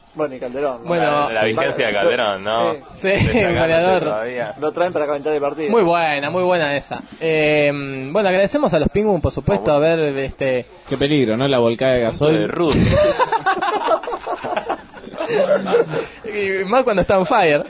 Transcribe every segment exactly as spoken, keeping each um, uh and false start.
Bueno, y Calderón. ¿no? Bueno, La, la vigencia de Calderón, ¿no? Sí, sí, goleador. Lo traen para calentar el partido. Muy buena, muy buena esa. Eh, bueno, agradecemos a los Penguins, por supuesto, Oh, a ver este... Qué peligro, ¿no? La volcada de gasoil. De Ruth. y más cuando está on fire.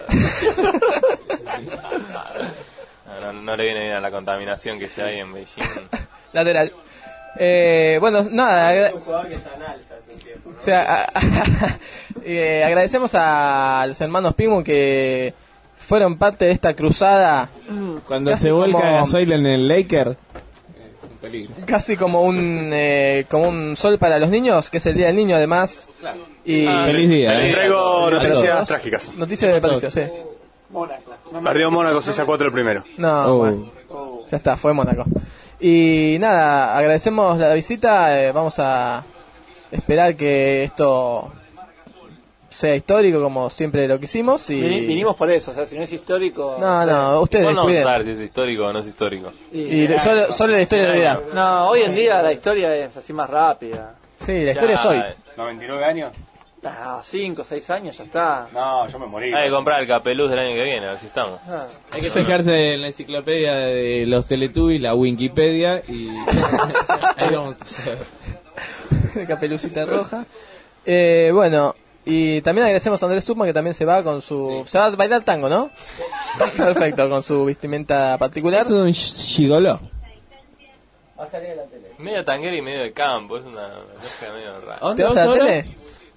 No, no, no le viene bien a la contaminación que se hay en Beijing. Lateral. Eh, bueno, nada. Agra- Un jugador que está en alza hace un tiempo. o sea, a- a- eh, agradecemos a los hermanos Penguin que fueron parte de esta cruzada. Cuando Casi se volca como- gasoil en el Laker, es un peligro. Casi como un eh, como un sol para los niños, que es el Día del Niño además. Y Ah, Feliz día. feliz ¿eh? Traigo A noticias todos. trágicas. Noticias de Patricio, sí. Mónaco. Perdió Mónaco seis a cuatro el primero. No, Oh. bueno. Ya está, fue Mónaco. Y nada, agradecemos la visita. eh, vamos a esperar que esto sea histórico como siempre lo quisimos. Y... Vini- Vinimos por eso, o sea, si no es histórico... No, o sea, no, ustedes ¿Cuándo vamos a cuiden. saber si es histórico o no es histórico? Y le- solo, solo la historia de la vida. No, hoy en día la historia es así más rápida. Sí, la historia es hoy. ¿noventa y nueve años? Ah, cinco, seis años ya está. No, yo me morí. Hay que comprar el capeluz del año que viene, a ver si estamos. Ah, Hay que fijarse en la enciclopedia de los Teletubbies, la Wikipedia, y ahí vamos a hacer. Capelucita roja. Eh, bueno, y también agradecemos a Andrés Subman, que también se va con su... Se va a bailar tango, ¿no? Perfecto, con su vestimenta particular. Es un gigoló. Va a salir en la tele. Medio tanguero y medio de campo, es una mezcla medio rara. ¿A dónde ¿Te vas vas a la ahora? tele?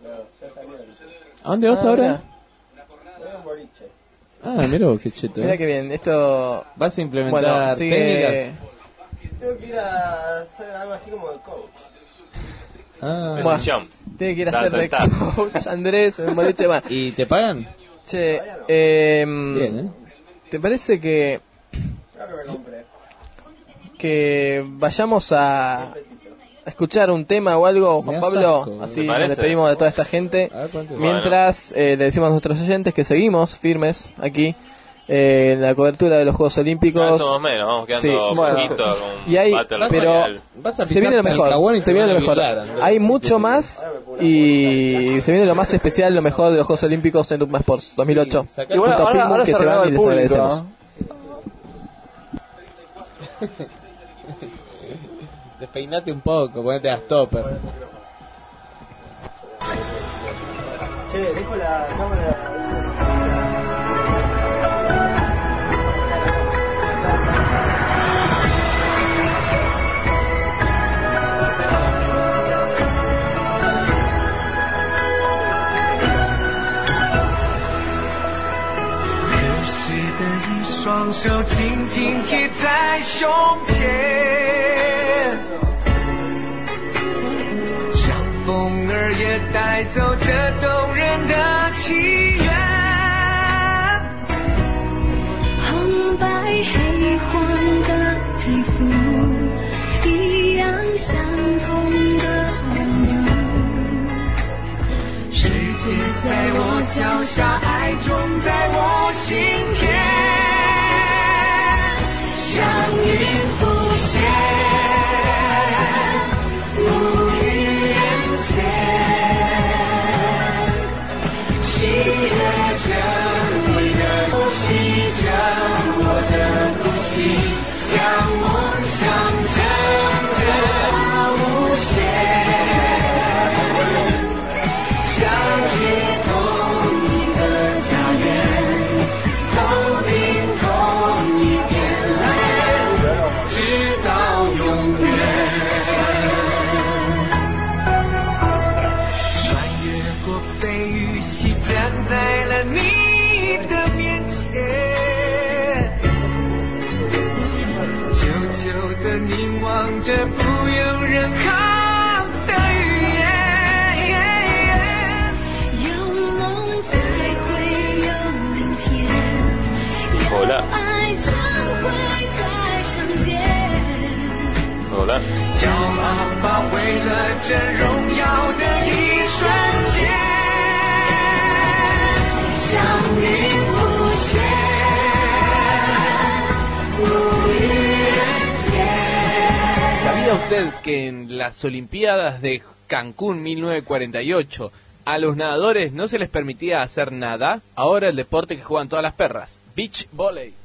¿A dónde vas Ah, ahora? mirá. Voy a un boliche. Ah, mira vos, qué cheto. Mira ¿eh? que bien, esto... ¿Vas a implementar Bueno, sigue... técnicas? Tengo que ir a hacer algo así como de coach. Ah. Bueno, Posición. tiene que ir a Dale, hacer de saltar. coach Andrés en un boliche. Bueno, ¿Y te pagan? che, eh, Bien, ¿eh? ¿te parece que, Creo que me compré. que vayamos a, a escuchar un tema o algo, Me Juan das Pablo? asco. Así ¿Te nos parece? despedimos de toda esta gente. A ver, cuánto. Mientras eh, le decimos a nuestros oyentes que seguimos firmes aquí eh, en la cobertura de los Juegos Cada vez Olímpicos. somos menos, vamos quedando Sí, bueno. poquito con Y hay- Battle pero- Royale. Vas a Se viene lo pisar mejor, Talcahuano y se viene van lo a mejor. violar, Andrés. Hay mucho más y se viene lo más especial, lo mejor de los Juegos Olímpicos en Tupma Sports dos mil ocho. Sí, saca- Y bueno, Junto a ahora, Pitbull, ahora que se se van renueva y el les público, agradecemos. ¿no? Despeinate un poco, ponete a stopper. Che, dejo la cámara. 湿的一双手紧紧贴在胸前，像风儿也带走这动人的祈愿。 红白黑黄的皮肤，一样相同的温度。 世界在我脚下，爱种在我心田。像云浮现，沐浴人间，喜悦着你的呼吸着我的呼吸，让梦想真正无限。相聚同一个家园，头顶同一片蓝，直到永远。穿越过悲与喜，站在了你的面前，久久地凝望着，不有任何的语言。 有梦才会有明天， 好了有爱将会再相见。 走了。 骄傲保卫了这荣耀的一瞬间，像云浮现，沐浴人间。 ¿Sabía usted que en las Olimpiadas de Cancún mil novecientos cuarenta y ocho A los nadadores no se les permitía hacer nada. Ahora el deporte que juegan todas las perras, beach volley.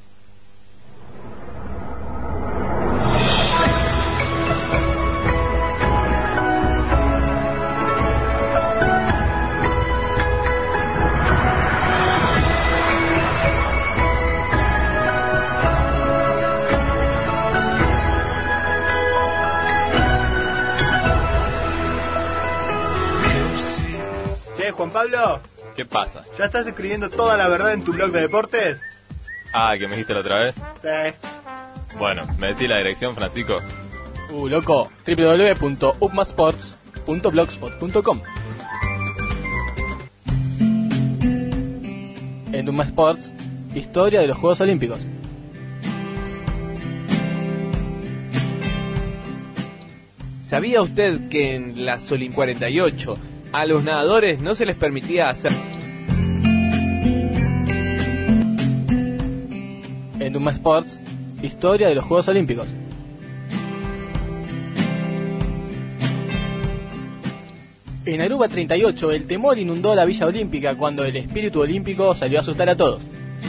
Juan Pablo, ¿Qué pasa? ¿ya estás escribiendo toda la verdad en tu blog de deportes? Ah, que me dijiste la otra vez. Sí. Bueno, ¿me decís la dirección, Francisco? Uh, loco, doble u doble u doble u punto upmasports punto blogspot punto com. En Upma Sports, historia de los Juegos Olímpicos. ¿Sabía usted que en las Olimpiadas cuarenta y ocho a los nadadores no se les permitía hacer... En Upma Sports, historia de los Juegos Olímpicos. En Aruba treinta y ocho, el temor inundó la Villa Olímpica cuando el espíritu olímpico salió a asustar a todos.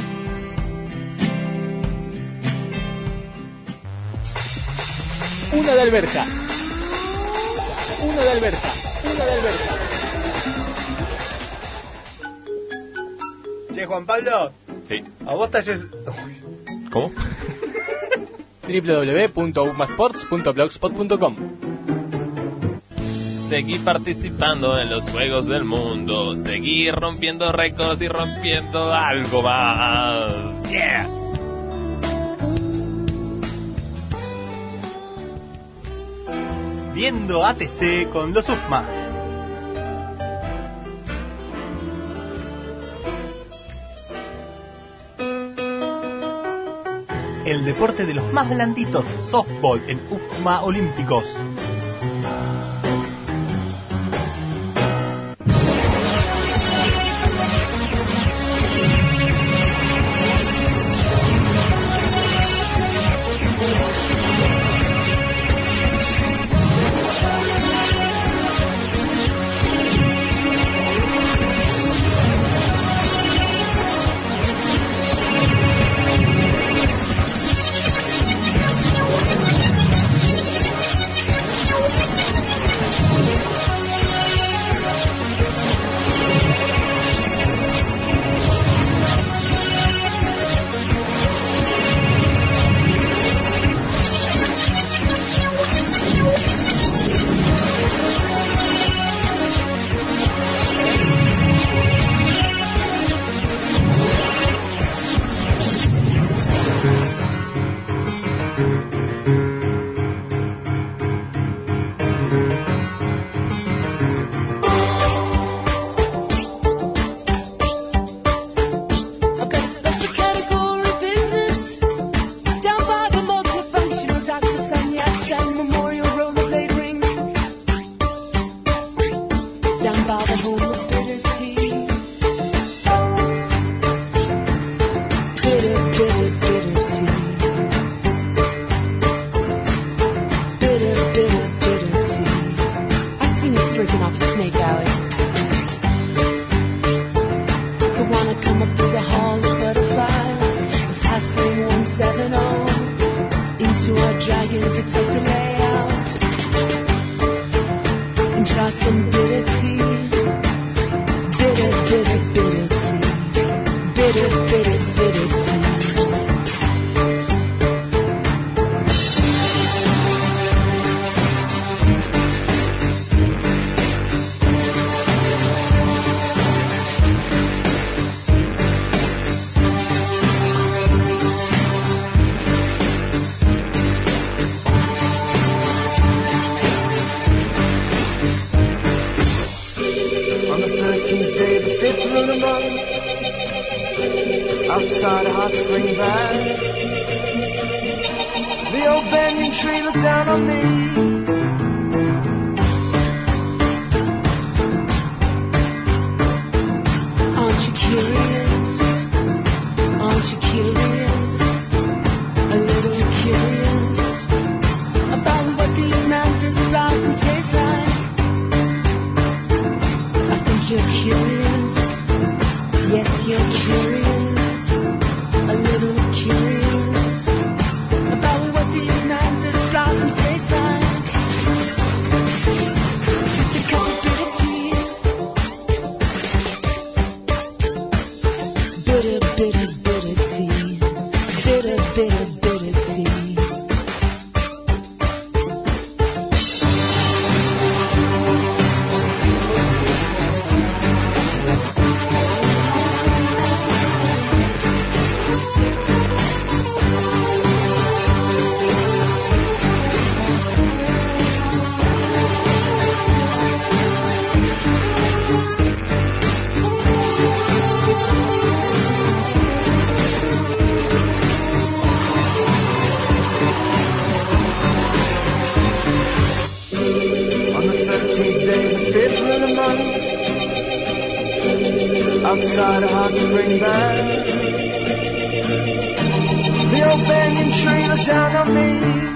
Una de alberca. Una de alberca. Una de alberca. Che, Juan Pablo, Sí. a vos talles... ¿Cómo? doble u doble u doble u punto upmasports punto blogspot punto com. Seguí participando en los Juegos del Mundo. Seguí rompiendo récords y rompiendo algo más. Yeah. Viendo A T C con los U F M A. El deporte de los más blanditos, softball en U F M A Olímpicos. Outside a hot spring valley, the old banyan tree looked down on me. Aren't you curious? Aren't you curious? A little curious about what these mountains blossoms taste like. I curious. Yes, you're curious. A little curious about what these nights blossoms taste like. Just a cup of bitter tea. Bitter, bitter, bitter tea. Bitter, bitter, bitter tea. Outside a hot spring bag, the old banyan tree looked down on me.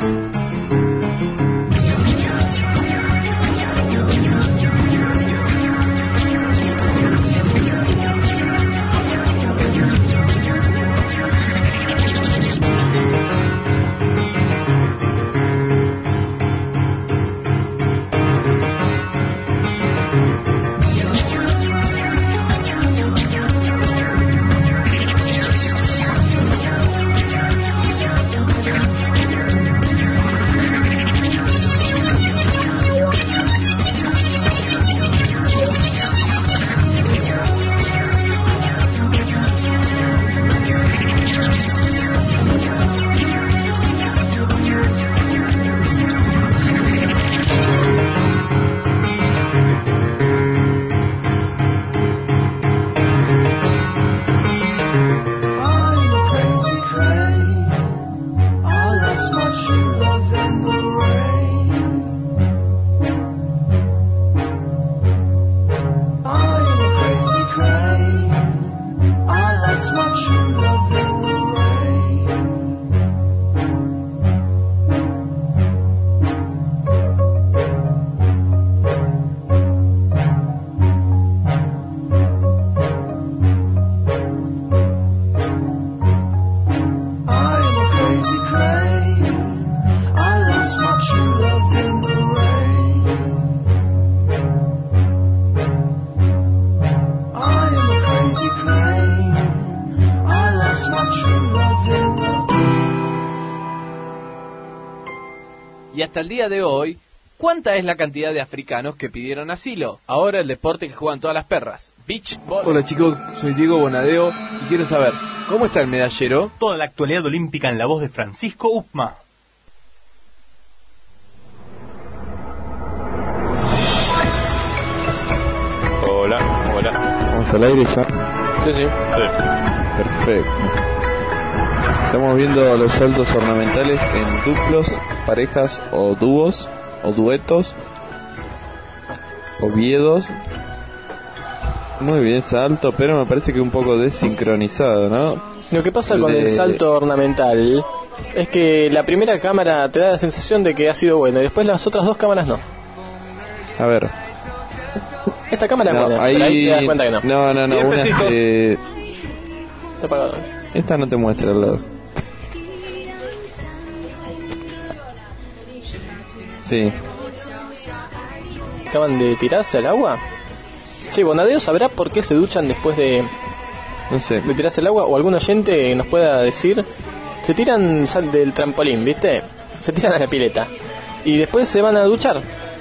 Y hasta el día de hoy, ¿cuánta es la cantidad de africanos que pidieron asilo? Ahora el deporte que juegan todas las perras, beach ball. Hola chicos, soy Diego Bonadeo y quiero saber, ¿cómo está el medallero? Toda la actualidad olímpica en la voz de Francisco Upma. Hola, hola. ¿Vamos al aire ya? Sí, sí. Sí. Perfecto. Estamos viendo los saltos ornamentales en duplos, parejas o dúos, o duetos, o viedos. Muy bien salto, pero me parece que un poco desincronizado, ¿no? Lo que pasa el con de... el salto ornamental es que la primera cámara te da la sensación de que ha sido bueno y después las otras dos cámaras no. A ver. Esta cámara no, es buena, ahí... pero ahí te das cuenta que no. No, no, no, una se... Está apagado. Esta no te muestra al lado. Sí. ¿Acaban de tirarse al agua? Sí, Bonadeo sabrá por qué se duchan después de, no sé. de tirarse al agua. O algún oyente nos pueda decir. Se tiran sal del trampolín, ¿viste? Se tiran a la pileta y después se van a duchar.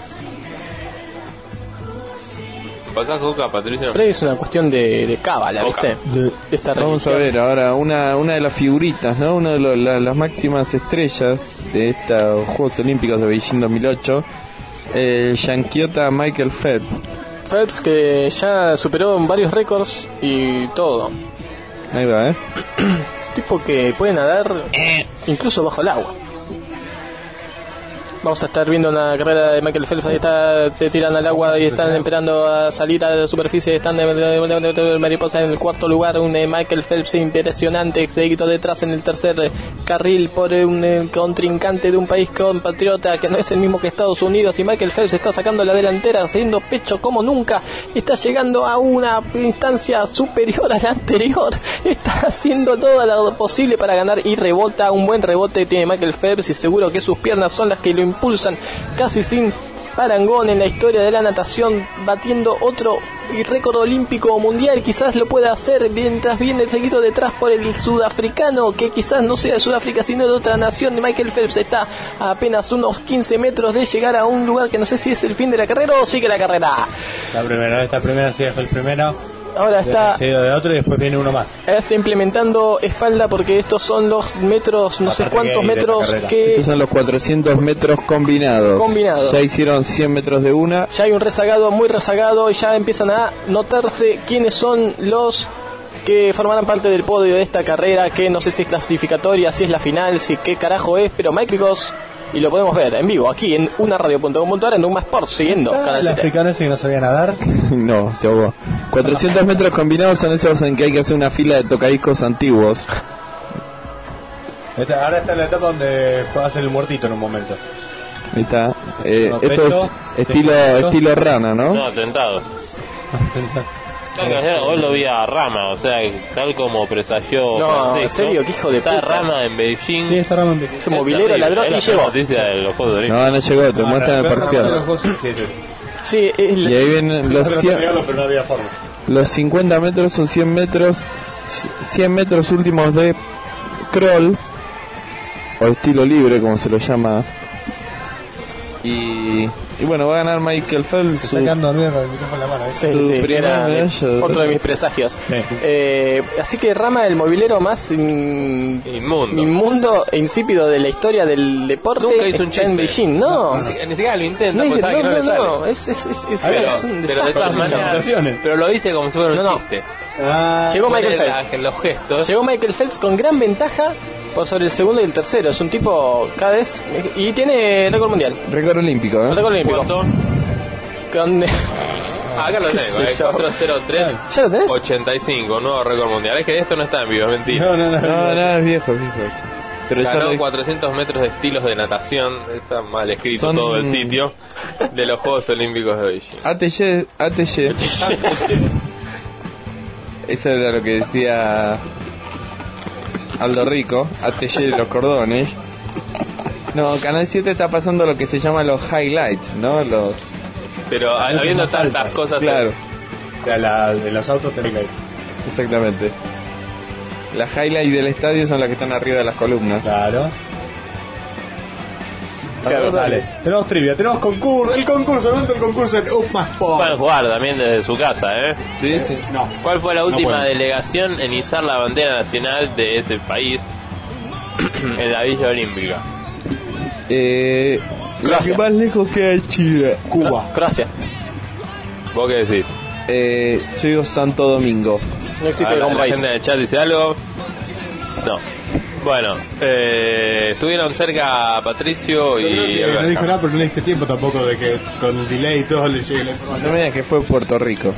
¿Pasás coca, Patricio? Pero es una cuestión de, de cábala, ¿viste? De esta Vamos religión. a ver ahora una una de las figuritas, ¿no? Una de lo, la, las máximas estrellas de estos Juegos Olímpicos de Beijing dos mil ocho, el yanquiota Michael Phelps. Phelps, que ya superó varios récords y todo. Ahí va, ¿eh? Tipo que puede nadar incluso bajo el agua. Vamos a estar viendo una carrera de Michael Phelps. Ahí está, se tiran al agua y están esperando a salir a la superficie. Están de, de, de, de, de mariposa en el cuarto lugar. Un eh, Michael Phelps impresionante, seguido detrás en el tercer eh, carril por eh, un eh, contrincante de un país compatriota que no es el mismo que Estados Unidos. Y Michael Phelps está sacando la delantera, haciendo pecho como nunca. Está llegando a una instancia superior a la anterior. Está haciendo todo lo posible para ganar y rebota. Un buen rebote tiene Michael Phelps y seguro que sus piernas son las que lo impulsan casi sin parangón en la historia de la natación, batiendo otro récord olímpico o mundial. Quizás lo pueda hacer mientras viene seguido detrás por el sudafricano, que quizás no sea de Sudáfrica sino de otra nación. Michael Phelps está a apenas unos quince metros de llegar a un lugar que no sé si es el fin de la carrera o sigue la carrera. La primera, esta primera sí fue el primero. Ahora está seguido de otro y después viene uno más. Ahora está implementando espalda porque estos son los metros, no sé cuántos metros que... Estos son los cuatrocientos metros combinados. Combinados. Ya hicieron cien metros de una. Ya hay un rezagado, muy rezagado, y ya empiezan a notarse quiénes son los que formarán parte del podio de esta carrera, que no sé si es clasificatoria, si es la final, si qué carajo es, pero Mike Ricos, y lo podemos ver en vivo aquí en una radio punto com punto a r en Uma Sports, siguiendo Canal El siete. africano ese que no sabía nadar. No, se ahogó. cuatrocientos metros combinados son esos en que hay que hacer una fila de tocadiscos antiguos. Esta, ahora está en la etapa donde va a hacer el muertito en un momento. Ahí está. Eh, No, esto es pecho, estilo, pecho. estilo rana, ¿no? No, tentado. Claro, hoy lo vi a Rama, o sea, tal como presagió No, Francisco. en serio, qué hijo de Está puta. Rama en Beijing. Sí, está Rama en Beijing. Ese movilero ladrón y Es llegó. la noticia de los Juegos Olímpicos. No, no llegó, te muestran el parcial. Sí, es Y la- ahí vienen los cien, Pero no había forma. los cincuenta metros son cien metros, cien metros últimos de crawl, o estilo libre, como se lo llama. Y, y bueno, va a ganar Michael Phelps. Se Su, está quedando dormido con el micrófono en la mano. ¿eh? Sí, su sí, primera era medalla. otro de mis presagios. Sí. Eh, así que Rama, el movilero más in- Inmundo. inmundo e insípido de la historia del deporte, Nunca hizo un está en chiste. Beijing. No, Ni, siquiera- ni siquiera lo intenta, no, porque no, sabe que no, no, le sale. no, es, es, es, es, A ver, es un Pero de desastre. todas maneras, situaciones. pero lo dice como si fuera un No, no. chiste. Ah, Llegó Michael Pone Phelps. la- los gestos. Llegó Michael Phelps con gran ventaja por sobre el segundo y el tercero. Es un tipo cada vez... Y tiene récord mundial. récord olímpico, ¿eh? Récord olímpico. ¿Cuánto? Con... Ah, acá lo ¿Qué tengo, sé eh, yo? cuatro cero tres ¿Ya lo tenés? ochenta y cinco, nuevo récord mundial. Es que esto no está en vivo, es mentira. No, no, no. No, no, es viejo, es viejo. Pero ya Ganó lo- cuatrocientos metros de estilos de natación. Está mal escrito Son- todo el sitio de los Juegos Olímpicos de Beijing. A T G, A T G. Eso era lo que decía Aldo Rico, A T G de los cordones. No, Canal siete está pasando lo que se llama los highlights, ¿no? Los... Pero habiendo más tantas alta. cosas, Claro, O sea, la, de los autos te digo. exactamente. Las highlights del estadio son las que están arriba de las columnas. Claro. Claro, Dale. Tenemos trivia, tenemos concurso. El concurso, levanta el concurso en Upma Sport. pueden jugar también desde su casa, ¿eh? Sí, sí. No. ¿Cuál fue la No última pueden. delegación en izar la bandera nacional de ese país en la Villa Olímpica? Eh, la Croacia. que más lejos queda es Chile. Cuba. Croacia. ¿Vos qué decís? Eh, yo digo Santo Domingo. No existe A ver, como la país. gente en el chat dice algo. No. Bueno, eh, estuvieron cerca Yo Patricio creo y que no Alberto. dijo nada, pero no le diste tiempo tampoco de que con el delay y todo le llegue la No información. me digas que fue Puerto Rico.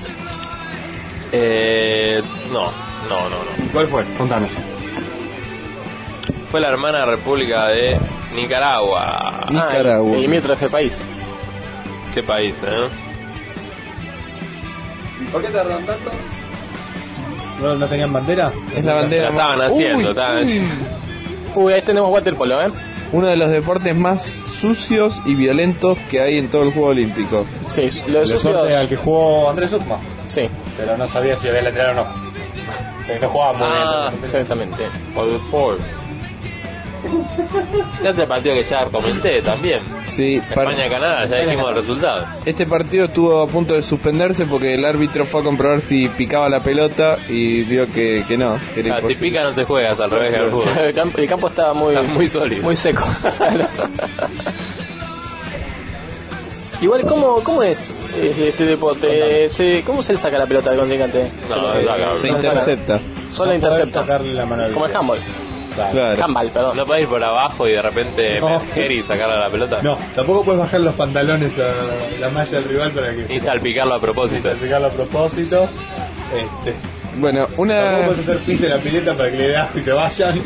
Eh, no, no, no, no. ¿Cuál fue? Contanos. Fue la hermana república de Nicaragua. Nicaragua. Ah, el limítrofe país. ¿Qué país, eh? ¿Por qué tardan tanto? ¿No, no tenían bandera? Es la bandera La estaban más- haciendo, Uy, estaban uy. haciendo. Uy, ahí tenemos waterpolo, ¿eh? Uno de los deportes más sucios y violentos que hay en todo el juego olímpico. Sí, los El deporte sucios. al que jugó Andrés Upma. Sí, Pero no sabía si había lateral o no. Eh, No jugaba muy Ah, bien. exactamente. Por favor. Este partido que ya comenté también. Sí, par- España-Canadá, ya dijimos el resultado. este partido estuvo a punto de suspenderse porque el árbitro fue a comprobar si picaba la pelota y vio que, que no. Que era Ah, si imposible. pica no se juega, es al revés que el fútbol. El campo, el campo estaba muy, Está muy sólido. muy seco. Igual, ¿cómo, cómo es eh, este deporte? Se, ¿Cómo se le saca la pelota al contrincante? No, Se- saca, Se no, intercepta. Solo No intercepta. poder tocarle la mano al Como el video. handball. Claro. Handball, perdón. No podés ir por abajo y de repente No. emerger y sacarle la pelota. No, tampoco puedes bajar los pantalones a la malla del rival para que... Y salpicarlo a propósito. Salpicarlo a propósito. Este, Bueno, tampoco una, puedes hacer pis en la pileta para que le dé asco y se vayan.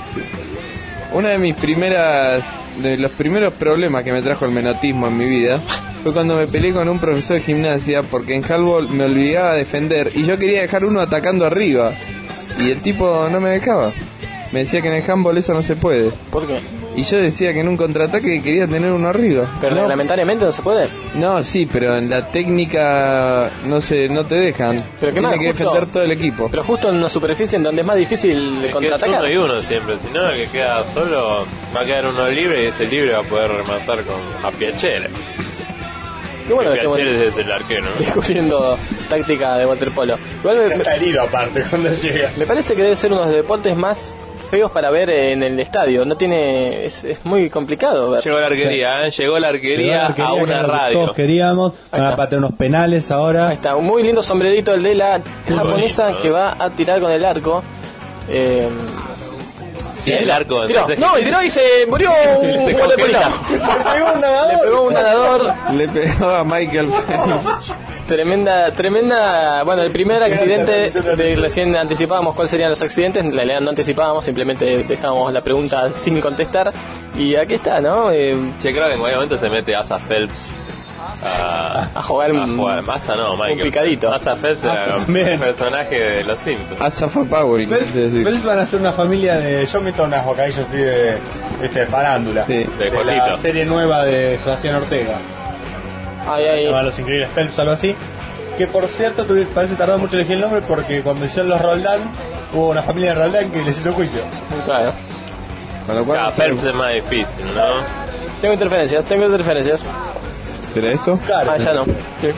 una de mis primeras, de los primeros problemas que me trajo el menotismo en mi vida fue cuando me peleé con un profesor de gimnasia porque en handball me obligaba a defender y yo quería dejar uno atacando arriba y el tipo no me dejaba. Me decía que en el handball eso no se puede. ¿Por qué? Y yo decía que en un contraataque quería tener uno arriba. Pero no, reglamentariamente no se puede. no, sí, pero en la técnica no se, no te dejan. Pero qué Tiene más, que justo- defender todo el equipo. Pero justo en una superficie en donde es más difícil Es que es contraatacar. uno y uno siempre, si no el que queda solo va a quedar uno libre y ese libre va a poder rematar con a Piacere. Qué bueno que estemos Piacere es el arquero, ¿no? descubriendo táctica de waterpolo. Igual me, Está herido aparte cuando llega. me parece que debe ser uno de los deportes más feos para ver en el estadio. No tiene, es, es muy complicado ver. Llegó la arquería, ¿eh? Llegó la arquería, Llegó la arquería, a que una era lo que radio. Todos queríamos. Van a está. patear unos penales ahora. Ahí está, un muy lindo sombrerito el de la japonesa bonito. que va a tirar con el arco. Eh, Sí, el arco. tiró. entonces- No, y tiró y se murió un Se waterpolista. Le pegó un Le nadador. pegó un nadador. Le pegó a Michael Phelps. Tremenda, tremenda. Bueno, el primer accidente, de, recién anticipábamos cuáles serían los accidentes. En realidad no anticipábamos, simplemente dejábamos la pregunta sin contestar. Y aquí está, ¿no? Eh, Che, creo que en cualquier momento se mete Asa Phelps a, A jugar un- jugar. Asa no, Michael. picadito. Asa Phelps era un Bien. personaje de Los Simpsons. Asa fue Powering. Phelps, quise decir. Phelps van a ser una familia de... Yo meto unas bocadillos así de, este, de farándula. Sí. De De la Jorgito. serie nueva de Sebastián Ortega. ahí, Se ahí. llama Los Increíbles Phelps, algo así. Que por cierto, tuve- parece tardó mucho en elegir el nombre porque cuando hicieron los Roldán, hubo una familia de Roldán que les hizo juicio. Claro. Con lo cual, Claro, Phelps es más difícil, ¿no? Tengo interferencias, tengo interferencias. ¿será esto? Claro. Ah, ya no. Sí.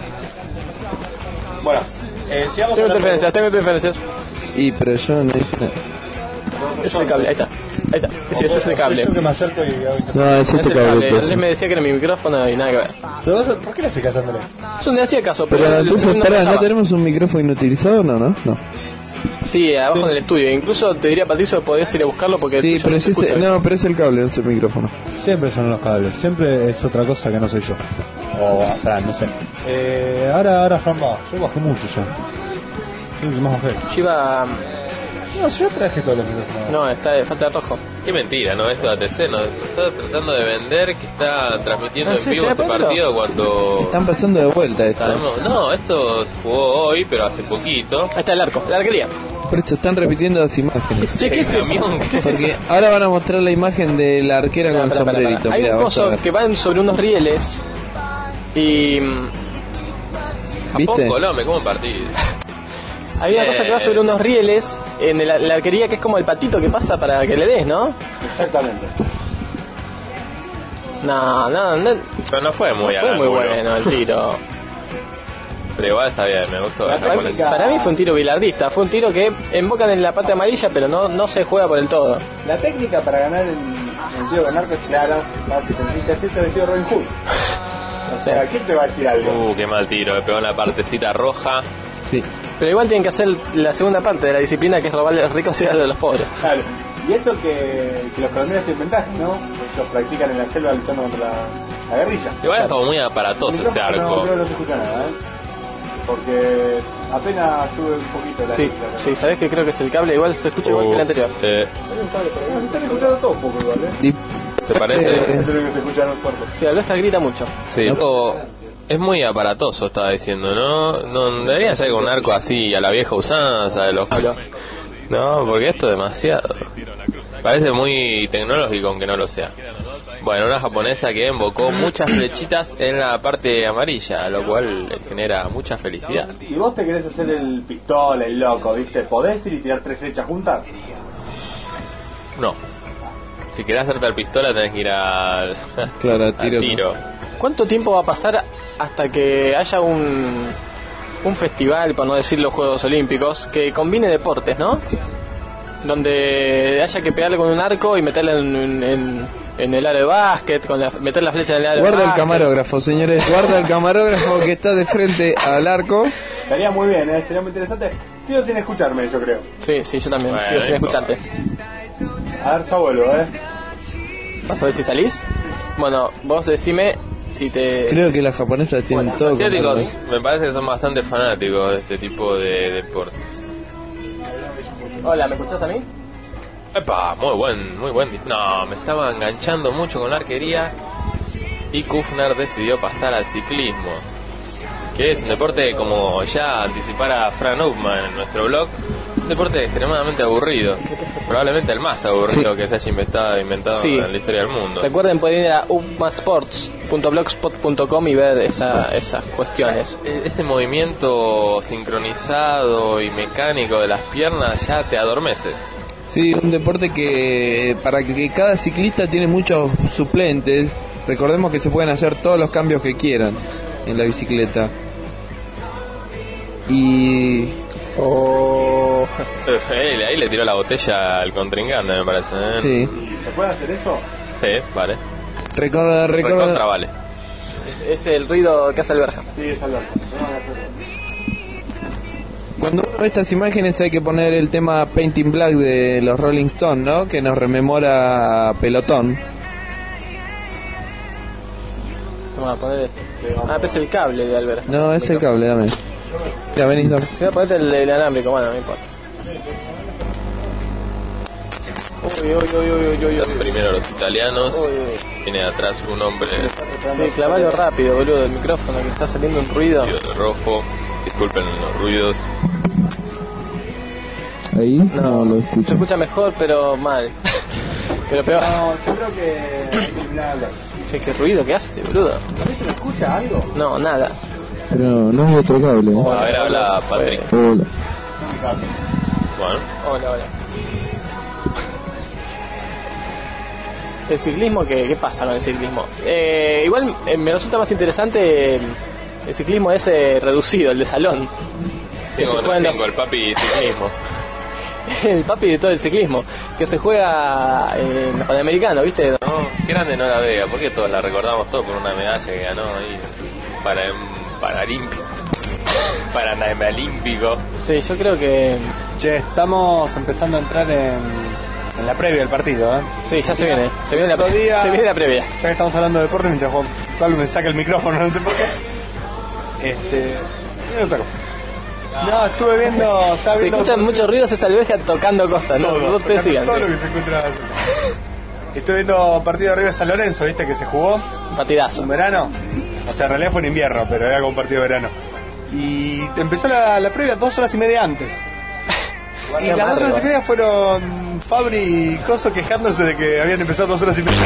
Bueno, eh, sigamos Tengo hablando- interferencias, tengo interferencias. Y pero yo no hice nada. Es el cable, ahí está. Ahí está. Sí, ese es el cable. Yo que me acerco y hago interferencia. No, es Es el este cable. cable. Entonces me decía que era mi micrófono y nada que ver. Pero vos, ¿por qué le haces caso a Andrés? Yo no le hacía caso, pero. Pero el- entonces, no me espera, ¿no dejaba. tenemos un micrófono inutilizado? No, no, no. Sí, abajo en el estudio. Incluso te diría, Patricio, que podías ir a buscarlo porque. Sí, el tuyo pero no es se ese, escucha. no, pero es el cable, no es el micrófono. Siempre son los cables, siempre es otra cosa que no soy yo. O Fran, no sé. Eh, ahora, ahora Fran va. Yo bajé mucho ya. Soy el que más bajé. Yo iba. No, yo traje todos los micrófonos. No, está de falta de rojo. Qué mentira, ¿no? Esto de A T C nos está tratando de vender que está transmitiendo Ah, en sí, vivo ¿se este ha perdido? partido cuando... Están pasando de vuelta esto. Sabemos- No, esto se jugó hoy, pero hace poquito. Ahí está el arco, la arquería. Por eso están repitiendo las imágenes. Che, ¿qué es eso? ¿Qué es Porque eso? ahora van a mostrar la imagen de la arquera Pará, con el pará, pará, sombrerito. pará. Hay Mirá, un vas a coso ver. que van sobre unos rieles y mm, ¿Viste? Japón, Colombia, ¿cómo un partido? hay una cosa que va sobre unos rieles en la, la arquería que es como el patito que pasa para que le des, ¿no? Exactamente. No, no, no, Pero no fue muy no fue al muy ángulo. bueno el tiro. Pero igual está bien, me gustó. La el japonés. técnica- Para mí fue un tiro bilardista, fue un tiro que embocan en la parte amarilla, pero no, no se juega por el todo. La técnica para ganar en el tiro con arco es clara, fácil, sencilla. Así se metió Robin Hood. O sea, ¿quién te va a decir algo? Uh, qué mal tiro, me pegó en la partecita roja. Sí. Pero igual tienen que hacer la segunda parte de la disciplina, que es robarle a los ricos y darle a los pobres. Claro. Y eso que, que los colombianos te inventaste, ¿no? Ellos practican en la selva luchando contra la, la guerrilla. Igual es como muy aparatoso El ese micrófono arco. No, creo que no se escucha nada, ¿eh? Porque apenas sube un poquito la Sí, isla, ¿no? sí, sabés que creo que es el cable, igual se escucha igual que el anterior. Eh, No, se están escuchando todo un poco igual, ¿eh? Y- ¿Te parece? Creo que se escuchan los cuerpos. Si hablas grita mucho. Sí, o- es muy aparatoso, estaba diciendo, ¿no? No debería ser con un arco así a la vieja usanza de los... No, porque esto es demasiado. Parece muy tecnológico aunque no lo sea. Bueno, una japonesa que embocó muchas flechitas en la parte amarilla, lo cual le genera mucha felicidad. Si vos te querés hacer el pistola, el loco, ¿viste? ¿Podés ir y tirar tres flechas juntas? No. Si querés hacerte al pistola tenés que ir al, Claro, al tiro. tiro. ¿Cuánto tiempo va a pasar hasta que haya un, un festival, por no decir los Juegos Olímpicos, que combine deportes, ¿no? Donde haya que pegarle con un arco y meterle en, en, en- en el aro de básquet, con la, meter la flecha en el aro de Guarda el básquet. camarógrafo, señores. Guarda el camarógrafo que está de frente al arco. Estaría muy bien, ¿eh? Sería muy interesante. Sigo sin escucharme, yo creo. Sí, sí, yo también, Bueno, sigo sin no importa. escucharte. A ver, ya vuelvo, ¿eh? ¿Vas a ver si salís? Bueno, vos decime si te... Creo que las japonesas tienen Bueno, todo. los asiáticos controlado. me parece que son bastante fanáticos de este tipo de deportes. Hola, ¿me escuchás a mí? Epa, muy buen, muy buen. No, me estaba enganchando mucho con la arquería y Kufner decidió pasar al ciclismo, que es un deporte, como ya anticipara Fran Upman en nuestro blog, un deporte extremadamente aburrido, probablemente el más aburrido Sí. que se haya inventado, inventado Sí. en la historia del mundo. Recuerden, pueden ir a upmasports punto blogspot punto com y ver esa, esas cuestiones. E- Ese movimiento sincronizado y mecánico de las piernas ya te adormece. Sí, un deporte que para que cada ciclista tiene muchos suplentes. Recordemos que se pueden hacer todos los cambios que quieran en la bicicleta. Y Oh. Eh, ahí le tiró la botella al contrincante, me parece. ¿eh? sí, ¿Se puede hacer eso? Sí, vale. recuerda, Recontra recuerda, vale. Es el ruido que hace Alberja. Sí, es Alberto. cuando uno ve estas imágenes hay que poner el tema Painting Black de los Rolling Stones, ¿no? Que nos rememora a Pelotón. Vamos a poner este. Ah, pero es el cable de Alberja. No, es el cable, dame. Ya, venís, dame. Si no, ponete el, el alámbrico, bueno, no importa. Uy, uy, uy, uy, uy, uy, uy. Primero los italianos. Uy, uy. Viene atrás un hombre Sí, clavalo rápido, boludo, el micrófono que está saliendo un ruido. vestido de rojo. Disculpen los ruidos. Ahí, no, lo Se escucho. escucha mejor, pero mal. Pero peor. No, yo creo que hay que terminar de hablar. Sí, qué ruido que hace, boludo. ¿A mí se me escucha algo? No, nada. Pero no hay otro cable. ¿eh? A ver, habla Patrick. Hola. Bueno, Hola, hola. El ciclismo, ¿qué, qué pasa con el ciclismo? Eh, igual eh, me resulta más interesante el, el ciclismo ese reducido, el de salón. Que se cinco juega en contra los- cinco, el papi ciclismo. el papi de todo el ciclismo, que se juega en los Panamericanos, ¿viste? No, qué grande Nora Vega, porque todos la recordamos todo por una medalla que ganó ahí para Paralímpico. Paralímpico. Sí, yo creo que... Che, estamos empezando a entrar en, en la previa del partido, ¿eh? Sí, ya se viene. Se viene la, Otro día- se viene la previa. Ya que estamos hablando de deporte, mientras Juan Pablo me saca el micrófono, no sé por qué. Este. Me lo saco. No, estuve viendo. Estaba Se viendo escuchan muchos ruidos, es Alberja tocando cosas, ¿no? todo, Ustedes sigan. todo sí. lo que se encuentra. Estuve viendo partido de River San Lorenzo, ¿viste? Que se jugó Partidazo. en verano. O sea, en realidad fue en invierno, pero era como un partido de verano. Y empezó la, la previa dos horas y media antes. Y las dos horas y media fueron Fabri y Coso quejándose de que habían empezado dos horas y media.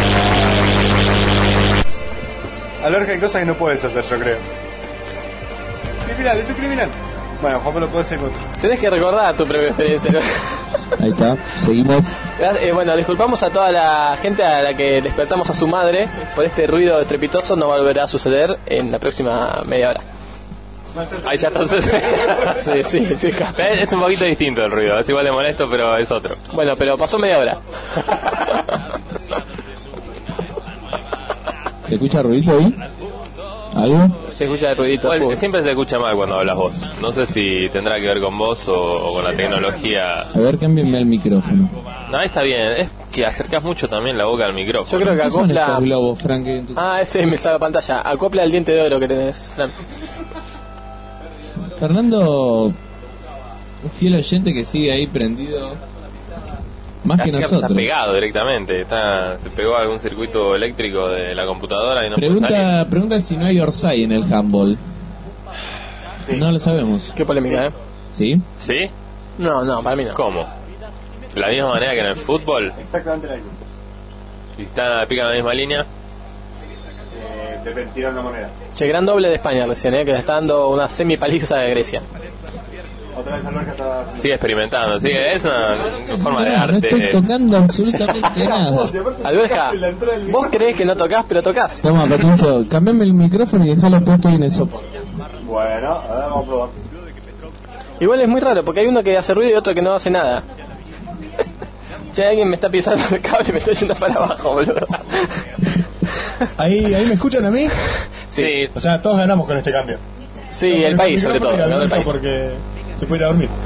Alberca hay cosas que no puedes hacer, yo creo. Criminal, es un criminal. Bueno, Juan Pablo, puede ser con... Tenés que recordar tu propia experiencia. ¿no? Ahí está, seguimos. Eh, bueno, disculpamos a toda la gente a la que despertamos a su madre por este ruido estrepitoso. No volverá a suceder en la próxima media hora. Ahí ya está. Sí, sí, estoy acá. Es un poquito distinto el ruido, es igual de molesto, pero es otro. Bueno, pero pasó media hora. ¿Se escucha ruidito ahí? ¿Algo? Se escucha el ruidito. Bueno, full. siempre se escucha mal cuando hablas vos. No sé si tendrá que ver con vos o, o con la tecnología. A ver, cámbienme el micrófono. No, ahí está bien. Es que acercás mucho también la boca al micrófono. Yo creo que ¿Qué son acopla... estos globos, Frank? en tu- Ah, ese me sale a pantalla. Acopla el diente de oro que tenés, Fran. Fernando, un fiel oyente que sigue ahí prendido. Más que Está- nosotros. Está pegado directamente. Está, se pegó a algún circuito eléctrico de la computadora y no puede salir. Pregunta, pregunta si no hay Orsay en el handball. No lo sabemos. Qué polémica, ¿eh? ¿Sí? ¿Sí? No, no, para mí no. ¿Cómo? De la misma manera que en el fútbol. Exactamente la misma. Si están, pican la misma línea. Eh, te tiran una moneda. Che, gran doble de España recién, ¿eh? Que le está dando una semipaliza de Grecia. Otra vez Alberca está... Sigue experimentando. Sigue, es una, una forma de No, no estoy arte. tocando absolutamente nada. Alberja, vos creés que no tocas, pero tocas. Toma, Patricio, cambiame el micrófono y dejalo puesto ahí en el soporte. Bueno, a ver, vamos a probar. Igual es muy raro, porque hay uno que hace ruido y otro que no hace nada. Che, alguien me está pisando el cable y me está yendo para abajo, boludo. Ahí, ahí me escuchan a mí. Sí. O sea, todos ganamos con este cambio. Sí, el país, sobre todo. Ganó ganó el país. Porque se puede ir a dormir.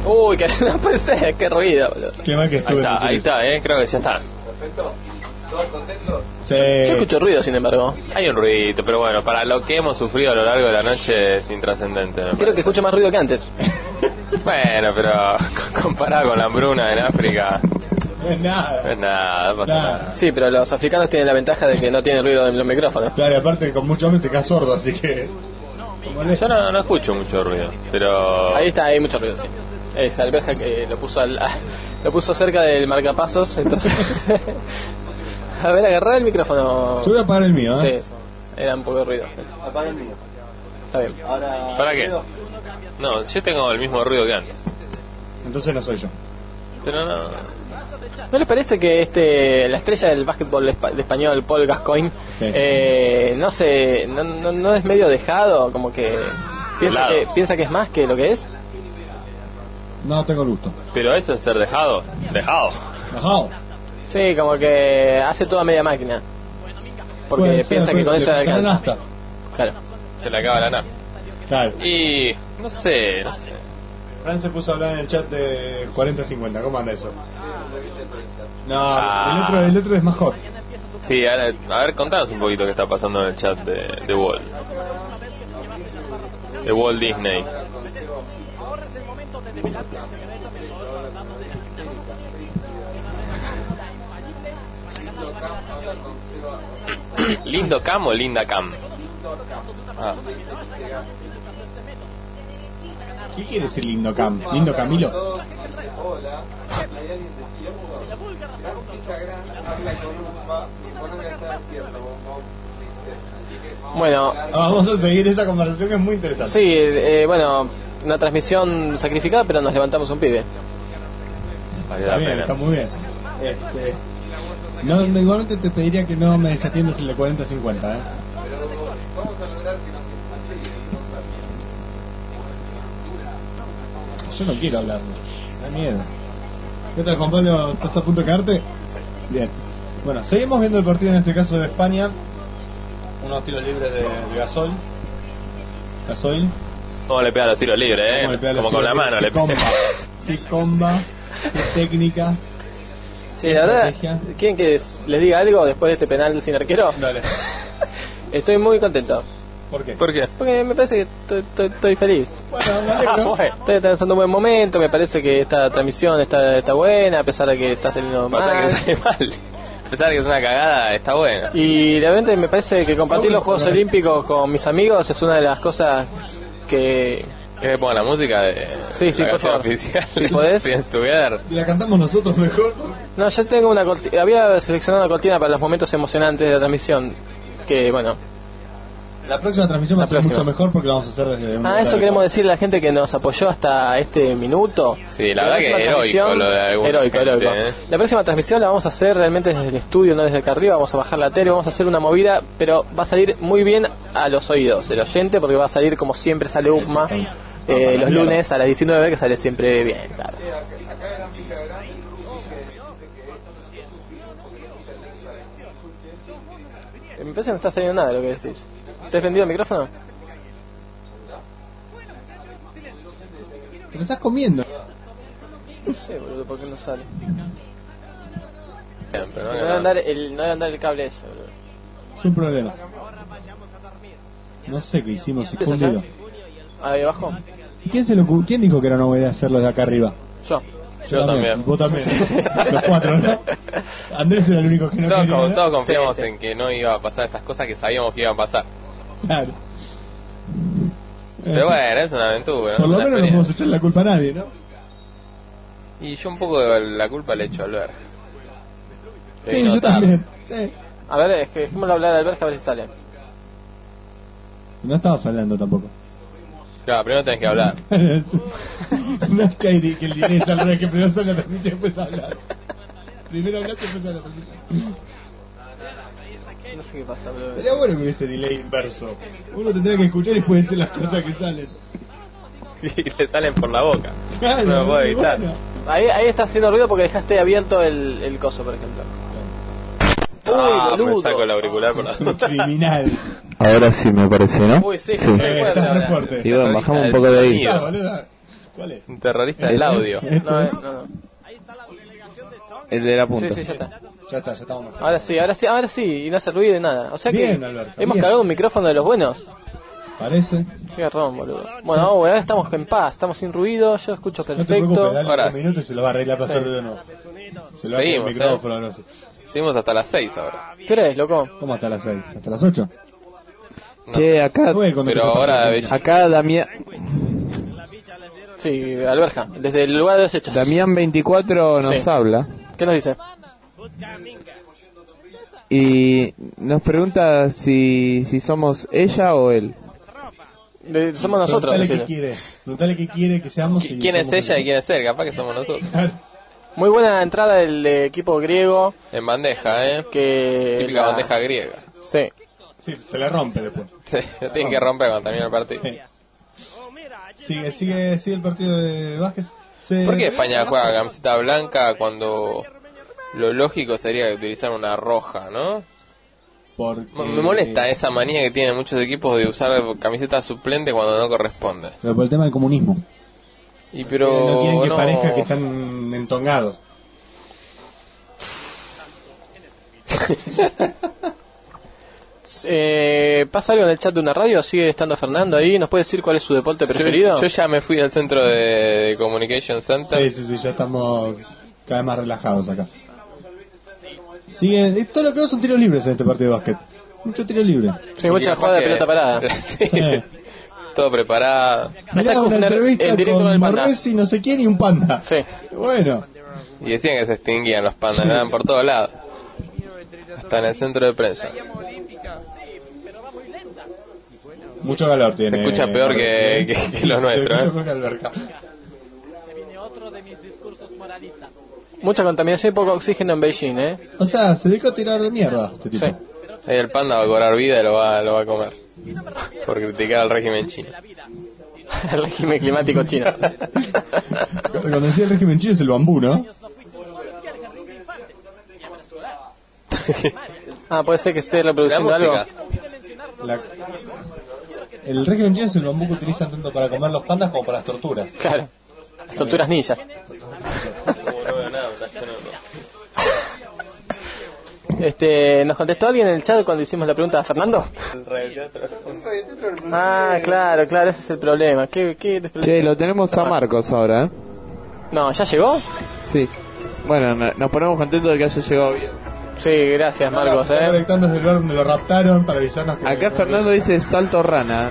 Uy, que no puede ser, qué ruido, boludo. Qué mal que Ahí estuve. en está, decir ahí eso. está, eh, creo que ya está. Perfecto. ¿Todos contentos? Sí. Yo escucho ruido, sin embargo. Hay un ruidito, pero bueno, para lo que hemos sufrido a lo largo de la noche es intrascendente. me Creo parece. que escucho más ruido que antes. Bueno, pero comparado con la hambruna en África, No es nada. no es nada, no pasa Nada. nada. Sí, pero los africanos tienen la ventaja de que no tienen ruido en los micrófonos. Claro, y aparte con mucho hambre te quedas sordo, así que... como Yo no, no escucho mucho ruido, pero... Ahí está, hay mucho ruido, sí. Es Alberja que lo puso al, lo puso cerca del marcapasos, entonces... A ver, agarrar el micrófono. Yo voy a apagar el mío, Sí, ¿eh? eso. Era un poco de ruido. Apaga el mío. Está bien. Ahora. ¿Para qué? ¿ruido? No, yo tengo el mismo ruido que antes. Entonces no soy yo. Pero no... ¿No les parece que este la estrella del básquetbol espa- de español, Paul Gascoigne, Sí. eh, no sé, no, no, no es medio dejado, como que piensa Helado. que piensa que es más que lo que es? No tengo gusto. Pero eso es ser dejado. Dejado. Ajá. Sí, como que hace toda media máquina. Porque Puede ser, piensa que puede- con eso le le cortaron alcanza. hasta. Claro. Se le acaba la nafta. Claro. Y... no sé, no sé. Fran se puso a hablar en el chat de cuarenta cincuenta. ¿Cómo anda eso? No, Ah. el, otro, el otro es más hot. Sí, a ver, a ver, contanos un poquito qué está pasando en el chat de, de Walt. De Walt Disney. ¿Lindo Cam o Linda Cam? Ah, ¿Qué quiere decir lindo Cam? ¿Lindo Camilo? Hola, hay alguien de Chiempo. Gran Instagram habla con un fa y pone que está despierto, bombón. Bueno, Ah, vamos a seguir esa conversación que es muy interesante. sí, eh, bueno, una transmisión sacrificada, pero nos levantamos un pibe. vale Está la bien, pena. está muy bien. Este, no, no, igualmente te pediría que no me desatiendas el de cuarenta cincuenta, ¿eh? Yo no quiero hablar, me da miedo. ¿Qué tal, Juan Pablo? ¿Estás a punto de caerte? Bien. Bueno, seguimos viendo el partido en este caso de España. Unos tiros libres de, de Gasol. Gasol. ¿Cómo le pega los tiros libres, eh? ¿Cómo le pega los Como con la tiros mano libres? le Qué pega. comba. Qué comba. Qué técnica. Sí, la verdad, Estrategia. ¿quieren que les les diga algo después de este penal sin arquero? Dale. Estoy muy contento. ¿Por qué? ¿Por qué? Porque me parece que estoy, estoy- estoy feliz. Bueno, me alegro. Bueno, Estoy atravesando un buen momento, me parece que esta transmisión está, está buena, a pesar de que está saliendo pasa mal. que sale mal. A pesar de que es una cagada, está buena. Y realmente me parece que compartir los Juegos Olímpicos con mis amigos es una de las cosas que... ¿Querés que ponga la música de Sí, sí, la por canción favor. oficial? Si podés. Friends Together. Si la cantamos nosotros mejor. No, yo tengo una cortina, había seleccionado una cortina para los momentos emocionantes de la transmisión, que bueno... La próxima transmisión va La a ser próxima. mucho mejor porque la vamos a hacer desde un Ah, lugar eso de- queremos decirle a la gente que nos apoyó hasta este minuto. Sí, la La verdad que próxima heroico transmisión- lo de alguna heroico, gente, heroico. ¿eh? La próxima transmisión la vamos a hacer realmente desde el estudio, no desde acá arriba. Vamos a bajar la tele, vamos a hacer una movida, pero va a salir muy bien a los oídos del oyente, porque va a salir como siempre sale U P M A eh, los lunes a las diecinueve, que sale siempre bien, claro. Me parece que no está saliendo nada de lo que decís. ¿Te has prendido el micrófono? Te lo estás comiendo. No sé, boludo, ¿por qué no sale? Bien, pero No no debe hagas andar el, no debe andar el cable ese, boludo. Es un problema. No sé qué hicimos ¿Qué es allá? escondido. Ahí abajo. ¿Quién, se lo, ocu- ¿Quién dijo que era una buena idea hacerlo de acá arriba? Yo. Yo también. Vos también. Los cuatro, ¿no? Andrés era el único que no Todos, quería. con- ¿no? todos confiamos Sí, sí. en que no iba a pasar estas cosas que sabíamos que iban a pasar. Claro. Pero bueno, es una aventura, ¿no? Por lo Una menos no experiencia. podemos echar la culpa a nadie, ¿no? Y yo un poco de la culpa le echo al ver. Sí, yo también. Sí. A ver, es que dejémoslo hablar al Berja a ver si sale. No estabas hablando tampoco. Claro, primero tenés que hablar. No es que, hay- que el dinero es al revés, que primero sale la transmisión y después hablar. Primero hablas y después sale la transmisión. No sé qué pasa, boludo. Sería bueno que hubiese delay inverso. Uno tendría que escuchar y puede decir las cosas que salen. Y le salen por la boca. Claro, No lo puedo muy evitar. bueno. Ahí, ahí está haciendo ruido porque dejaste abierto el, el coso, por ejemplo. Ah, Uy, boludo. me saco el auricular por la Es un criminal. Ahora sí me parece, ¿no? Uy, sí, Sí. muy Eh, fuerte estás re ahora. fuerte. Y bueno, bajamos un poco de ahí. Está, boludo. ¿Cuál es? Un terrorista del audio. No, eh, no, no. El de la punta. Sí, sí, ya está. Ya está, ya estamos mejor. Ahora sí, ahora sí, ahora sí, y no hace ruido de nada. O sea Bien, que Alberto, hemos bien. cagado un micrófono de los buenos. Parece. Qué garrón, boludo. Bueno, ahora estamos en paz, estamos sin ruido, yo escucho No te perfecto. preocupes, dale Ahora- un minuto y se lo va a arreglar para Sí. hacer ruido de nuevo. Se lo va a Seguimos, el micrófono, no sé. Seguimos hasta las seis ahora. ¿Qué hora es, loco? ¿Cómo hasta las seis? ¿Hasta las ocho? Che, acá, Bueno, cuando Pero te ahora toca- Bella- acá Damián, Sí, Alberja, desde el lugar de los hechos. Damián veinticuatro nos Sí. habla ¿Qué nos dice? y nos pregunta si, si somos ella o él. De- somos nosotros, Preguntale qué decile. quiere. Preguntale qué quiere que seamos. y ¿Quién es somos ella y el- quién es él? Capaz que somos nosotros. Muy buena entrada del eh, equipo griego. En bandeja, ¿eh? Que Típica la- bandeja griega. Sí. Sí, se le rompe después. Sí, lo tienen que romper cuando termine el partido. Sí. Sigue, sigue, sigue el partido de básquet. Se- ¿Por qué España juega camiseta blanca cuando lo lógico sería utilizar una roja, no? Porque... Me molesta esa manía que tienen muchos equipos de usar camiseta suplente cuando no corresponde. Pero por el tema del comunismo. Y pero no quieren que no- parezca que están entongados. Eh, ¿Pasa algo en el chat de una radio? ¿Sigue estando Fernando ahí? ¿Nos puede decir cuál es su deporte preferido? Yo, yo ya me fui al centro de, de Communication Center. Sí, sí, sí, ya estamos cada vez más relajados acá. Sigue, y todo lo que veo son tiros libres en este partido de básquet. Mucho tiro libre. Sí, mucha jugada de pelota parada. Sí, Eh. todo preparado. Mirá, una Kufner entrevista en directo con con el panda. Marresi, no sé quién y un panda. Sí. Bueno, Y decían que se extinguían los pandas, andaban por todos lados. Hasta en el centro de prensa. mucho calor tiene. Se escucha peor que, que, que lo nuestro, Se ¿eh? escucha peor que Alberca. Mucha contaminación y poco oxígeno en Beijing, ¿eh? O sea, se dedicó a tirar mierda este tipo. Sí. Ahí el panda va a cobrar vida y lo va, lo va a comer. Por criticar al régimen chino. El régimen climático chino. Cuando decía el régimen chino es el bambú, ¿no? Ah, puede ser que esté reproduciendo La algo. música. La- El régimen chino es el bambú que utilizan tanto para comer los pandas como para las torturas. Claro. Las torturas ninja. Este, ¿nos contestó alguien en el chat cuando hicimos la pregunta a Fernando? Ah, claro, claro, ese es el problema. ¿Qué, qué Che, lo tenemos a Marcos ahora, ¿eh? No, ¿ya llegó? Sí. Bueno, no- nos ponemos contentos de que haya llegado bien. Sí, gracias Marcos, Está eh. conectando desde el lugar donde lo raptaron para avisarnos que... Acá Fernando dice salto rana.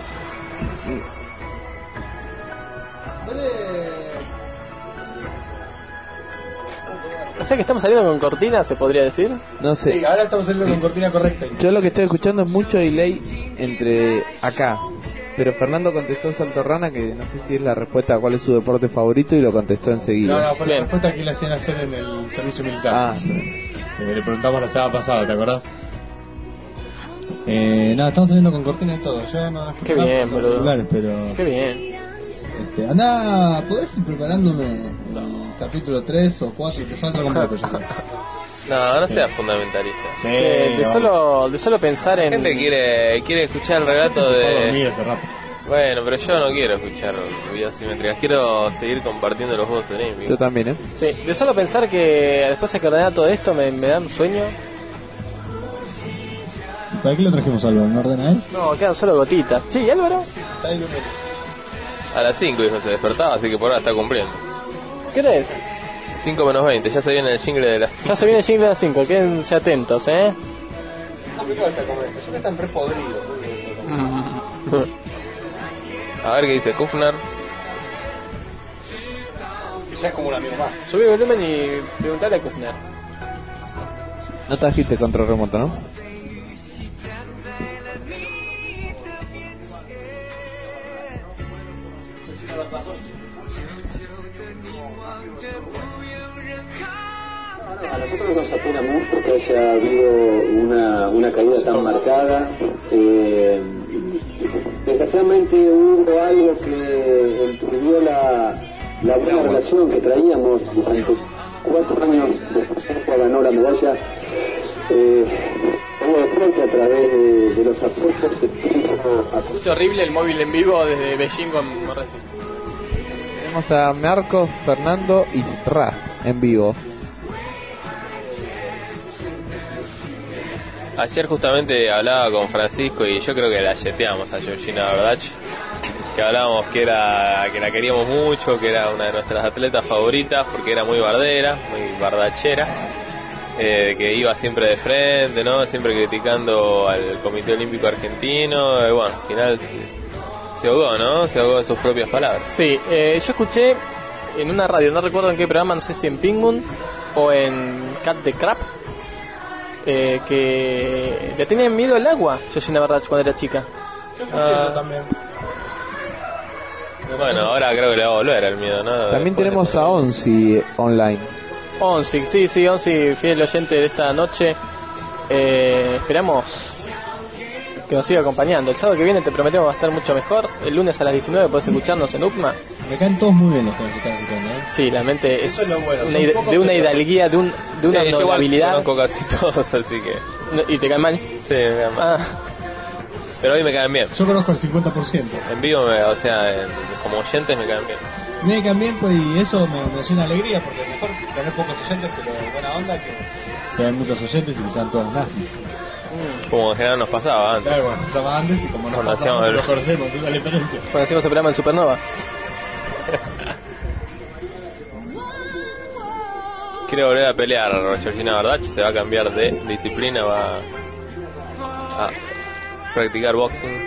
O sea que estamos saliendo con cortina, se podría decir. No sé. Sí, ahora estamos saliendo con cortina correcta. Yo lo que estoy escuchando es mucho delay entre acá. Pero Fernando contestó salto rana, que no sé si es la respuesta a cuál es su deporte favorito, y lo contestó enseguida. No, no, fue la Bien. respuesta que le hacían hacer en el servicio militar. Ah, Eh, le preguntamos la semana pasada, ¿te acordás? Eh, nada, estamos saliendo con cortina y todo. Yo no Qué bien, con boludo. auriculares, pero... Qué bien. Este, andá, ¿podés ir preparándome el capítulo tres o cuatro? Que falta completo ya. No, no seas fundamentalista. Sí, Eh, de no. solo de solo pensar La en gente quiere, quiere escuchar el relato Se fue a dormir de... hace rato. Bueno, pero yo no quiero escuchar vidas simétricas. Quiero seguir compartiendo los Juegos yo Olímpicos. también, ¿eh? sí, de solo pensar que después hay que ordenar todo esto me, me da un sueño. ¿Para qué lo trajimos, Álvaro? ¿No ordena él? No, quedan solo gotitas. Sí, ¿y Álvaro? Está ahí durmiendo. A las cinco dijo se despertaba, así que por ahora está cumpliendo. ¿Qué crees? cinco menos veinte, ya se viene el jingle de las... Ya se viene el jingle de las cinco, quédense atentos, ¿eh? complicado está comer esto. Ya que están re podridos. A ver qué dice Kufner. Ya es como un amigo más. Subí el volumen y preguntale a Kufner. No trajiste control remoto, ¿no? A nosotros nos apena mucho que haya habido una, una caída tan marcada. Eh, desgraciadamente hubo algo que impidió la, la buena relación que traíamos durante cuatro años después que ella ganó la medalla. Eh, creo que a través de, de los apoyos que tuvo a Escucho horrible el móvil en vivo desde Beijing con Morrissey. Tenemos a Marcos, Fernando y Raf en vivo. Ayer justamente hablaba con Francisco y yo creo que la yeteamos a Georgina Bardach, que hablábamos que era que la queríamos mucho, que era una de nuestras atletas favoritas porque era muy bardera, muy bardachera, eh, que iba siempre de frente, ¿no? Siempre criticando al Comité Olímpico Argentino, y bueno, al final se, se ahogó, ¿no? Se ahogó en sus propias palabras. Sí, eh, yo escuché en una radio, no recuerdo en qué programa, no sé si en Pingun o en Cat the Crap, eh, que le tenía miedo al agua Georgina Bardach cuando era chica. Yo escuché eso también. Bueno, ahora creo que le va a volver el miedo, ¿no? También Después tenemos de... a Onsi online. Onsi, sí, sí, Onsi, fiel oyente de esta noche. Eh, esperamos que nos siga acompañando. El sábado que viene te prometemos va a estar mucho mejor. El lunes a las diecinueve puedes escucharnos en U P M A. Me caen todos muy bien los que nos están escuchando, ¿eh? Sí, la mente es, Eso es lo bueno, una son hid- pocos de una pero- hidalguía, de, un, de una Sí, yo igual notabilidad. conozco casi todos, así que... No- ¿Y te caen mal? Sí, me caen mal. Ah, Pero hoy me caen bien. Yo conozco el cincuenta por ciento. En vivo, me, o sea, en- como oyentes me caen bien. Me caen bien, pues, y eso me, me llena de alegría, porque mejor tener pocos oyentes, pero de buena onda, que tener muchos oyentes y que sean todos nazis. Como en general nos pasaba antes. Claro, bueno, estaba antes y como nos Cuando pasamos, hacíamos los el- conocemos, es la diferencia. cuando hacemos el programa en Supernova. Quiere volver a pelear Georgina Bardach, se va a cambiar de disciplina, va a practicar boxing.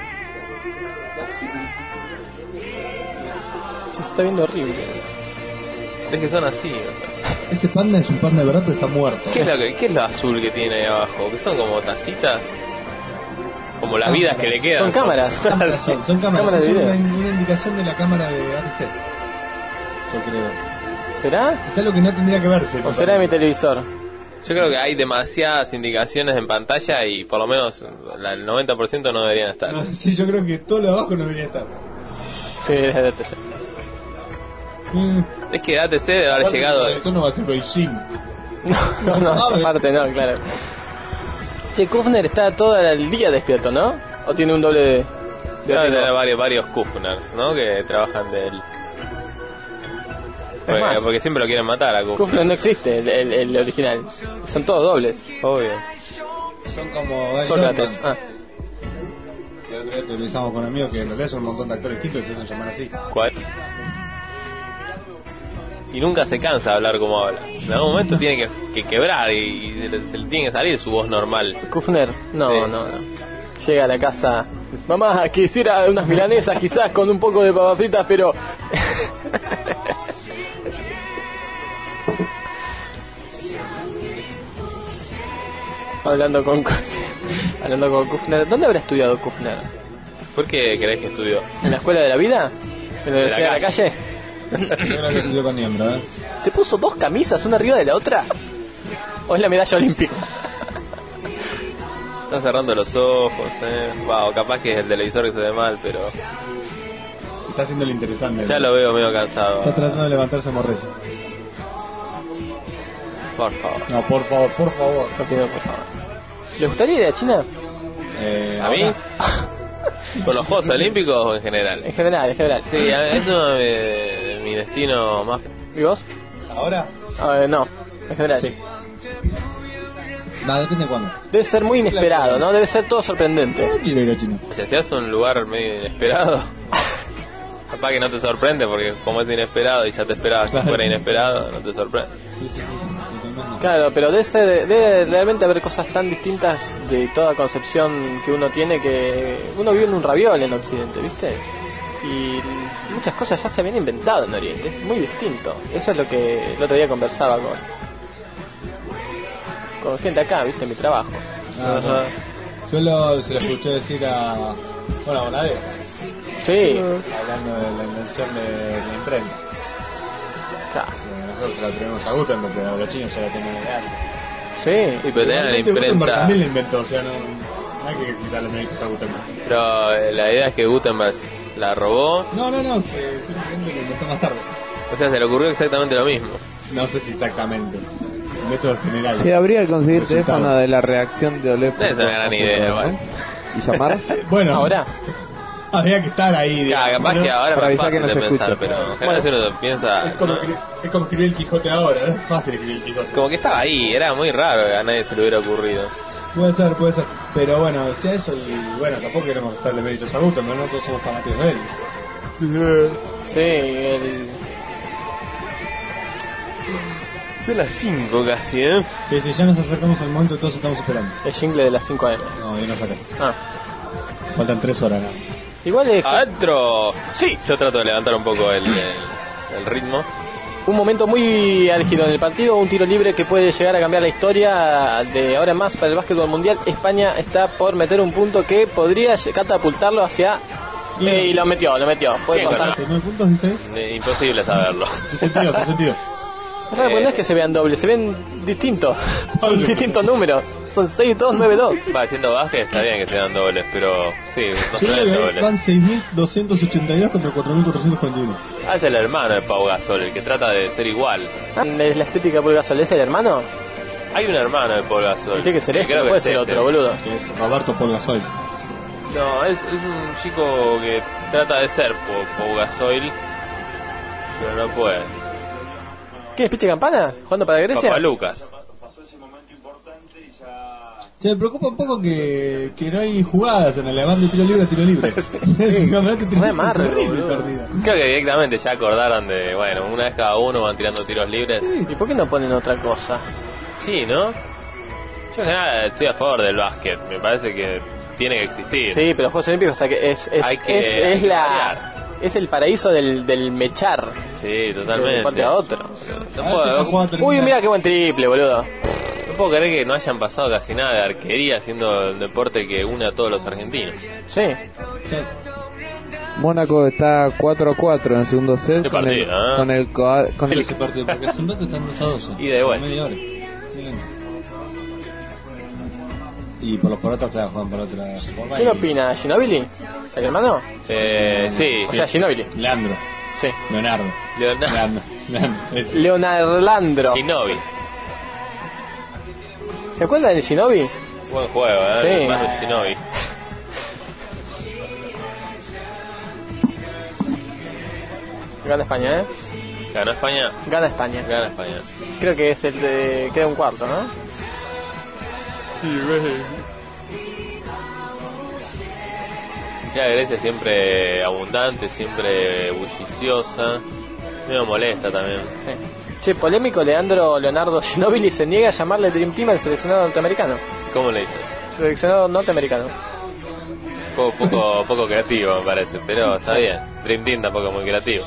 Sí, se está viendo horrible. Es que son así. Ese panda es un panda de verdad, pero está muerto. ¿Qué es, lo que, ¿Qué es lo azul que tiene ahí abajo? Que son como tacitas. Como las vidas que le quedan. Son cámaras. Son, son cámaras, Cámaras de es una, video. una indicación de la cámara de A T C. Yo creo. ¿Será? Es algo que no tendría que verse. ¿O será de mi televisor? Yo creo que hay demasiadas indicaciones en pantalla y por lo menos la- el noventa por ciento no deberían estar. No, sí, yo creo que todo lo de abajo no debería estar. Sí, es de A T C. Mm. Es que A T C debe haber Aparte, llegado... Esto no va a ser Beijing. No, no, esa parte no, claro. Che, Kufner está todo el día despierto, ¿no? ¿O tiene un doble de, de Debe ritmo? tener varios, varios Kufners, ¿no? Que trabajan de él. Porque, más. porque siempre lo quieren matar a Kufner. Kufner no existe, el, el, el original. Son todos dobles. Obvio. Son como... Sócrates. Ah. El otro día te utilizamos con amigos que en realidad son un montón de actores distintos y se hacen llamar así. ¿Cuál? Y nunca se cansa de hablar como habla. En algún momento tiene que, que quebrar y, y se, le, se le tiene que salir su voz normal. Kufner, no, Sí. no, no. Llega a la casa. Mamá, quisiera unas milanesas quizás con un poco de papas fritas, pero... Hablando con hablando con Kufner. ¿Dónde habrá estudiado Kufner? ¿Por qué crees que estudió? ¿En la escuela de la vida? ¿En la universidad de la calle? Yo creo que estudió con Niembro, ¿eh? ¿Se puso dos camisas, una arriba de la otra? ¿O es la medalla olímpica? Están cerrando los ojos, eh. Wow, capaz que es el televisor que se ve mal, pero Se está haciendo lo interesante. ya lo veo medio cansado. Está tratando de levantarse Morresi. Por favor. No, por favor, por favor. No pido, por favor. ¿Le gustaría ir a China? Eh, ¿A mí? ahora- ¿Por los Juegos Olímpicos o en general? En general, en general. Sí, a- es uno de mi destino más... ¿Y vos? ¿Ahora? Ah, no, en general. Sí. No, depende de cuándo. Debe ser muy inesperado, ¿no? Debe ser todo sorprendente. No quiero ir a China. Si hacías un lugar medio inesperado, capaz que no te sorprende porque como es inesperado y ya te esperabas que Claro. fuera inesperado, no te sorprende. Sí, sí, sí. Totalmente. Claro, pero debe, ser, debe realmente haber cosas tan distintas de toda concepción que uno tiene que... Uno vive en un raviol en Occidente, ¿viste? Y muchas cosas ya se habían inventado en Oriente, es muy distinto. Eso es lo que el otro día conversaba con con gente acá, ¿viste? En mi trabajo. Ah, no. Yo lo, se lo escuché decir a... Bueno, a Bonadeo, Sí, hablando de la invención de la imprenta. claro. Bueno, nosotros la tenemos a Gutenberg, pero los chinos ya la tienen de antes. Sí, Y pero tenían la Igualmente Gutenberg imprenta... también la inventó, o sea, no, no hay que quitarle méritos a Gutenberg. Pero eh, la idea es que Gutenberg la robó, No, no, no, que simplemente lo inventó más tarde. o sea, se le ocurrió exactamente lo mismo. No sé si exactamente. Métodos generales. Que habría que conseguir Resultado. teléfono de la reacción de Olep. Es una gran idea, igual. Y llamar. Bueno, ahora. Había que estar ahí. Claro, capaz ¿no? que ahora Para es más avisar fácil que no de se pensar, escucha. pero en general si uno piensa... Es como, ¿no? escri- es como escribir el Quijote ahora, ¿no? Es fácil escribir el Quijote. Como que estaba ahí, era muy raro que a nadie se le hubiera ocurrido. Puede ser, puede ser. Pero bueno, decía eso y bueno, tampoco queremos darle méritos a Gusto, no nosotros somos fanáticos de él. Sí, el... Son las cinco casi, ¿eh? Sí, sí, ya nos acercamos al momento que todos estamos esperando. El jingle de las cinco a eme. No, y no sacas. Ah. Faltan tres horas, ¿no? Igual es ¡Adentro! Sí. Yo trato de levantar un poco el, el, el ritmo. un momento muy álgido en el partido, un tiro libre que puede llegar a cambiar la historia de ahora en más para el básquetbol mundial. España está por meter un punto que podría catapultarlo hacia... Eh, y lo metió, lo metió. Puede Sí, pasar. bueno. ¿nueve puntos dice? Eh, imposible saberlo. sesenta y dos, sesenta y dos. Es raro, porque no es que se vean dobles, se ven distintos. Son distintos números. Son seis dos, nueve dos. Va, haciendo básquet está bien que se dan dobles, pero sí, no Yo se creo ven que dobles. van seis mil doscientos ochenta y dos contra cuatro mil cuatrocientos cuarenta y uno. Ah, es el hermano de Pau Gasol, el que trata de ser igual. Ah, es la estética por Gasol, ¿es el hermano? Hay un hermano de Pau Gasol. Y tiene que ser que este, creo no que puede es ser este. otro, boludo. Que es Roberto Paul Gasol. No, es, es un chico que trata de ser Pau, Pau Gasol, pero no puede. ¿Qué es Piche Campana? ¿Jugando para Grecia? Papá Lucas. Se me preocupa un poco que, que no hay jugadas en el levante de tiro libre a tiro libre. Es un campeonato de tiro Re libre amargo, terrible boludo. perdido. Creo que directamente ya acordaron de, bueno, una vez cada uno van tirando tiros libres. ¿Y por qué no ponen otra cosa? Sí, ¿no? Yo en general estoy a favor del básquet, me parece que tiene que existir. Sí, pero Juegos Olímpicos, o sea, que es, es, Hay que- es, hay es que la... variar. Es el paraíso del, del mechar. Sí, De totalmente. un parte a otro. No puedo, Uy, mira qué buen triple, boludo. no puedo creer que no hayan pasado casi nada de arquería siendo el deporte que une a todos los argentinos. Sí. Mónaco está cuatro a cuatro en el segundo set. Qué con, el, partido, ¿eh? con el coa- con el Ese partido, porque el Zumbato están dos a doce. Y de vuelta. Media hora. Y por los porotos, claro, juegan por otra forma. ¿Qué y- opina? ¿Ginobili? ¿El hermano? Eh, sí. O sea, Ginobili. Leandro. Sí. Leonardo. Leonardo. Leandro. Leandro. Ese. Leonardo. Shinobi. ¿Se acuerdan del Shinobi? Buen juego, ¿eh? Sí. El hermano Shinobi. Gana España, ¿eh? ¿Ganó España? Gana España. Gana España. Creo que es el de... Queda un cuarto, ¿no? Ya Grecia siempre abundante, siempre bulliciosa. Me molesta también. Sí. Che, polémico, Leandro Leonardo Ginobili se niega a llamarle Dream Team al seleccionado norteamericano. ¿Cómo le dicen? Seleccionado norteamericano. Poco, poco, poco creativo me parece, pero está bien. Dream Team tampoco es muy creativo.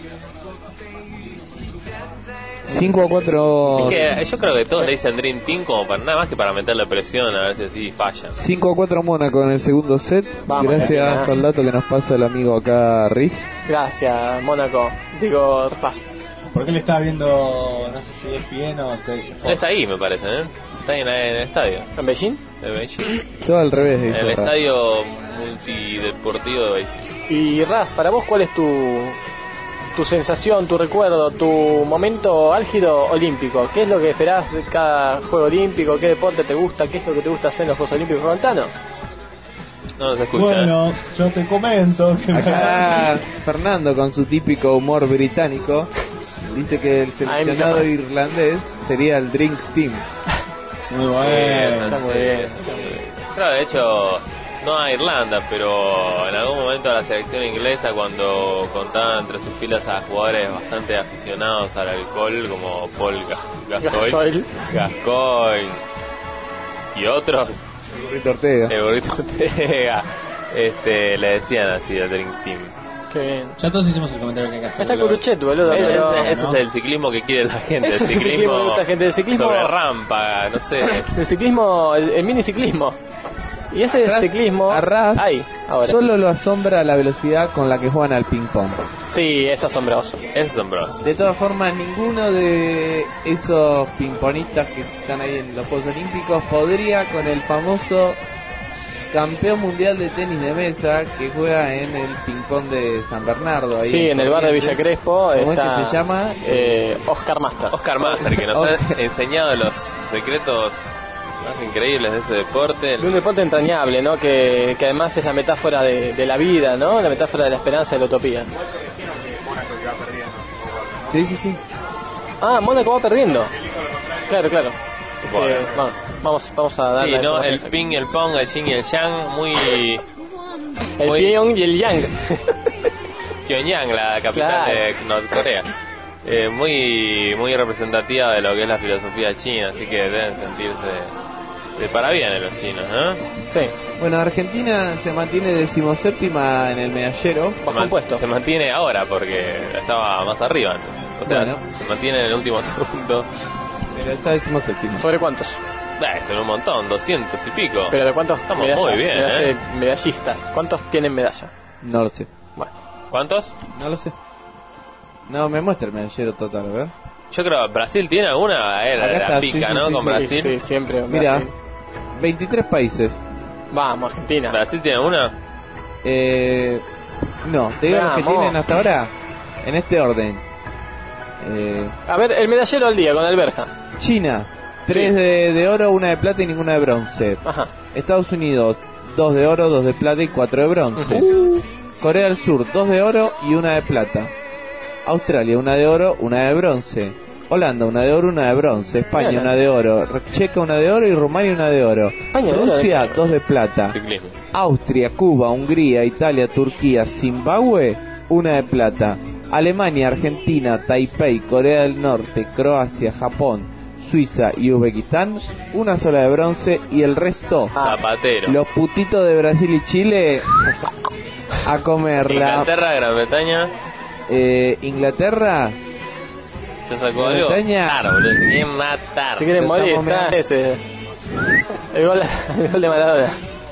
cinco a cuatro. Es que yo creo que todos le dicen Dream Team como para nada más que para meterle presión a ver si así fallan. cinco a cuatro Mónaco en el segundo set. Vamos, Gracias Argentina. al dato que nos pasa el amigo acá, Riz. Gracias, Mónaco. Digo, Paz. ¿Por qué le estaba viendo, no sé si es bien o qué? No está ahí, me parece, ¿eh? Está ahí en, en el estadio ¿En Beijing? de Beijing. Todo al revés, En dice el acá. estadio multideportivo de Beijing. Y Raz, para vos, ¿cuál es tu, tu sensación, tu recuerdo, tu momento álgido olímpico? ¿Qué es lo que esperás de cada juego olímpico? ¿Qué deporte te gusta? ¿Qué es lo que te gusta hacer en los Juegos Olímpicos? Contanos. No nos escucha. Bueno, yo te comento que Acá Fernando con su típico humor británico dice que el seleccionado I'm- irlandés sería el Drink Team. Muy Bien, bueno. Está muy sí, bien. sí. Claro, de hecho, no a Irlanda, pero en algún momento a la selección inglesa, cuando contaban entre sus filas a jugadores bastante aficionados al alcohol, como Paul Ga- Gasol, Gasol. Gascoigne y otros, Burrito Ortega. el Burrito Ortega, este, le decían así al Dream Team. Qué bien. Ya todos hicimos el comentario que hay que hacer. Está Curuchet, boludo. Ese, Pero... ese es el ciclismo que quiere la gente. Ese es el ciclismo que gusta, gente. El ciclismo- sobre rampa, no sé. El ciclismo, el, el mini ciclismo. Y ese Arras- ciclismo... Arras Ahí, ahora. solo lo asombra la velocidad con la que juegan al ping pong. Sí, es asombroso. Es asombroso. De todas formas, ninguno de esos pingponistas que están ahí en los Juegos Olímpicos podría con el famoso campeón mundial de tenis de mesa que juega en el ping-pong de San Bernardo. Ahí Sí, en el bar de Villa Crespo ¿Cómo está... es que se llama? Eh, Oscar Master. Oscar Master, que nos ha enseñado los secretos más increíbles de ese deporte. De un deporte entrañable, ¿no? Que, que además es la metáfora de, de la vida, ¿no? La metáfora de la esperanza y la utopía. Sí, sí, sí. Ah, Mónaco va perdiendo. Claro, claro. Este, Bueno. vamos, vamos, vamos a darle Sí, la ¿no? información. El ping, el pong, el yin y el yang, muy... El muy- Pyongyang y el Yang. Pyongyang, la capital Claro. de Norcorea. Eh, muy muy representativa de lo que es la filosofía china, así que deben sentirse de parabienes los chinos, ¿no? Sí. Bueno, Argentina se mantiene decimoséptima en el medallero. Se, man- se mantiene ahora porque estaba más arriba antes. O sea, Bueno. se mantiene en el último segundo. Pero está decimoséptima. ¿Sobre cuántos? Eh, son un montón, doscientos y pico. Pero de cuántos Estamos medallas, muy bien, medalla- ¿eh? medallistas. ¿Cuántos tienen medalla? No lo sé. Bueno. ¿Cuántos? No lo sé. No, me muestra el medallero total, a ver. Yo creo que Brasil tiene alguna, eh, la, Acá la está, pica, sí, sí, ¿no? sí, Con sí, Brasil. Sí, siempre. Mira, Brasil. veintitrés países. Vamos, Argentina. ¿Brasil tiene una? Eh, no, te digo los que Vamos. tienen hasta ahora en este orden. Eh, A ver, el medallero al día con Alberja. China, tres Sí. de, de oro, una de plata y ninguna de bronce. Ajá. Estados Unidos, dos de oro, dos de plata y cuatro de bronce. Ujú. Corea del Sur, dos de oro y una de plata. Australia, una de oro, una de bronce. Holanda, una de oro, una de bronce. España, Mira. una de oro. Checa, una de oro y Rumania, una de oro. España, de oro, Rusia, de- dos de plata. Ciclismo. Austria, Cuba, Hungría, Italia, Turquía, Zimbabue, una de plata. Alemania, Argentina, Taipei, Corea del Norte, Croacia, Japón, Suiza y Uzbekistán, una sola de bronce y el resto, Zapatero. los putitos de Brasil y Chile, a comerla. Inglaterra, Gran Bretaña. Eh, Inglaterra, ¿Se sacó Gran algo? Bretaña. Claro, boludo. Se quieren matar. Si quieren Lo morir, estamos está mirando. ese. El gol, el gol de Maradona.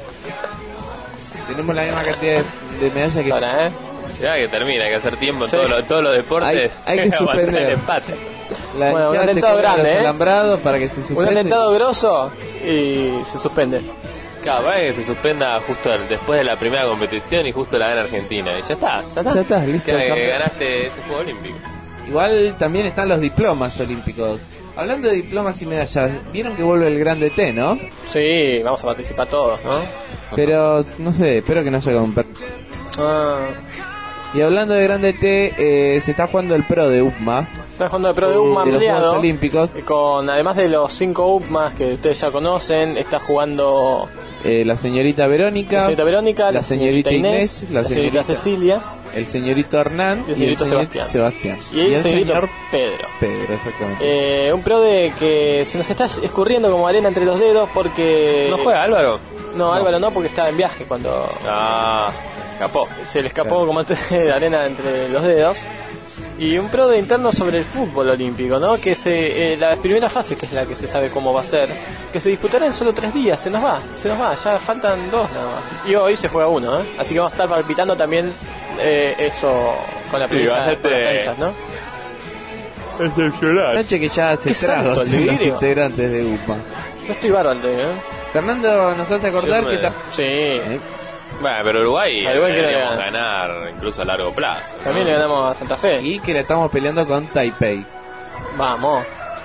tenemos la misma cantidad de, de medallas que... Ahora, ¿eh? Ya que termina, hay que hacer tiempo en Sí. todos los, todos los deportes. Hay- hay que Aguantar suspender. el empate. La Bueno, un hinchada se atentado come grande, los ¿eh? alambrados para que se Un suspenda. atentado grosso y se suspende. Claro, para que se suspenda justo el- después de la primera competición y justo la gana Argentina. Y ya está, ya está. Ya está, listo. Queda que campeón. ganaste ese juego olímpico. Igual también están los diplomas olímpicos. Hablando de diplomas y medallas, vieron que vuelve el Grande T, ¿no? Sí, vamos a participar todos, ¿no? Pero no sé, espero que no haya con per- Ah, Y hablando de Grande T, eh, se está jugando el Pro de U P M A. está jugando el Pro de U P M A de los Juegos ampliado. Olímpicos. Y con, además de los cinco U P M As que ustedes ya conocen, está jugando Eh, la señorita Verónica, la señorita Verónica, la, la señorita Inés, la, la señorita señorita Cecilia el señorito Hernán y el señorito señorito Sebastián. Sebastián. y el, señorito señor Pedro. Pedro, exactamente. Eh, un Pro de que se nos está escurriendo como arena entre los dedos porque... ¿No juega Álvaro? No, Álvaro no, porque estaba en viaje cuando Ah, escapó. se le escapó Claro. como de arena entre los dedos. Y un pro de interno sobre el fútbol olímpico, ¿no? Que se, eh, la primera fase, que es la que se sabe cómo va a ser, que se disputará en solo tres días, se nos va, se nos va, ya faltan dos nada más. Y hoy se juega uno, ¿eh? Así que vamos a estar palpitando también eh, eso con la Sí, prensa, bastante- con las prensas, ¿no? Excepcional. Noche que ya hace Qué santo tragos el en los vidrio. integrantes de U P M Yo estoy bárbaro, ¿eh? A. Fernando nos hace acordar Yo que me- está... Sí, ¿Eh? Bueno, pero Uruguay, A Uruguay quiere deberíamos ganar. ganar incluso a largo plazo. ¿no? también le ganamos a Santa Fe. Y que la estamos peleando con Taipei. Vamos.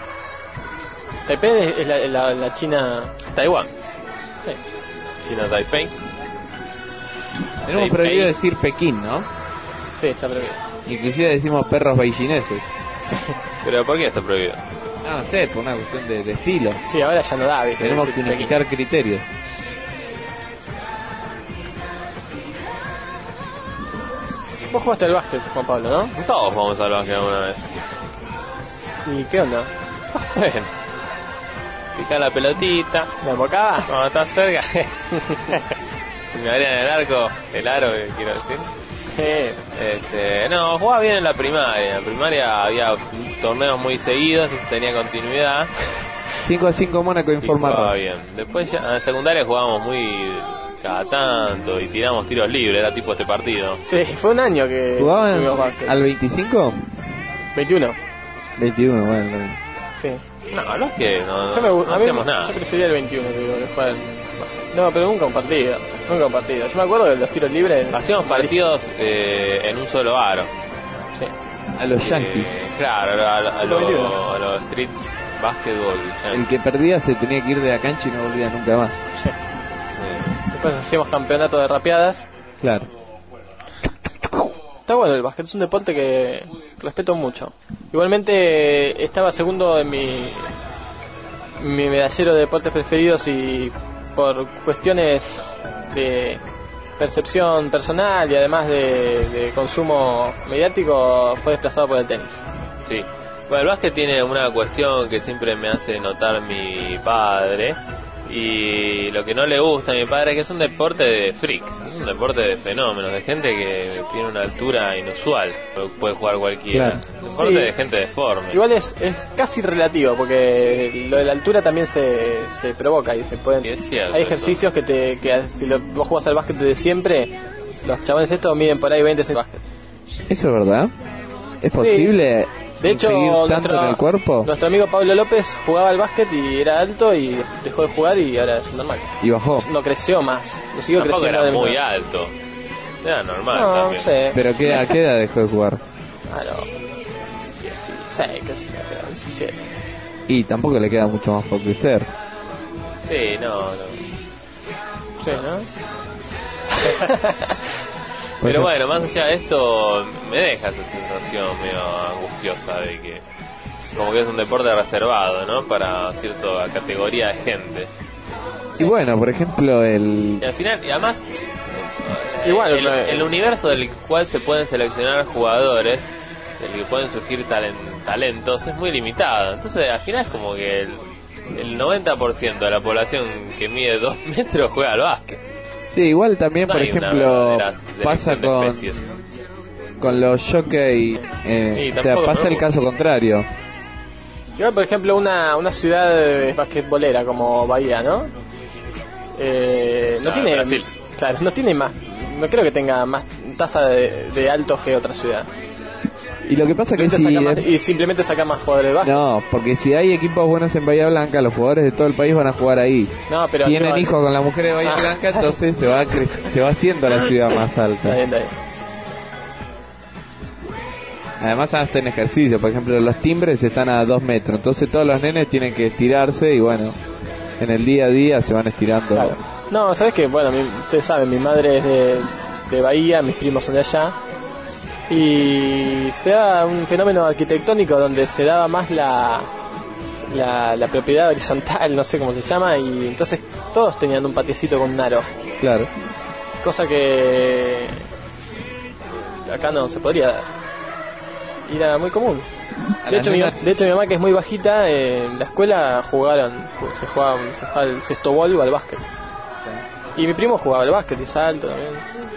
Taipei es la, la, la China... Taiwán. Sí. China Taipei. Tenemos Taipei. prohibido decir Pekín, ¿no? Sí, está prohibido. Inclusive decimos perros beijinenses. Sí. ¿Pero por qué está prohibido? Ah, no sé, por una cuestión de, de estilo. Sí, ahora ya no da, ¿viste? Tenemos Decir que unificar criterios. Pekín. Vos jugaste al básquet, Juan Pablo, ¿no? Todos vamos al básquet alguna vez. ¿Y qué onda? Bueno. Pica la pelotita. ¿La embocada? Cuando estás cerca. Me abrían el arco. El aro, que quiero decir. Sí. Este, no, jugaba bien en la primaria. En la primaria había torneos muy seguidos y se tenía continuidad. cinco a cinco Mónaco Y informa jugaba Ross. bien. Después ya en la secundaria jugábamos muy cada tanto y tiramos tiros libres, era tipo este partido. Sí, fue un año que ¿Jugaban jugamos básquet. al veinticinco? veintiuno. veintiuno, bueno. bueno. Sí. No, no es que no, Yo, me, no a mí, hacíamos nada. yo prefería el veintiuno, te digo, que jugar el- No, pero nunca un partido. Nunca un partido. Yo me acuerdo de los tiros libres. Hacíamos partidos eh, en un solo aro. Sí. A los Yankees. Eh, claro, a, a, a Lo los veintiuno. a los street básquetbol. Ya. El que perdía se tenía que ir de la cancha y no volvía nunca más. Sí. Sí. Después hacíamos campeonato de rapeadas. Claro. Está bueno el básquet, es un deporte que respeto mucho. Igualmente estaba segundo en mi, mi medallero de deportes preferidos y por cuestiones de percepción personal y además de, de consumo mediático fue desplazado por el tenis. Sí. Bueno, el básquet tiene una cuestión que siempre me hace notar mi padre, y lo que no le gusta a mi padre es que es un deporte de freaks, es un deporte de fenómenos, de gente que tiene una altura inusual, puede jugar cualquiera. Claro. Un deporte Sí. de gente deforme. Igual es, es casi relativo porque lo de la altura también se, se provoca y se pueden. Sí, es cierto, hay ejercicios que te que si lo, vos jugás al básquet de siempre, los chavales estos miden por ahí veinte centímetros. ¿Eso es verdad? ¿Es Sí. posible De hecho, conseguir tanto nuestro, en el cuerpo? nuestro amigo Pablo López jugaba al básquet y era alto y dejó de jugar y ahora es normal. Y bajó. No creció más, no siguió Tampoco creciendo. era del muy mismo. alto, era normal No, también. sé. ¿Pero qué, a qué edad dejó de jugar? Claro. dieciséis, qué sé yo, diecisiete. Y tampoco le queda mucho más por crecer. Sí, no, no. Sí, ¿no? Pero bueno, más allá de esto, me deja esa sensación medio angustiosa de que como que es un deporte reservado, ¿no? Para cierta categoría de gente. Y bueno, por ejemplo, el... Y al final, y además, Igual, el, eh, el universo del cual se pueden seleccionar jugadores, del que pueden surgir talen- talentos, es muy limitado. Entonces, al final es como que el, el noventa por ciento de la población que mide dos metros juega al básquet. Sí, igual también, No por hay una ejemplo, verdadera pasa selección de con, especies. con los jockey, eh, Sí, o sea, tampoco pasa me el gusta. caso contrario. Igual, por ejemplo, una, una ciudad basquetbolera como Bahía, ¿no? Eh, no Ah, tiene Brasil. Claro, no tiene más, no creo que tenga más tasa de, de altos que otra ciudad. Y lo que pasa que si... Simplemente saca más- y simplemente saca más jugadores de básquet. No, porque si hay equipos buenos en Bahía Blanca, los jugadores de todo el país van a jugar ahí. No, pero Tienen no- hijos con la mujer de Bahía Ah. Blanca, entonces se va, cre- se va haciendo la ciudad más Está alta. bien, está bien. Además hacen ejercicio, por ejemplo, los timbres están a dos metros, entonces todos los nenes tienen que estirarse y bueno, en el día a día se van estirando. Claro. No, ¿sabes qué? Bueno, mi- ustedes saben, mi madre es de, de Bahía, mis primos son de allá. Y se da un fenómeno arquitectónico donde se daba más la, la, la propiedad horizontal, no sé cómo se llama, y entonces todos tenían un patiecito con un aro. Claro. Cosa que acá no se podría dar. Y era muy común. A De las hecho, mi, nenas- de hecho mi mamá, que es muy bajita, eh, en la escuela jugaron, ju- se jugaba, se jugaba el cesto bol o al básquet. Y mi primo jugaba al básquet y salto también.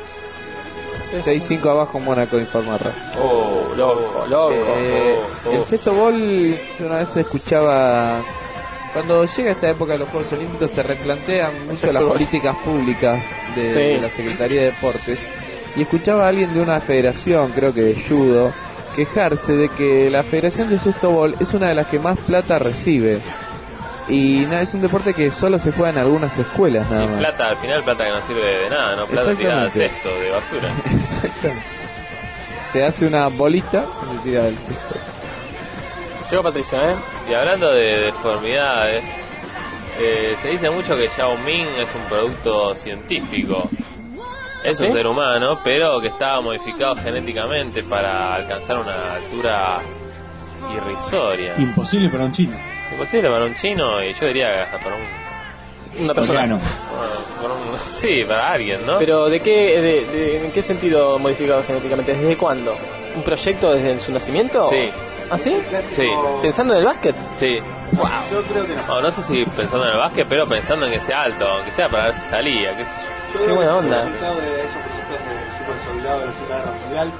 Es- seis cinco abajo Mónaco Informarra. Oh, loco, loco. Eh, Oh, oh. El sexto bol, yo una vez escuchaba, cuando llega esta época de los Juegos Olímpicos se replantean mucho sexto las bol. políticas públicas de, Sí. de la Secretaría de Deportes, y escuchaba a alguien de una federación, creo que de judo, quejarse de que la Federación de Sexto Bol es una de las que más plata recibe. Y nada, es un deporte que solo se juega en algunas escuelas nada Y más. plata, al final plata que no sirve de nada, ¿no? Plata tirada al Exactamente. cesto de basura. Exactamente. Te hace una bolita y te tira del cesto. Llegó Patricia, ¿eh? Y hablando de deformidades, eh, se dice mucho que Yao Ming es un producto científico. Es ¿Sí? un ser humano, pero que estaba modificado genéticamente para alcanzar una altura irrisoria. Imposible para un chino. Imposible para un chino y yo diría que hasta para un... Una persona. Coreano. para un- sí, para alguien, ¿no? Pero ¿de qué, de, de- ¿en qué sentido modificado genéticamente? ¿Desde cuándo? ¿Un proyecto desde su nacimiento? Sí. ¿Ah, sí? Sí, ¿Pensando en el básquet? sí. Wow. Yo creo que no. No, no sé si pensando en el básquet, pero pensando en que sea alto, aunque sea para ver si salía, qué sé yo. Yo Qué creo buena que onda. es el resultado de esos proyectos de super soldados de la Segunda Guerra Mundial.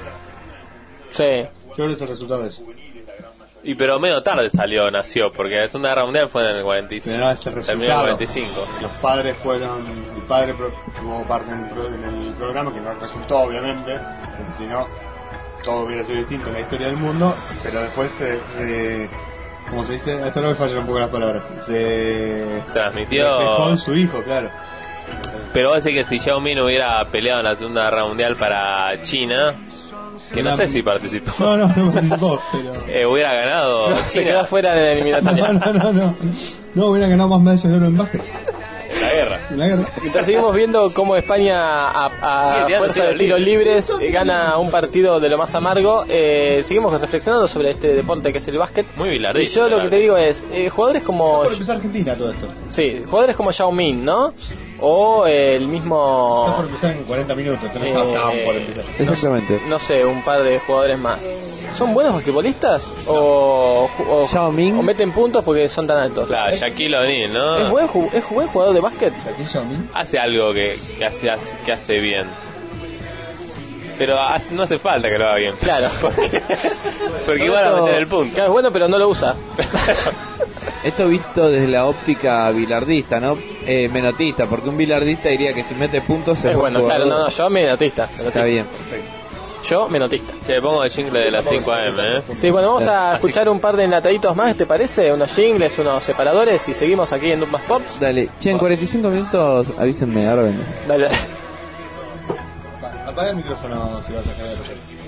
Sí. Yo creo que es el resultado de eso. Y pero medio tarde salió, nació, porque la Segunda Guerra Mundial fue en el cuarenta y cinco. Pero no es el Terminó en el resultado. cuarenta y cinco. Los padres fueron, el padre pro- tomó parte en el, pro- en el programa, que no resultó obviamente, porque si no, todo hubiera sido distinto en la historia del mundo, pero después, eh, eh, como se dice, esto no me fallan un poco las palabras, se Transmitió. reflejó en su hijo, claro. Pero vos decís que si Yao Ming hubiera peleado en la Segunda Guerra Mundial para China, Que no Una- sé si participó. No, no, no participó, pero... Eh, hubiera ganado. Se China quedó fuera de la eliminatoria. No, no, no, no. No, hubieran ganado más medallas de oro en básquet. en la guerra. En la guerra. Mientras seguimos viendo cómo España a, a Sigue tirando fuerza de tiros tiros libres eh, gana un partido de lo más amargo, eh, seguimos reflexionando sobre este deporte que es el básquet. Muy Y bilardista. yo lo que te digo es, eh, jugadores como... Por empezar Argentina todo esto. Sí, jugadores como Yao Ming, ¿no? O eh, el Está por mismo... empezar en cuarenta minutos. Tenés Eh, estaban por empezar. Exactamente. No sé, un par de jugadores más. ¿Son buenos basquetbolistas? ¿O, o, Yao Ming. o meten puntos porque son tan altos? Claro, Shaquille O'Neal, ¿no? ¿Es buen, ju- ¿Es buen jugador de básquet? Shaquille O'Neal. Hace algo que, que, hace, hace- que hace bien. Pero hace- no hace falta que lo haga bien. Claro. Porque, porque igual va a meter el punto. Claro, es bueno, pero no lo usa. Esto visto desde la óptica bilardista, ¿no? Eh, menotista, porque un bilardista diría que si mete puntos Es bueno, claro, no, no, yo menotista. Está menotista. bien. Yo menotista. Che, pongo el jingle de las cinco a eme, ¿eh? Sí, bueno, vamos a Así- escuchar un par de enlataditos más, ¿te parece? Unos jingles, unos separadores y seguimos aquí en Dumas Pops. Dale, che, en cuarenta y cinco minutos avísenme, ahora vengo. Dale. Apaga el micrófono si vas a caer.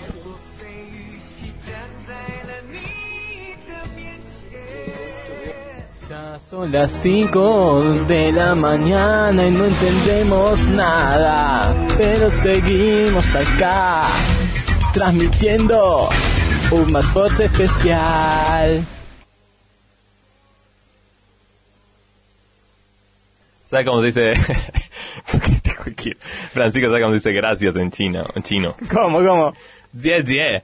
Ya son las cinco de la mañana y no entendemos nada, pero seguimos acá, transmitiendo un Más Sports especial. ¿Sabes cómo se dice? Francisco, ¿sabes cómo se dice gracias en chino? En chino. ¿Cómo, cómo? Zie, zie.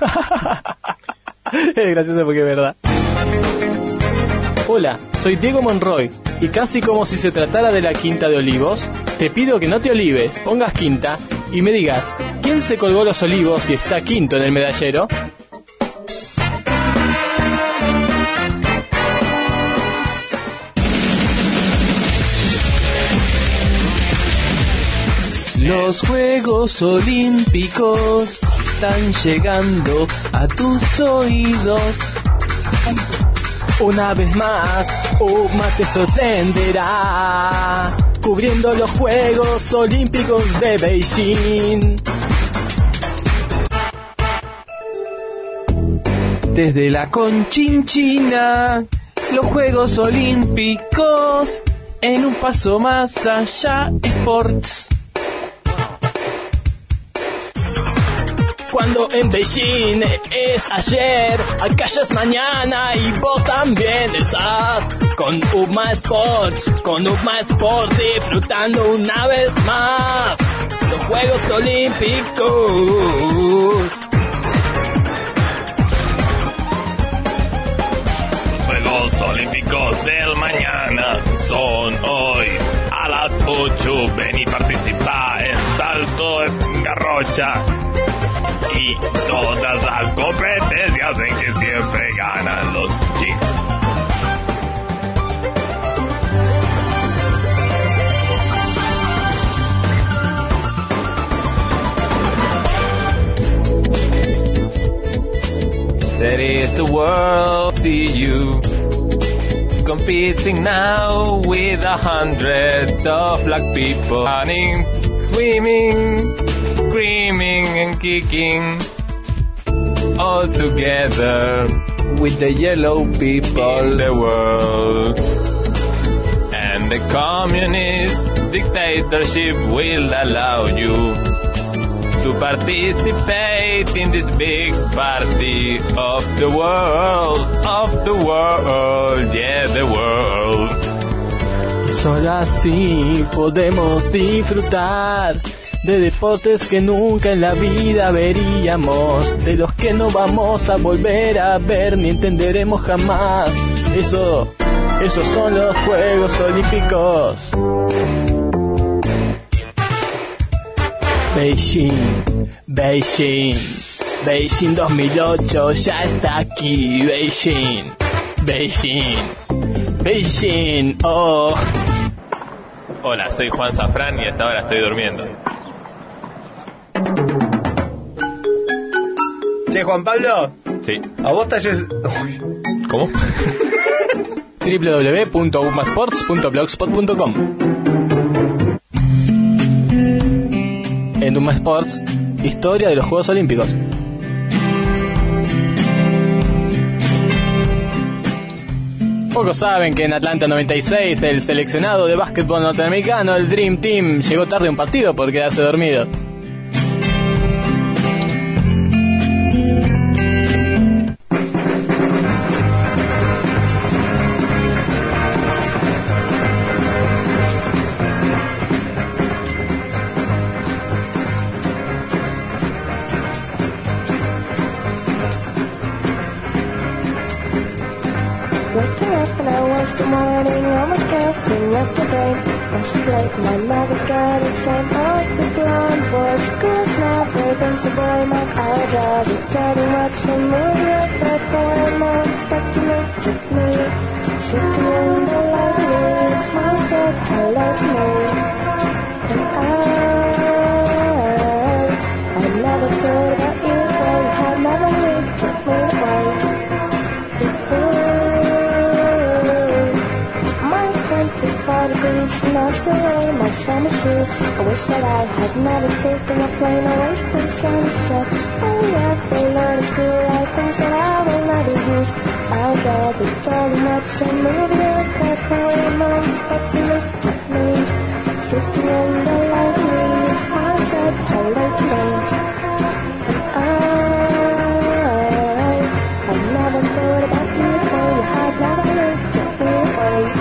Es gracioso porque es verdad. Hola, soy Diego Monroy y casi como si se tratara de la Quinta de Olivos, te pido que no te olives, pongas quinta y me digas, ¿quién se colgó los olivos y está quinto en el medallero? Los Juegos Olímpicos están llegando a tus oídos. Una vez más, UMA te sorprenderá, cubriendo los Juegos Olímpicos de Beijing. Desde la Conchinchina, los Juegos Olímpicos, en un paso más allá, Sports. Cuando en Beijing es ayer, acá ya es mañana y vos también estás con UMA Sports, con UMA Sports disfrutando una vez más los Juegos Olímpicos. Los Juegos Olímpicos del mañana son hoy a las ocho. Ven y participa en salto en garrocha y todas las competencias en que siempre ganan los chicos. There is a world, see you competing now with a hundred of black people running, swimming, screaming and kicking all together with the yellow people in the world. And the communist dictatorship will allow you to participate in this big party of the world, of the world, yeah, the world. Y solo así podemos disfrutar de deportes que nunca en la vida veríamos, de los que no vamos a volver a ver ni entenderemos jamás. Eso, esos son los Juegos Olímpicos. Beijing, Beijing, Beijing dos mil ocho ya está aquí. Beijing, Beijing, Beijing, oh. Hola, soy Juan Zafrán y hasta ahora estoy durmiendo. Che, Juan Pablo. Sí. A vos talles... ¿Cómo? doble u doble u doble u punto umasports punto blogspot punto com. En Duma Sports, historia de los Juegos Olímpicos. Pocos saben que en Atlanta noventa y seis el seleccionado de básquetbol norteamericano, el Dream Team, llegó tarde a un partido por quedarse dormido. Like my mother got it sent off the blonde boy. School's now breaking the boy my I'd rather tell you what you move your bed for a month. But you looked at me, sitting in the library, a smile said hello to me. And I, I never thought about you, but you had never lived with me away. twenty-four degrees and I still wear my summer shoes. I wish that I had never taken a plane away from the sunshine. Oh yeah, they learn in school all things that I will never use. I'd rather tell you much and move your car for a month. But you looked at me, sitting in the library, a smile said hello to me. And I, I never thought about you, though you had never looked at me away.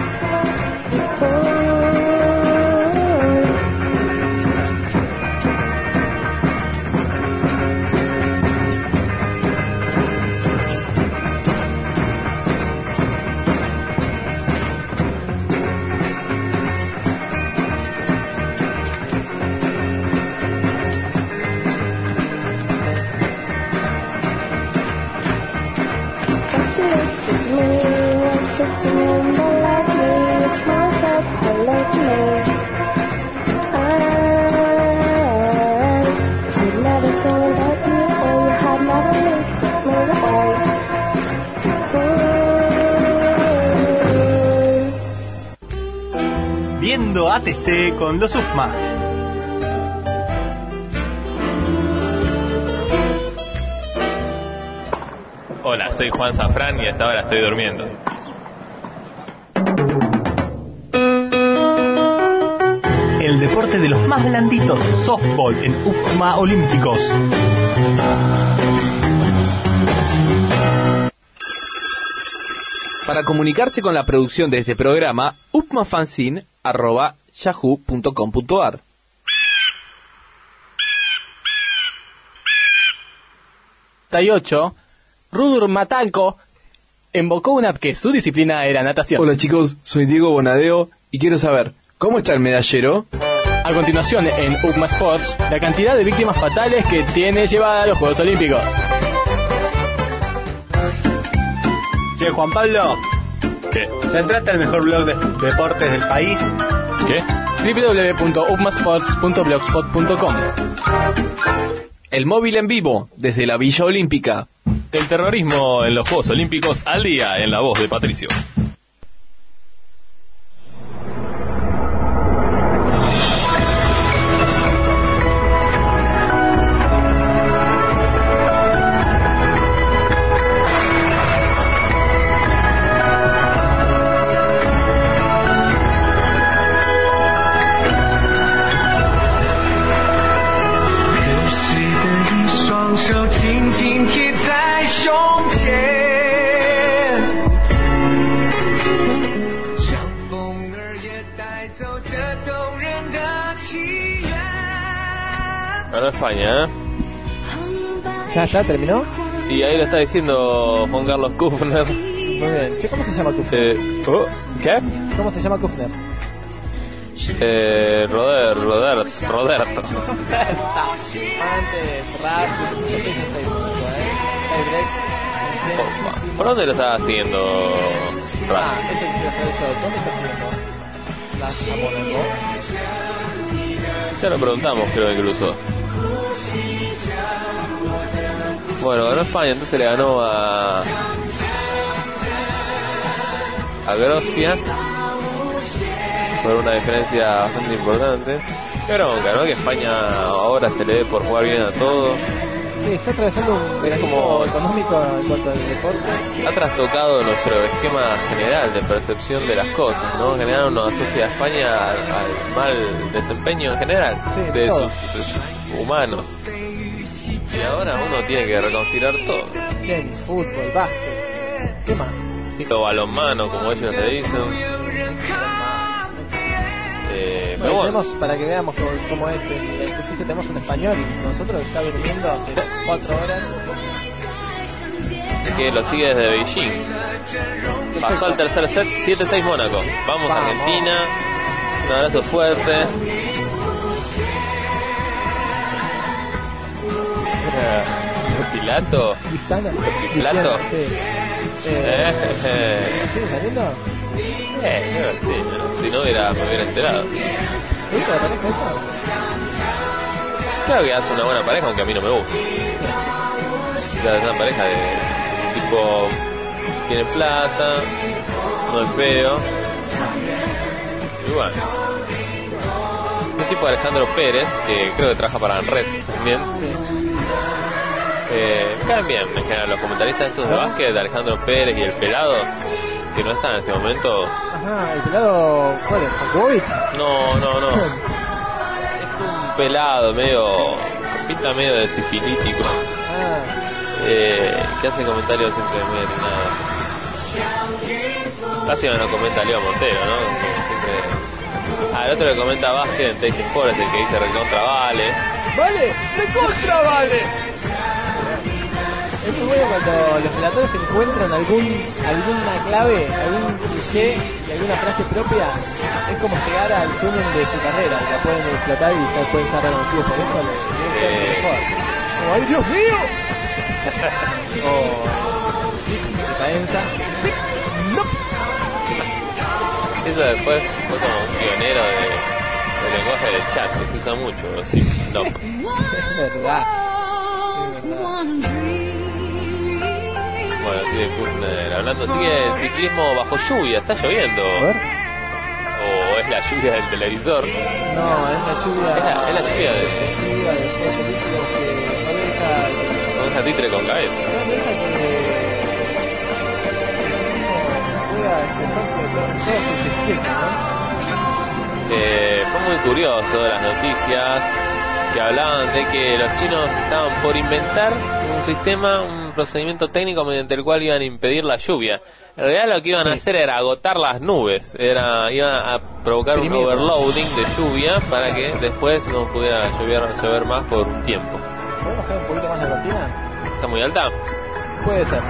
Viendo A T C con los U F M A. Hola, soy Juan Zafrán y hasta ahora estoy durmiendo. El deporte de los más blanditos, softball en U F M A Olímpicos. Para comunicarse con la producción de este programa, upmafanzine arroba yahoo punto com punto ar. treinta y ocho, Rudur Matalco invocó una que su disciplina era natación. Hola chicos, soy Diego Bonadeo y quiero saber, ¿cómo está el medallero? A continuación en U F M A Sports, la cantidad de víctimas fatales que tiene llevada a los Juegos Olímpicos. Che, Juan Pablo. ¿Qué? ¿Ya entraste al mejor blog de deportes del país? ¿Qué? doble u doble u doble u punto u f m a sports punto blogspot punto com. El móvil en vivo, desde la Villa Olímpica. El terrorismo en los Juegos Olímpicos al día, en la voz de Patricio. Ganó España, ¿eh? ¿Ya está? ¿Terminó? Y ahí lo está diciendo Juan Carlos Kufner. Muy bien. ¿Qué, ¿Cómo se llama Kufner? Eh, oh, ¿Qué? ¿Cómo se llama Kufner? Eh, Roder, Roder, Roberto. Antes, rap, yo soy seis puntos, ¿eh? Oh, ¿por dónde lo estaba haciendo Rap? Ah, eso quisiera saber yo. ¿Dónde está haciendo? Las Amoneco. Ya lo preguntamos, creo, incluso. Bueno, ganó España, entonces le ganó a a Grecia por una diferencia bastante importante. Qué bronca, ¿no? Que España ahora se le dé por jugar bien a todo. Sí, está atravesando un Es como como- económico en cuanto al deporte. Ha trastocado nuestro esquema general de percepción de las cosas, ¿no? En general uno asocia a España al, al mal desempeño en general Sí, de, todo. sus, de sus humanos. Y ahora uno tiene que reconsiderar todo. Tenis, fútbol, básquet. ¿Qué más? Todo balonmano, como ellos le dicen. Eh, pero Bueno, bueno, tenemos, para que veamos cómo, cómo es en la justicia, tenemos un español. Nosotros está durmiendo hace cuatro horas. que lo sigue desde Beijing. Pasó al tercer set, siete seis Mónaco. Vamos, Vamos. Argentina. Un abrazo fuerte. ¿Pilato? Guisana. ¿Pilato? Sí. Eh, Eh, eh, ¿Sí, saliendo? eh, creo que sí, ¿no? Si no hubiera, me hubiera enterado. ¿Te gusta la pareja esa? Claro que hace una buena pareja, aunque a mí no me gusta. O sea, es una pareja de tipo, tiene plata, no es feo. Y bueno. Un tipo de Alejandro Pérez, que creo que trabaja para Red también. Eh, caen bien en general los comentaristas estos de básquet, de Alejandro Pérez y el Pelado, que no están en este momento. Ajá, el pelado, ¿cuál es? ¿Jakubovic? No, no, no. Es un pelado medio, con pinta medio de sifilítico, Ah, eh, que hace comentarios siempre medio nada. Lástima no comenta Leo Montero, ¿no? Que siempre... Ah, el otro que comenta básquet en Teis Sport es el que dice recontra vale. ¡vale! ¡Recontra vale! Es muy bueno cuando los relatores encuentran algún alguna clave, algún cliché y alguna frase propia. Es como llegar al sumen de su carrera. La pueden explotar y ya pueden ser reconocidos por eso. Les debe ser Eh. mejor. Como, ¡ay, Dios mío! O... sí, de Paenza. Sí, no. Eso después fue como un pionero de, del lenguaje del chat, que se usa mucho. Sí, no. Es verdad. Es verdad. Bueno, sigue Kuzner hablando, sigue el ciclismo bajo lluvia, está lloviendo. A ver. O es la lluvia del televisor. No, es la lluvia. Es la, es la lluvia de... lluvia de Juegos Olímpicos que no deja que- No deja títere con cabeza. no deja que pueda expresarse de todo- toda su tristeza, ¿no? Eh, fue muy curioso de las noticias que hablaban de que los chinos estaban por inventar un sistema, un procedimiento técnico mediante el cual iban a impedir la lluvia. En realidad lo que iban a Sí. hacer era agotar las nubes, era iban a provocar un Exprimir. overloading de lluvia para que después no pudiera llover, llover más por un tiempo. ¿Podemos bajar un poquito más la cortina? ¿Está muy alta? Puede ser.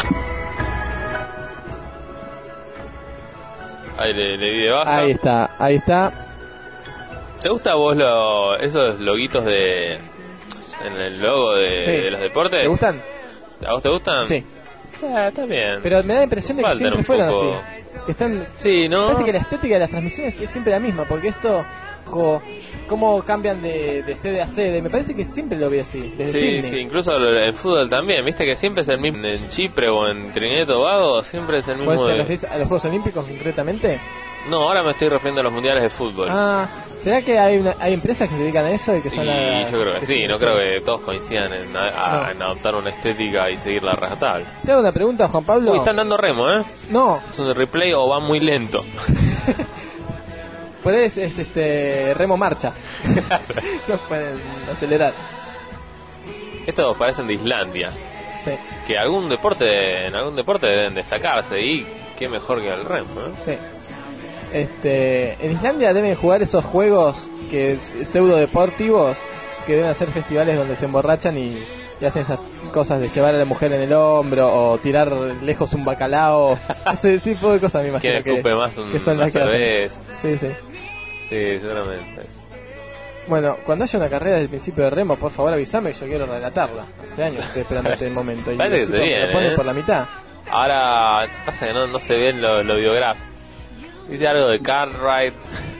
Ahí le, le di de baja. Ahí está, ahí está. ¿Te gusta a vos lo, esos loguitos de en el logo de, Sí. de los deportes? ¿Te gustan? ¿A vos te gustan? Sí. Ah, está bien. Pero me da la impresión de que Faltan siempre un fueron poco- así. Que están... Sí, ¿no? Me parece que la estética de las transmisiones es siempre la misma, porque esto, jo, cómo cambian de, de sede a sede, me parece que siempre lo vi así, desde Sí, Sydney. sí, incluso el fútbol también, viste que siempre es el mismo en Chipre o en Trinidad y Tobago, siempre es el mismo. ¿Puede ser, de- ¿los ves a los Juegos Olímpicos concretamente? No, ahora me estoy refiriendo a los mundiales de fútbol. Ah, ¿será que hay una, hay empresas que se dedican a eso y que Y son las... yo creo que sí, no son- creo que todos coincidan en, a- a- No. en adoptar una estética y seguir la rajatabla. Te hago una pregunta, Juan Pablo. Uy, están dando remo, ¿eh? No, Es un replay o va muy lento. por ahí es, es, este remo marcha. No pueden acelerar. Estos parecen de Islandia. Sí, Que algún deporte, en algún deporte deben destacarse y qué mejor que el remo, ¿eh? sí. Este, en Islandia deben jugar esos juegos que pseudo deportivos que deben hacer festivales donde se emborrachan y, y hacen esas cosas de llevar a la mujer en el hombro o tirar lejos un bacalao, ese tipo de cosas me imagino ¿Quién que, escupe más un, que son una las que hacen. cerveza? Sí, sí. Sí, seguramente. Bueno, cuando haya una carrera del principio de remo, por favor avísame que yo quiero relatarla. Hace años estoy esperando este momento y Parece que los se tipos me viene, lo ponen ¿eh? por la mitad. Ahora pasa que no, no se ven los lo biográficos. Dice algo de Cartwright,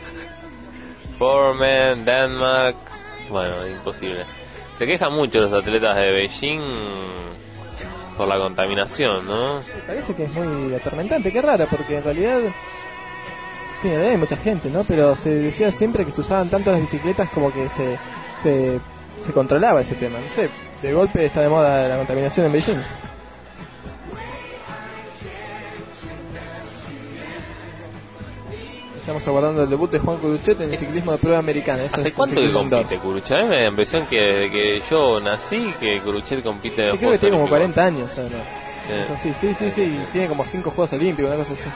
Foreman, Denmark. Bueno, imposible. Se quejan mucho los atletas de Beijing por la contaminación, ¿no? Me parece que es muy atormentante, qué raro, porque en realidad, sí, en realidad hay mucha gente, ¿no? Pero se decía siempre que se usaban tanto las bicicletas como que se, se, se controlaba ese tema, no sé. De golpe está de moda la contaminación en Beijing. Estamos aguardando el debut de Juan Curuchet en el ciclismo de prueba americana. Eso ¿Hace es cuánto el que ciclismo indoor. compite Curuchet? A mí me da la impresión que desde que yo nací que Curuchet compite en Sí, creo que Juegos tiene como Olímpicos. cuarenta años. ¿Sabes? Sí. Eso sí, sí, sí, sí. Tiene como cinco Juegos Olímpicos, una cosa así.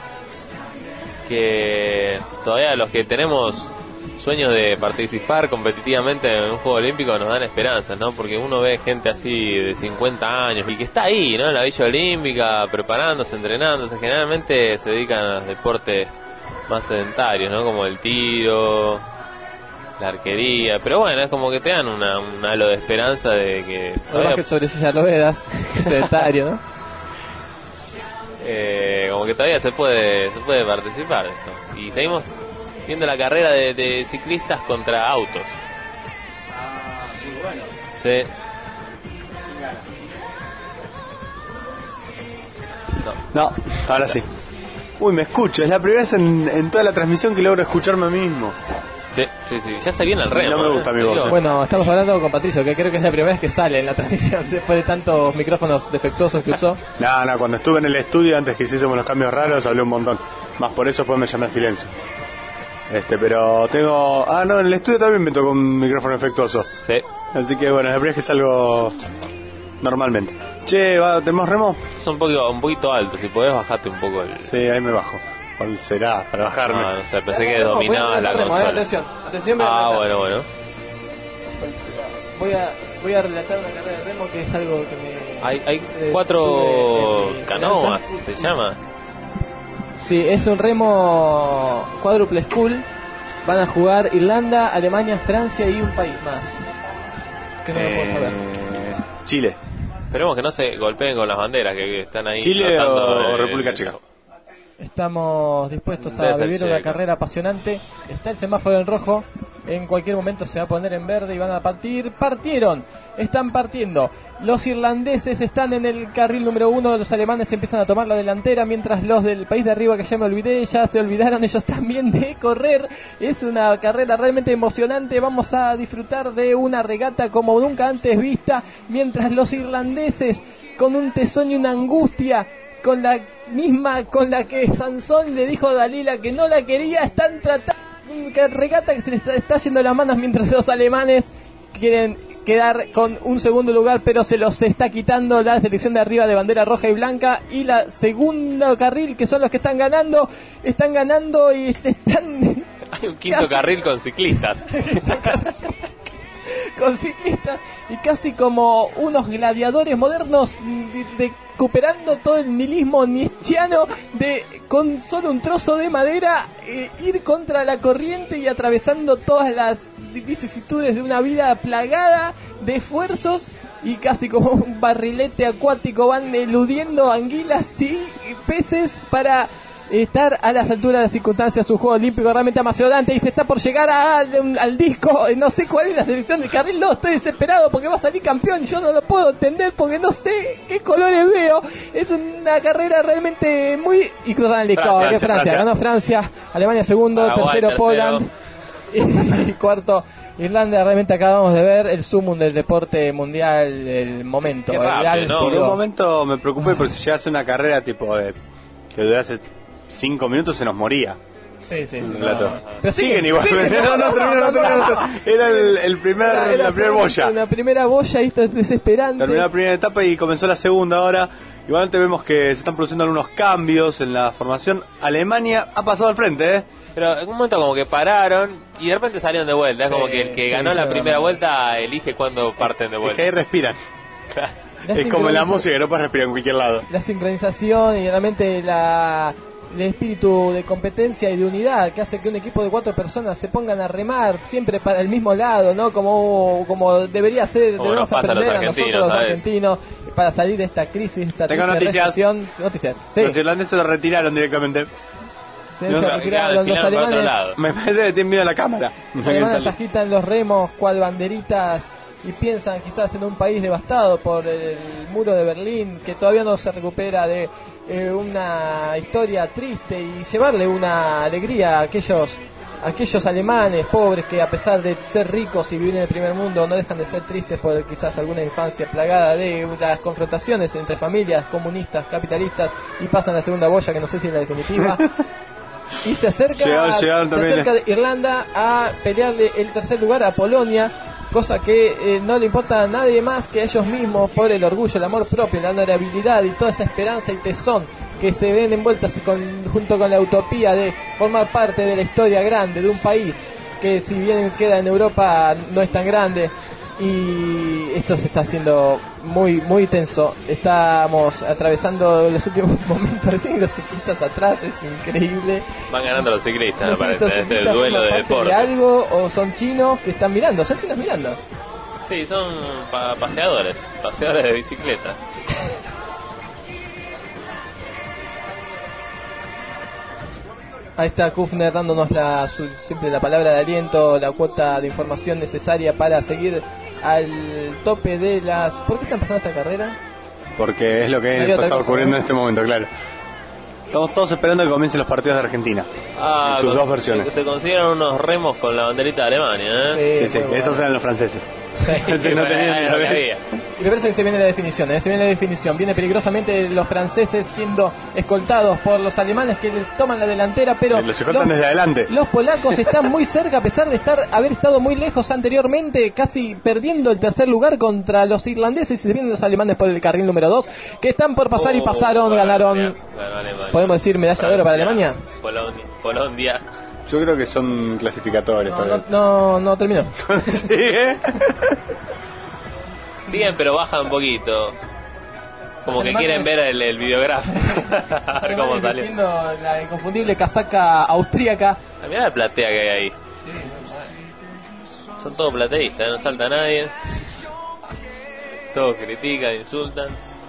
Que todavía los que tenemos sueños de participar competitivamente en un Juego Olímpico nos dan esperanzas, ¿no? Porque uno ve gente así de cincuenta años y que está ahí, ¿no? En la Villa Olímpica, preparándose, entrenándose. Generalmente se dedican a los deportes más sedentarios, ¿no? Como el tiro, la arquería. Pero bueno, es como que te dan una, un halo de esperanza de que... Además que sobre silla lo veas, que es sedentario, ¿no? Eh, como que todavía se puede se puede participar de esto. Y seguimos viendo la carrera de, de ciclistas contra autos. Ah, sí, bueno. Sí. No, ahora sí. Uy, me escucho. Es la primera vez en, en toda la transmisión que logro escucharme a mí mismo. Sí, sí, sí. Ya se viene el remo. No me gusta ¿eh? mi voz. Bueno, estamos hablando con Patricio, que creo que es la primera vez que sale en la transmisión después de tantos micrófonos defectuosos que usó. No, no, cuando estuve en el estudio antes que hiciésemos los cambios raros hablé un montón. Más por eso después me llamé a silencio. Este, pero tengo... Ah, no, en el estudio también me tocó un micrófono defectuoso. Sí. Así que bueno, la primera vez que salgo normalmente. Che, ¿va, ¿tenemos remo? Es un poquito, un poquito alto, si podés bajarte un poco el... Sí, ahí me bajo. ¿Cuál será? Para bajarme. No, no sé, pensé que dominaba la consola. Atención, atención. voy a Ah, relatar. bueno, bueno. Voy a, voy a relatar una carrera de remo que es algo que me... Hay, hay eh, cuatro tuve en mi canoas, crianza. se llama. Sí, es un remo quadruple school. Van a jugar Irlanda, Alemania, Francia y un país más. Que no lo puedo saber. Eh, Chile. Esperemos que no se golpeen con las banderas que, que están ahí. Chile tratando o de- República Checa. Estamos dispuestos a Debe ser vivir una checo. carrera apasionante. Está el semáforo en rojo. En cualquier momento se va a poner en verde y van a partir. ¡Partieron! Están partiendo. Los irlandeses están en el carril número uno. Los alemanes empiezan a tomar la delantera. Mientras los del país de arriba, que ya me olvidé, ya se olvidaron ellos también de correr. Es una carrera realmente emocionante. Vamos a disfrutar de una regata como nunca antes vista. Mientras los irlandeses, con un tesón y una angustia, con la misma con la que Sansón le dijo a Dalila que no la quería, están tratando una regata que se les está, está yendo las manos, mientras los alemanes quieren quedar con un segundo lugar, pero se los está quitando la selección de arriba de bandera roja y blanca, y la segunda carril, que son los que están ganando, están ganando y están Hay un quinto casi- carril con ciclistas. con ciclistas y casi como unos gladiadores modernos, de- recuperando todo el nihilismo nietzscheano de con solo un trozo de madera eh, ir contra la corriente y atravesando todas las vicisitudes de una vida plagada de esfuerzos, y casi como un barrilete acuático van eludiendo anguilas y peces para estar a las alturas de las circunstancias. Un juego olímpico realmente emocionante y se está por llegar a- al, al disco. No sé cuál es la selección de carril, no, estoy desesperado porque va a salir campeón y yo no lo puedo entender porque no sé qué colores veo. Es una carrera realmente muy... Y cruzan el disco. Francia, ¿Qué Francia? Francia. Ganó Francia, Alemania segundo, Paraguay, tercero, tercero. Poland y, y cuarto Irlanda. Realmente acabamos de ver el sumum del deporte mundial, el momento. Qué el rápido, real ¿no? Por puro. un momento me preocupé por si llegase una carrera tipo de que durase cinco minutos se nos moría. Sí, sí. Un sí. relato. No, no. Pero siguen sigue, igual. sigue. no, no, terminó, no, terminó, no, terminó. Era el, el primer, Era- era la primera boya. La primera boya y esto es desesperante. Terminó la primera etapa y comenzó la segunda ahora. Igualmente vemos que se están produciendo algunos cambios en la formación. Alemania ha pasado al frente, ¿eh? Pero en un momento como que pararon y de repente salieron de vuelta. Es Sí, como que el que sí, ganó la sí, primera sí. vuelta elige cuándo parten de Es vuelta. que ahí respiran. La Es como en la sincroniza- música, que no puedes respirar en cualquier lado. La sincronización y realmente la el espíritu de competencia y de unidad que hace que un equipo de cuatro personas se pongan a remar siempre para el mismo lado, ¿no? Como, como debería ser, Como debemos nos pasa a los aprender a nosotros argentinos, los ¿sabes? argentinos para salir de esta crisis, esta Tengo triste noticias. recesión. Noticias. Sí. Los irlandeses se retiraron directamente. Se No, se no, retiraron al los final para otro alemanes. lado. Me parece que tienen miedo a la cámara. Los alemanes agitan los remos cual banderitas y piensan quizás en un país devastado por el muro de Berlín, que todavía no se recupera de eh, una historia triste, y llevarle una alegría a aquellos aquellos alemanes pobres que a pesar de ser ricos y vivir en el primer mundo no dejan de ser tristes por quizás alguna infancia plagada de las confrontaciones entre familias comunistas, capitalistas, y pasan la segunda boya, que no sé si es la definitiva. Y se acerca, Llegaron, llegaron se también, acerca de Irlanda a pelearle el tercer lugar a Polonia, cosa que eh, no le importa a nadie más que a ellos mismos, por el orgullo, el amor propio, la honorabilidad y toda esa esperanza y tesón que se ven envueltas con, junto con la utopía de formar parte de la historia grande de un país que, si bien queda en Europa, no es tan grande. Y esto se está haciendo muy muy tenso. Estamos atravesando los últimos momentos, recién los ciclistas atrás, es increíble. Van ganando los ciclistas, No me sé, parece, estos este es el ciclistas duelo de forman parte deporte. de algo, o son chinos que están mirando, son chinos mirando. Sí, son pa- paseadores, paseadores de bicicleta. Ahí está Kufner dándonos la, su- siempre la palabra de aliento, la cuota de información necesaria para seguir al tope de las... ¿Por qué están pasando esta carrera? Porque es lo que Había otra está cosa, ocurriendo ¿no? en este momento, claro. Estamos todos esperando que comiencen los partidos de Argentina. Ah, en sus con- dos versiones. Se consideran unos remos con la banderita de Alemania, ¿eh? Sí, sí, esos eran los franceses. Ese no bueno, tenían ni era lo que idea. había. Y me parece que se viene la definición, ¿eh? se viene la definición. Viene peligrosamente los franceses siendo escoltados por los alemanes que les toman la delantera, pero Los escoltan desde adelante. los polacos están muy cerca, a pesar de estar haber estado muy lejos anteriormente, casi perdiendo el tercer lugar contra los irlandeses, y se vienen los alemanes por el carril número dos, que están por pasar y Oh, pasaron, bueno, ganaron, bien, ganó Alemania. podemos decir medalla de oro para Alemania. Polonia. Polonia. Yo creo que son clasificatorios No, no, todavía. no, no terminó. Sí, ¿eh? Siguen, pero bajan un poquito. Como Los que alemanes- quieren ver el, el videográfico. A ver cómo salió. Vistiendo la inconfundible casaca austríaca. Ah, mirá la platea que hay ahí. Son todos plateístas, no salta nadie. Todos critican, insultan.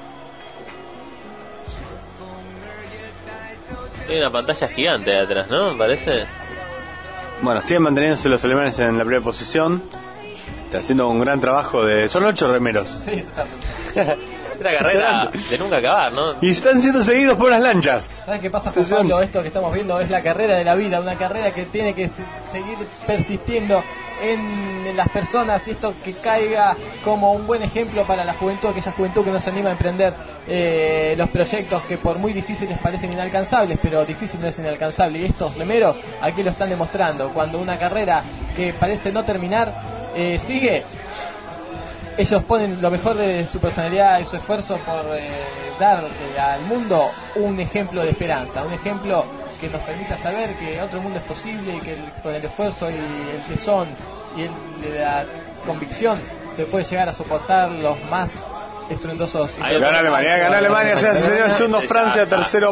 Hay una pantalla gigante de atrás, ¿no? Me parece. Bueno, siguen manteniéndose los alemanes en la primera posición. Está haciendo un gran trabajo de... Son ocho remeros. Sí, está. Una carrera de nunca acabar, ¿no? Y están siendo seguidos por las lanchas. ¿Sabes qué pasa, Juan Atención. Pablo? Esto que estamos viendo es la carrera de la vida, una carrera que tiene que se- seguir persistiendo en, en las personas, y esto que caiga como un buen ejemplo para la juventud, aquella juventud que no se anima a emprender eh, los proyectos que por muy difíciles parecen inalcanzables, pero difícil no es inalcanzable. Y estos remeros aquí lo están demostrando. Cuando una carrera que parece no terminar eh, sigue, ellos ponen lo mejor de su personalidad y su esfuerzo por eh, dar eh, al mundo un ejemplo de esperanza, un ejemplo que nos permita saber que otro mundo es posible y que el- con el esfuerzo y el tesón y el- la convicción se puede llegar a soportar los más estruendosos. Gana Alemania, gana Alemania, señoras y señores. Segundo Francia, tercero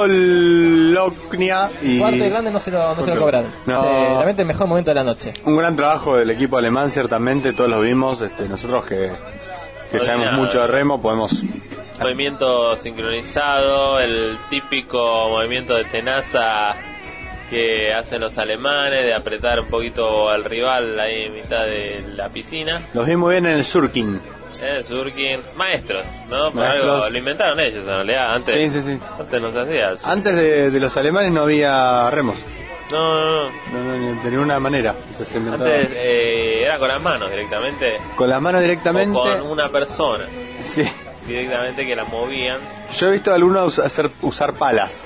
Polonia y... Cuarto Irlanda no se lo, no se lo cobraron. No. Eh, realmente el mejor momento de la noche. Un gran trabajo del equipo alemán, ciertamente, todos lo vimos. Este, nosotros que, que No sabemos nada. mucho de remo podemos... Movimiento sincronizado, el típico movimiento de tenaza que hacen los alemanes, de apretar un poquito al rival ahí en mitad de la piscina. Los vi muy bien en el surking. Eh, Surkin, maestros, ¿no? Por Maestros. algo lo inventaron ellos en realidad. Antes, Sí, sí, sí. antes no se hacía eso. Antes de, de los alemanes no había remos. No, no, no. No, no, ni de ninguna manera. Se se inventaba. Antes eh, era con las manos directamente. Con las manos directamente. O con una persona. Sí. Directamente que la movían. Yo he visto a algunos hacer, usar palas.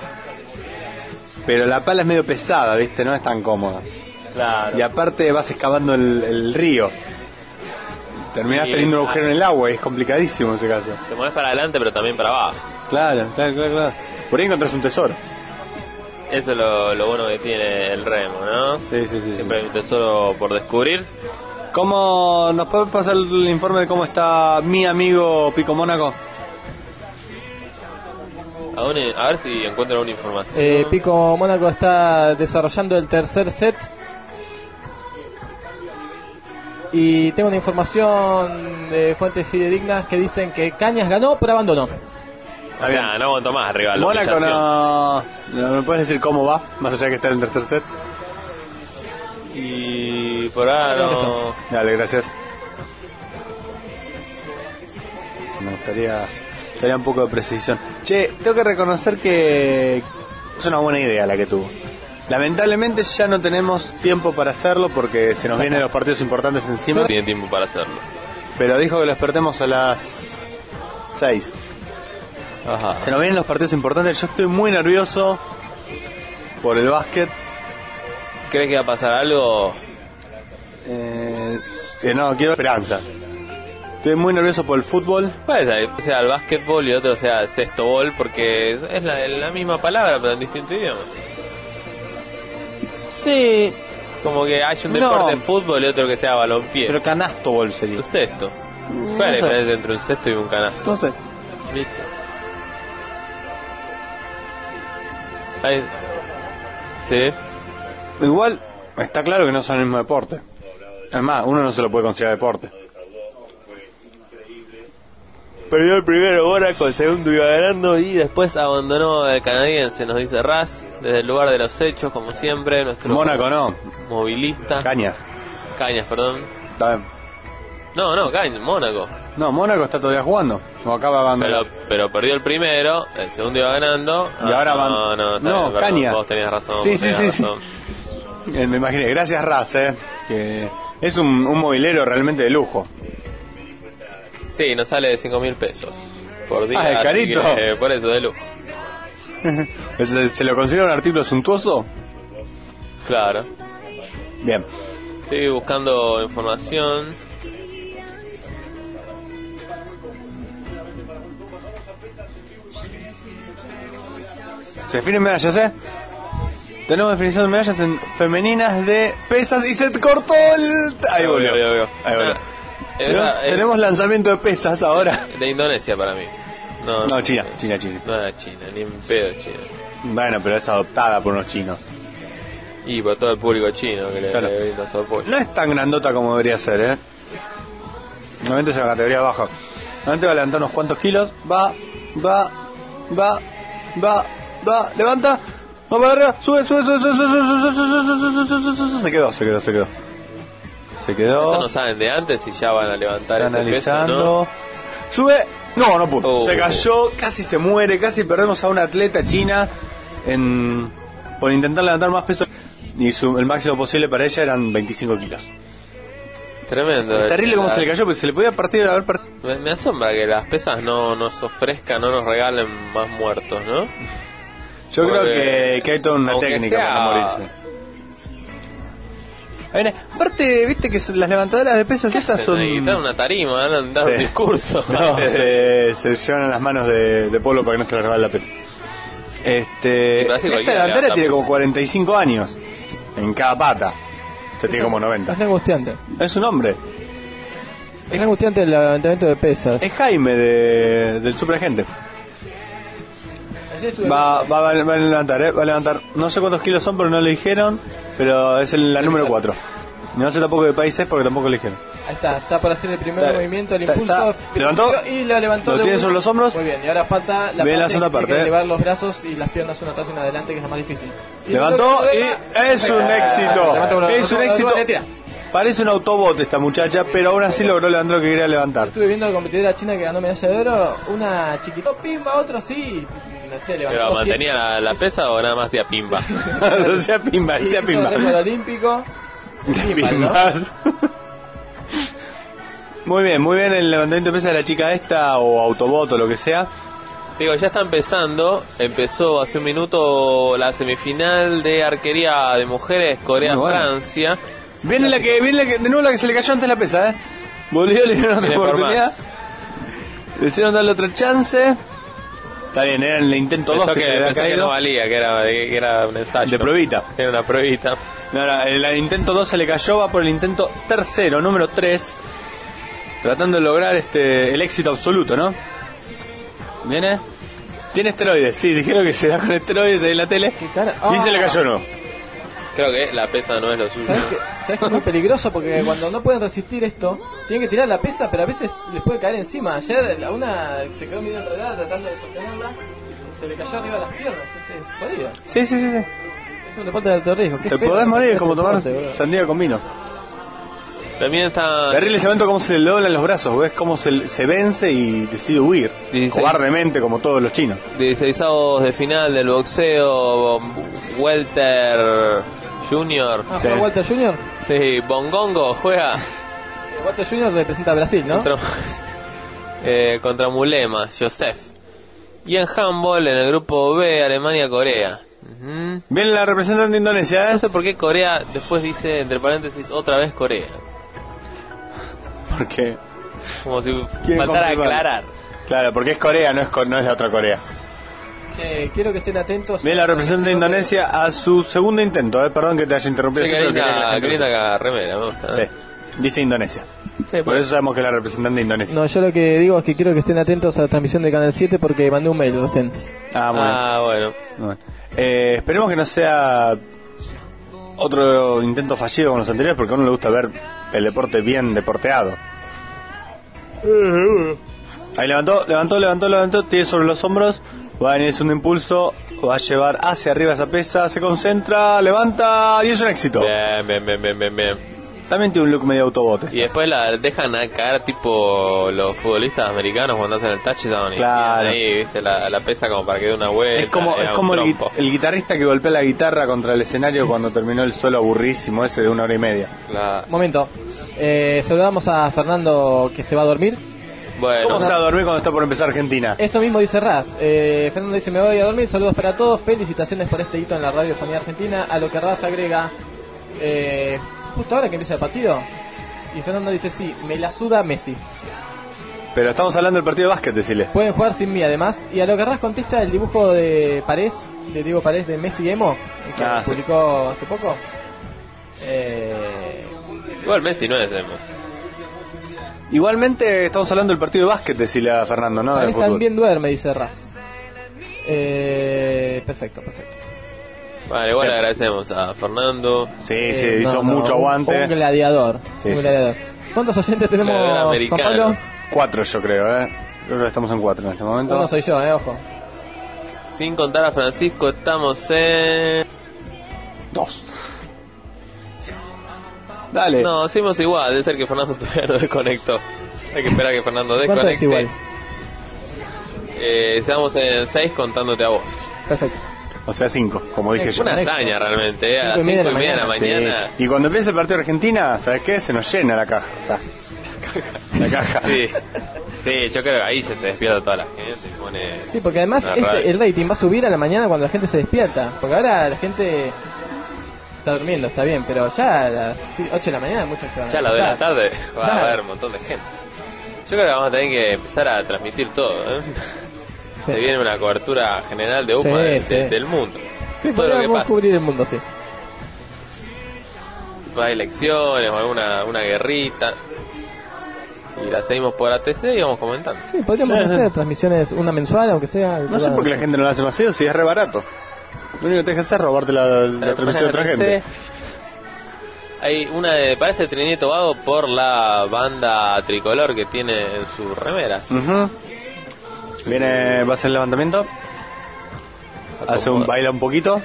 Pero la pala es medio pesada, ¿viste? No es tan cómoda. Claro. Y aparte vas excavando el, el río. Terminás Sí, teniendo un ah. agujero en el agua y es complicadísimo en ese caso. Te mueves para adelante pero también para abajo. Claro, claro, claro, claro. Por ahí encontrás un tesoro. Eso es lo, lo bueno que tiene el remo, ¿no? Sí, sí, sí. Siempre hay un tesoro por descubrir. ¿Cómo nos puede pasar el informe de cómo está mi amigo Pico Mónaco? A, un- a ver si encuentro una información. Eh, Pico Mónaco está desarrollando el tercer set. Y tengo una información de fuentes fidedignas que dicen que Cañas ganó pero abandonó. Está bien. Nah, no aguanto más arriba. la Mónaco humillación. no... no... ¿Me puedes decir cómo va? Más allá de que está en el tercer set. Y por ahora no... Dale, gracias. Me gustaría... Estaría un poco de precisión. Che, tengo que reconocer que es una buena idea la que tuvo. Lamentablemente ya no tenemos tiempo para hacerlo porque se nos vienen los partidos importantes encima. No tiene tiempo para hacerlo. Pero dijo que lo despertemos a las seis. Ajá. Se nos vienen los partidos importantes. Yo estoy muy nervioso por el básquet. ¿Crees que va a pasar algo? Eh, que no, quiero esperanza. Estoy muy nervioso por el fútbol. Puede ser que sea el básquetbol y otro sea el sextobol, porque es es la, la misma palabra pero en distinto idioma. Sí. Como que hay un No. deporte de fútbol y otro que sea balompié. Pero canasto bol sería. Un cesto. No ¿Cuál es la sé. diferencia entre un cesto y un canasto? No sé. ¿Viste? Ahí. Sí. Igual está claro que no son el mismo deporte. Además, uno no se lo puede considerar deporte. Perdió el primero Mónaco, el segundo iba ganando y después abandonó el canadiense, nos dice Raz, desde el lugar de los hechos, como siempre, nuestro Mónaco no. movilista. Cañas. Cañas, perdón. Está bien. No, no, Cañas, Mónaco. No, Mónaco está todavía jugando. O acaba de abandonar. Pero, pero perdió el primero, el segundo iba ganando. Y ahora ah, van- No, no, está no, bien, perdón, Cañas. Vos tenías razón. Sí, vos sí, tenías sí, razón. Eh, me imaginé. Gracias, Raz, eh. Que es un, un movilero realmente de lujo. Sí, nos sale de cinco mil pesos por día. Ah, es así carito. que, eh, por eso, de lujo. ¿Se, ¿Se lo considera un artículo suntuoso? Claro. Bien. Estoy buscando información. Se definen medallas, ¿eh? Tenemos definición de medallas en femeninas de pesas y se cortó el... Ahí volvió. Ahí volvió. Ahí volvió. Ah, Tenemos, esa- es tenemos lanzamiento de pesas ahora. de Indonesia para mí. No, No, China, China, China. No era China, ni en pedo China. Bueno, pero es adoptada por unos chinos. Y por todo el público chino que le, Claro. le brinda su apoyo. No es tan grandota como debería ser, ¿eh? Normalmente es en la categoría baja. Normalmente va a levantar unos cuantos kilos. Va, va, va, va, va, levanta. Va para arriba, sube, sube, sube, sube, sube, sube, sube, sube, sube, sube, sube. Se quedó, se quedó, se quedó. Se Esto quedó. no saben de antes si ya van a levantar Está ese peso, analizando. ¿no? Sube. No, no pudo. Oh. Se cayó, casi se muere, casi perdemos a una atleta china en por intentar levantar más peso. Y su, el máximo posible para ella eran veinticinco kilos. Tremendo. Es terrible cómo se le cayó, porque se le podía partir haber partido. Me, me asombra que las pesas no nos ofrezcan, no nos regalen más muertos, ¿no? Yo Porque, creo que, que hay toda una aunque técnica sea- para no morirse. Hay una- aparte, viste que las levantadoras de pesas ¿Qué estas hacen son... ahí? Dan una tarima, dan, dan un Sí. discurso. No, se, se llevan a las manos de, de Polo para que no se les regale la pesa. Este, Pero así esta cualquiera levantadora levanta tiene pesa. como cuarenta y cinco años en cada pata. O sea, tiene como noventa. Es angustiante. Es un hombre. Es angustiante el levantamiento de pesas. Es Jaime de, del Superagente. Ayer estuve Va, va, va a levantar, ¿eh? Va a levantar. No sé cuántos kilos son, pero no le dijeron. Pero es el- la número cuatro. No sé tampoco de país es porque tampoco le dijeron. Ahí está, está por hacer el primer Está- movimiento, el está- impulso. está- levantó, y lo levantó. lo de tiene una. sobre los hombros. Muy bien, y ahora falta la Viene la parte segunda que parte, tiene que eh. elevar los brazos y las piernas una atrás y una adelante, que es lo más difícil. Y Levantó el y otro- es un Ah, éxito. levanta con los- Es un con los- éxito. con los- tira. Parece un autobot esta muchacha, pero aún así logró levantar lo que quería levantar. Estuve viendo a la competidora china que ganó medalla de oro, una chiquito, pimba, otro sí, no sé, levantó Pero cien. mantenía la, la pesa o nada más hacía pimba. O sea, pimba, Y sea hizo pimba. el récord olímpico. Pimba, ¿no? Pimbas. Muy bien, muy bien el levantamiento de pesa de la chica esta, o autobot o lo que sea. Digo, ya está empezando. Empezó hace un minuto la semifinal de arquería de mujeres Muy bueno. Corea-Francia. Viene la que, viene la que, de nuevo la que se le cayó antes la pesa, ¿eh? Volvió, le dieron otra Viene por oportunidad. más. Decidieron darle otra chance. Está bien, era el intento dos Pensó que, que, se le había pensó que caído. no valía, que era, que era un ensayo. De pruebita. Era una pruebita. No, no, el, el intento dos se le cayó, va por el intento tercero, número tres. Tratando de lograr este el éxito absoluto, ¿no? ¿Viene? Tiene esteroides, sí, dijeron que se da con esteroides ahí en la tele. Y se le cayó, ¿no? Creo que la pesa no es lo suyo. ¿Sabes que, ¿Sabes que es muy peligroso? Porque cuando no pueden resistir esto, tienen que tirar la pesa, pero a veces les puede caer encima. Ayer a una se quedó medio enredada tratando de sostenerla, y se le cayó arriba de las piernas. Es, es jodido. Sí, sí, sí, sí. Es un deporte de alto riesgo. Qué Te feo podés que morir, pasa es como este tomar deporte, boludo. sandía con vino. También está... Terrible ese momento, cómo se le doblan los brazos, ves cómo se, se vence y decide huir. dieciséis Cobardemente, como todos los chinos. dieciseisavos de final del boxeo, Welter Junior. Ah, ¿juega Walter Junior? Sí, Bongongo juega. Walter Junior representa a Brasil, ¿no? Contra, eh, contra Mulema, Joseph. Y en handball, en el grupo B, Alemania-Corea. Uh-huh. Viene la representante de Indonesia, ¿eh? No sé por qué Corea después dice, entre paréntesis, otra vez Corea. ¿Por qué? Como si faltara aclarar. Claro, porque es Corea, no es, no es la otra Corea. Eh, quiero que estén atentos. Viene la representante de Indonesia a su segundo intento, ¿eh? Perdón que te haya interrumpido. Sí, pero quería que la querida, gente querida lo sepa. acá remera, me gusta. ¿eh? Sí, dice Indonesia. Sí, Por eso sabemos que es la representante de Indonesia. No, yo lo que digo es que quiero que estén atentos a la transmisión de Canal siete porque mandé un mail recién. Ah, muy Ah, bueno. bien. Bueno. Eh, esperemos que no sea otro intento fallido con los anteriores, porque a uno le gusta ver el deporte bien deporteado. Ahí levantó, levantó, levantó, levantó, tiene sobre los hombros, va a venir un impulso, va a llevar hacia arriba esa pesa, se concentra, levanta y es un éxito. Bien, bien, bien, bien, bien, bien. También tiene un look medio autobote. Y después la dejan a caer tipo los futbolistas americanos cuando hacen el touchdown. Y Claro. tiran ahí, viste, la, la pesa como para que dé una vuelta. Es como, le es da como un el, gui- trompo. el guitarrista que golpea la guitarra contra el escenario cuando terminó el solo aburrísimo ese de una hora y media. La- Momento. Eh, saludamos a Fernando que se va a dormir. Bueno, ¿Cómo se va a dormir cuando está por empezar Argentina? Eso mismo dice Raz. Eh, Fernando dice: me voy a dormir. Saludos para todos. Felicitaciones por este hito en la radiofonía argentina. A lo que Raz agrega: eh, justo ahora que empieza el partido. Y Fernando dice: sí, me la suda Messi. Pero estamos hablando del partido de básquet, decile. Pueden jugar sin mí, además. Y a lo que Raz contesta el dibujo de Parés, de Diego Parés, de Messi Emo, que Ah, sí. publicó hace poco. Eh, igual Messi no es emo. Igualmente estamos hablando del partido de básquet, decile a Fernando, ¿no? De Parés fútbol. también duerme, dice Raz. Eh, perfecto, perfecto. Vale, igual Bien. agradecemos a Fernando. Sí, Eh, sí, hizo no, no, mucho un- aguante. Un gladiador. Sí, un sí, gladiador. sí, ¿Cuántos oyentes tenemos, Gladiador Juan americano. Pablo? Cuatro, yo creo, ¿eh? Creo que estamos en cuatro en este momento. Uno soy yo, eh, ojo. Sin contar a Francisco, estamos en... Dos. Dale. No, seguimos igual, debe ser que Fernando todavía no desconectó. Hay que esperar a que Fernando ¿Cuánto es desconecte. igual? Eh, estamos en seis contándote a vos. Perfecto. O sea, cinco, como dije yo. Una hazaña realmente, ¿eh? A las Cinco y media cinco y de media la de la mañana. Sí. Y cuando empieza el partido de Argentina, ¿sabes qué? Se nos llena la caja. O sea, la caja. Sí. Sí, yo creo que ahí ya se despierta toda la gente y pone... Sí, porque además una este, radio. el rating va a subir a la mañana cuando la gente se despierta. Porque ahora la gente está durmiendo, está bien, pero ya a las ocho de la mañana muchos se van a Ya a las dos de la despertar. tarde va a Claro. haber un montón de gente. Yo creo que vamos a tener que empezar a transmitir todo, ¿eh? Sí. Se viene una cobertura general de U P A Sí, de- sí. de- del mundo. Sí, todo lo que podríamos pasa. cubrir el mundo, sí. Hay elecciones o alguna una guerrita. Y la seguimos por A T C y vamos comentando. Sí, podríamos Sí, sí. hacer transmisiones, una mensual, aunque sea. No sé por qué la gente no la hace más seguido si es re barato. Lo único que tenés que hacer es robarte la, la transmisión de otra gente. Hay una de, parece Trinidad y Tobago por la banda tricolor que tiene en su remera. Ujú. Viene, va a hacer el levantamiento. Hace un baila un poquito.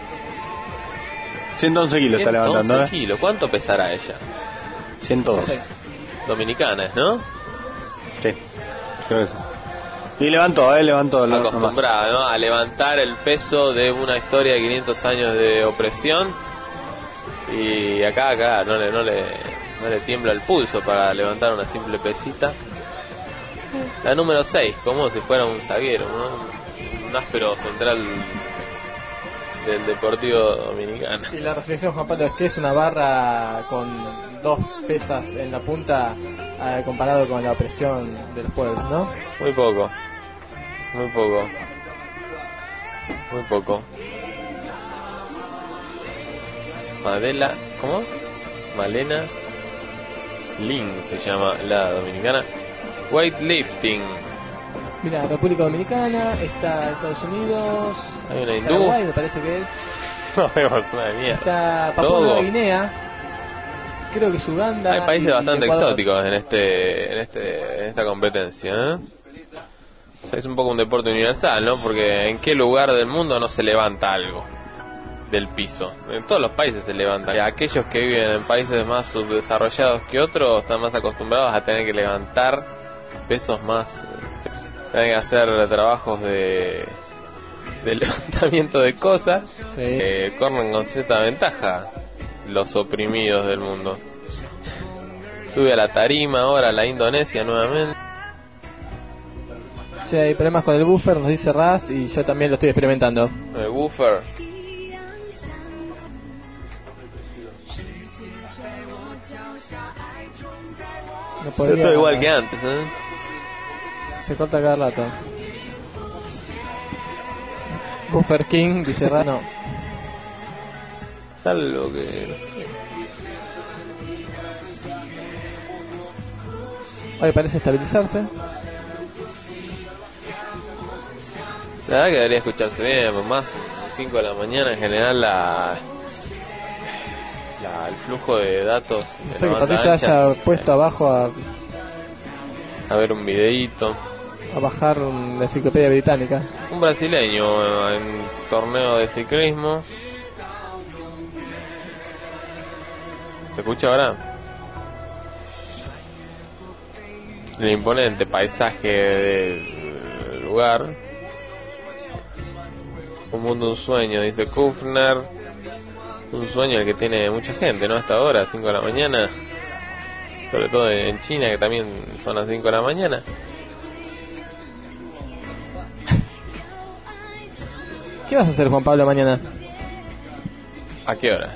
ciento once kilos está ciento once levantando, ¿eh? kilos. ¿Cuánto pesará ella? ciento dos. Dominicana, es, ¿no? Sí, creo que sí. Y levantó, ¿eh? Levantó. no- no más. Acostumbrada, ¿no? A levantar el peso de una historia de quinientos años de opresión. Y acá, acá, no le, no le, no le tiembla el pulso para levantar una simple pesita. La número seis, como si fuera un zaguero, ¿no? Un áspero central del Deportivo Dominicano. Y la reflexión, Juan Pablo, es que es una barra con dos pesas en la punta eh, comparado con la opresión de los pueblos, ¿no? Muy poco, muy poco, muy poco. Madela, ¿cómo? Malena Lin se llama la dominicana. Weightlifting. Mira, República Dominicana, está Estados Unidos, Hay una está hindú. Uruguay, me parece que es, No vemos una de mierda. está Papua Togo. Nueva Guinea, creo que es Uganda. Hay países y bastante Ecuador. exóticos en este, en este, en esta competencia, ¿eh? O sea, es un poco un deporte universal, ¿no? Porque en qué lugar del mundo no se levanta algo. del piso. En todos los países se levantan. Aquellos que viven en países más subdesarrollados que otros están más acostumbrados a tener que levantar pesos más, tienen que hacer trabajos de, de levantamiento de cosas, sí. Que corren con cierta ventaja los oprimidos del mundo. Sube a la tarima ahora a la Indonesia nuevamente. Sí, hay problemas con el buffer, nos dice Raz, y yo también lo estoy experimentando. El buffer. No podría... Esto es igual que antes, ¿eh? Se corta cada rato. Buffer King, dice Raz, no. Salvo que... Hoy parece estabilizarse. La verdad que debería escucharse bien, por más cinco de la mañana en general la, la el flujo de datos No de sé la que banda Patricia ancha, haya puesto abajo a, a ver un videíto. a bajar una enciclopedia británica. Un brasileño en torneo de ciclismo. ¿Se escucha ahora? El imponente paisaje del lugar. Un mundo, un sueño, dice Kufner. Un sueño el que tiene mucha gente, ¿no? Hasta ahora, cinco de la mañana. Sobre todo en China, que también son las cinco de la mañana. ¿Qué vas a hacer, Juan Pablo, mañana? ¿A qué hora?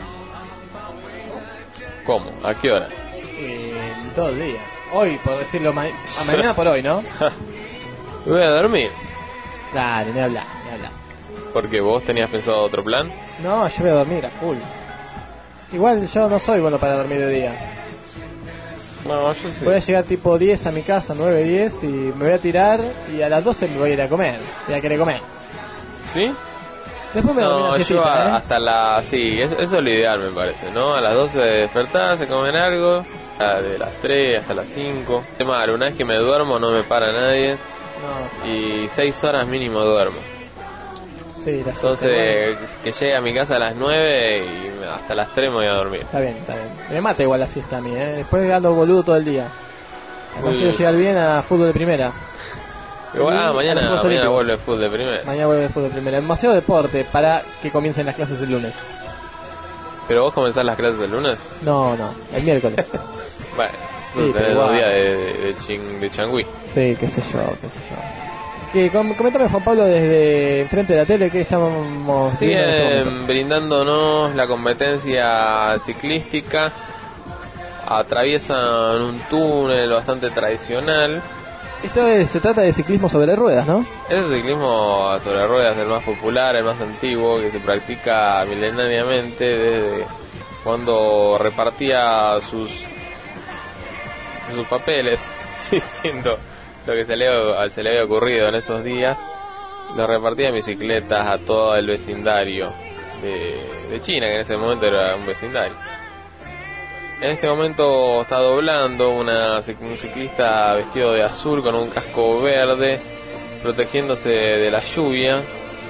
¿Cómo? ¿A qué hora? Eh, todo el día. Hoy, por decirlo, ma a mañana por hoy, ¿no? Voy a dormir. Dale, ni habla, ni habla. Porque vos tenías pensado otro plan. No, yo voy a dormir a full. Igual yo no soy bueno para dormir de día. No, yo sí. Voy a llegar tipo diez a mi casa, nueve, diez, y me voy a tirar y a las doce me voy a ir a comer. Voy a querer comer. ¿Sí? Después me dormí No, una yo siestita, a- ¿eh? hasta la... Sí, eso, eso es lo ideal me parece, ¿no? A las doce de despertarse, comer algo. a- De las tres hasta las cinco. Es malo, una vez que me duermo no me para nadie. No, Y seis horas mínimo duermo. sí, la Entonces, siesta, que llegue a mi casa a las nueve y hasta las tres me voy a dormir. Está bien, está bien. Me mata igual la siesta a mí, ¿eh? Después ando boludo todo el día. Además Uy. quiero llegar bien a fútbol de primera. Igual, ah, Y mañana, a los Juegos mañana Olímpicos. vuelve el fútbol de primera. Mañana vuelve el fútbol de primera. Demasiado deporte para que comiencen las clases el lunes. ¿Pero vos comenzás las clases el lunes? No, no, el miércoles. Bueno, Sí, tenés pero dos igual. días de, de, de, chin- de changüí. Sí, qué sé yo, qué sé yo. Que, com coméntame, Juan Pablo, desde enfrente de la tele, que estamos viendo en este momento. Siguen brindándonos la competencia ciclística. Atraviesan un túnel bastante tradicional. Esto es- se trata de ciclismo sobre ruedas, ¿no? Es el ciclismo sobre ruedas, el más popular, el más antiguo, que se practica milenariamente desde cuando repartía sus sus papeles, diciendo lo que se le, se le había ocurrido en esos días. Lo repartía en bicicletas a todo el vecindario de, de China, que en ese momento era un vecindario. En este momento está doblando una, un ciclista vestido de azul con un casco verde, protegiéndose de la lluvia.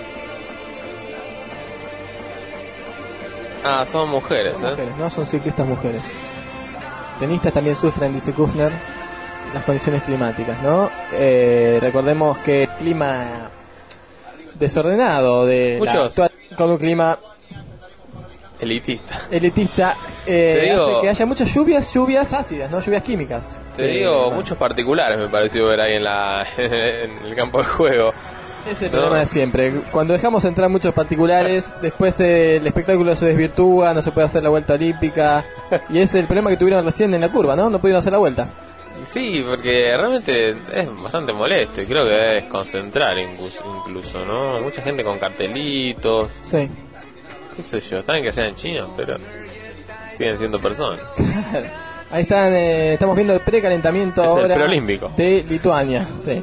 Ah, son mujeres, Son ¿eh? mujeres, ¿no? Son ciclistas mujeres. Tenistas también sufren, dice Kufner, las condiciones climáticas, ¿no? Eh, recordemos que el clima desordenado de la Muchos. actual, con un clima Elitista. elitista, eh, Te digo- hace que haya muchas lluvias, lluvias ácidas, no lluvias químicas. Te Eh, digo, bueno, muchos particulares me pareció ver ahí en, la, en el campo de juego. es el ¿no? problema de siempre. Cuando dejamos entrar muchos particulares, después eh, el espectáculo se desvirtúa, no se puede hacer la vuelta olímpica. Y es el problema que tuvieron recién en la curva, ¿no? No pudieron hacer la vuelta. Sí, porque realmente es bastante molesto y creo que debe desconcentrar incluso, incluso, ¿no? Mucha gente con cartelitos, Sí. qué sé yo, saben que sean chinos, pero siguen siendo personas. Ahí están, eh, estamos viendo el precalentamiento Es el ahora preolímpico. de Lituania. Sí.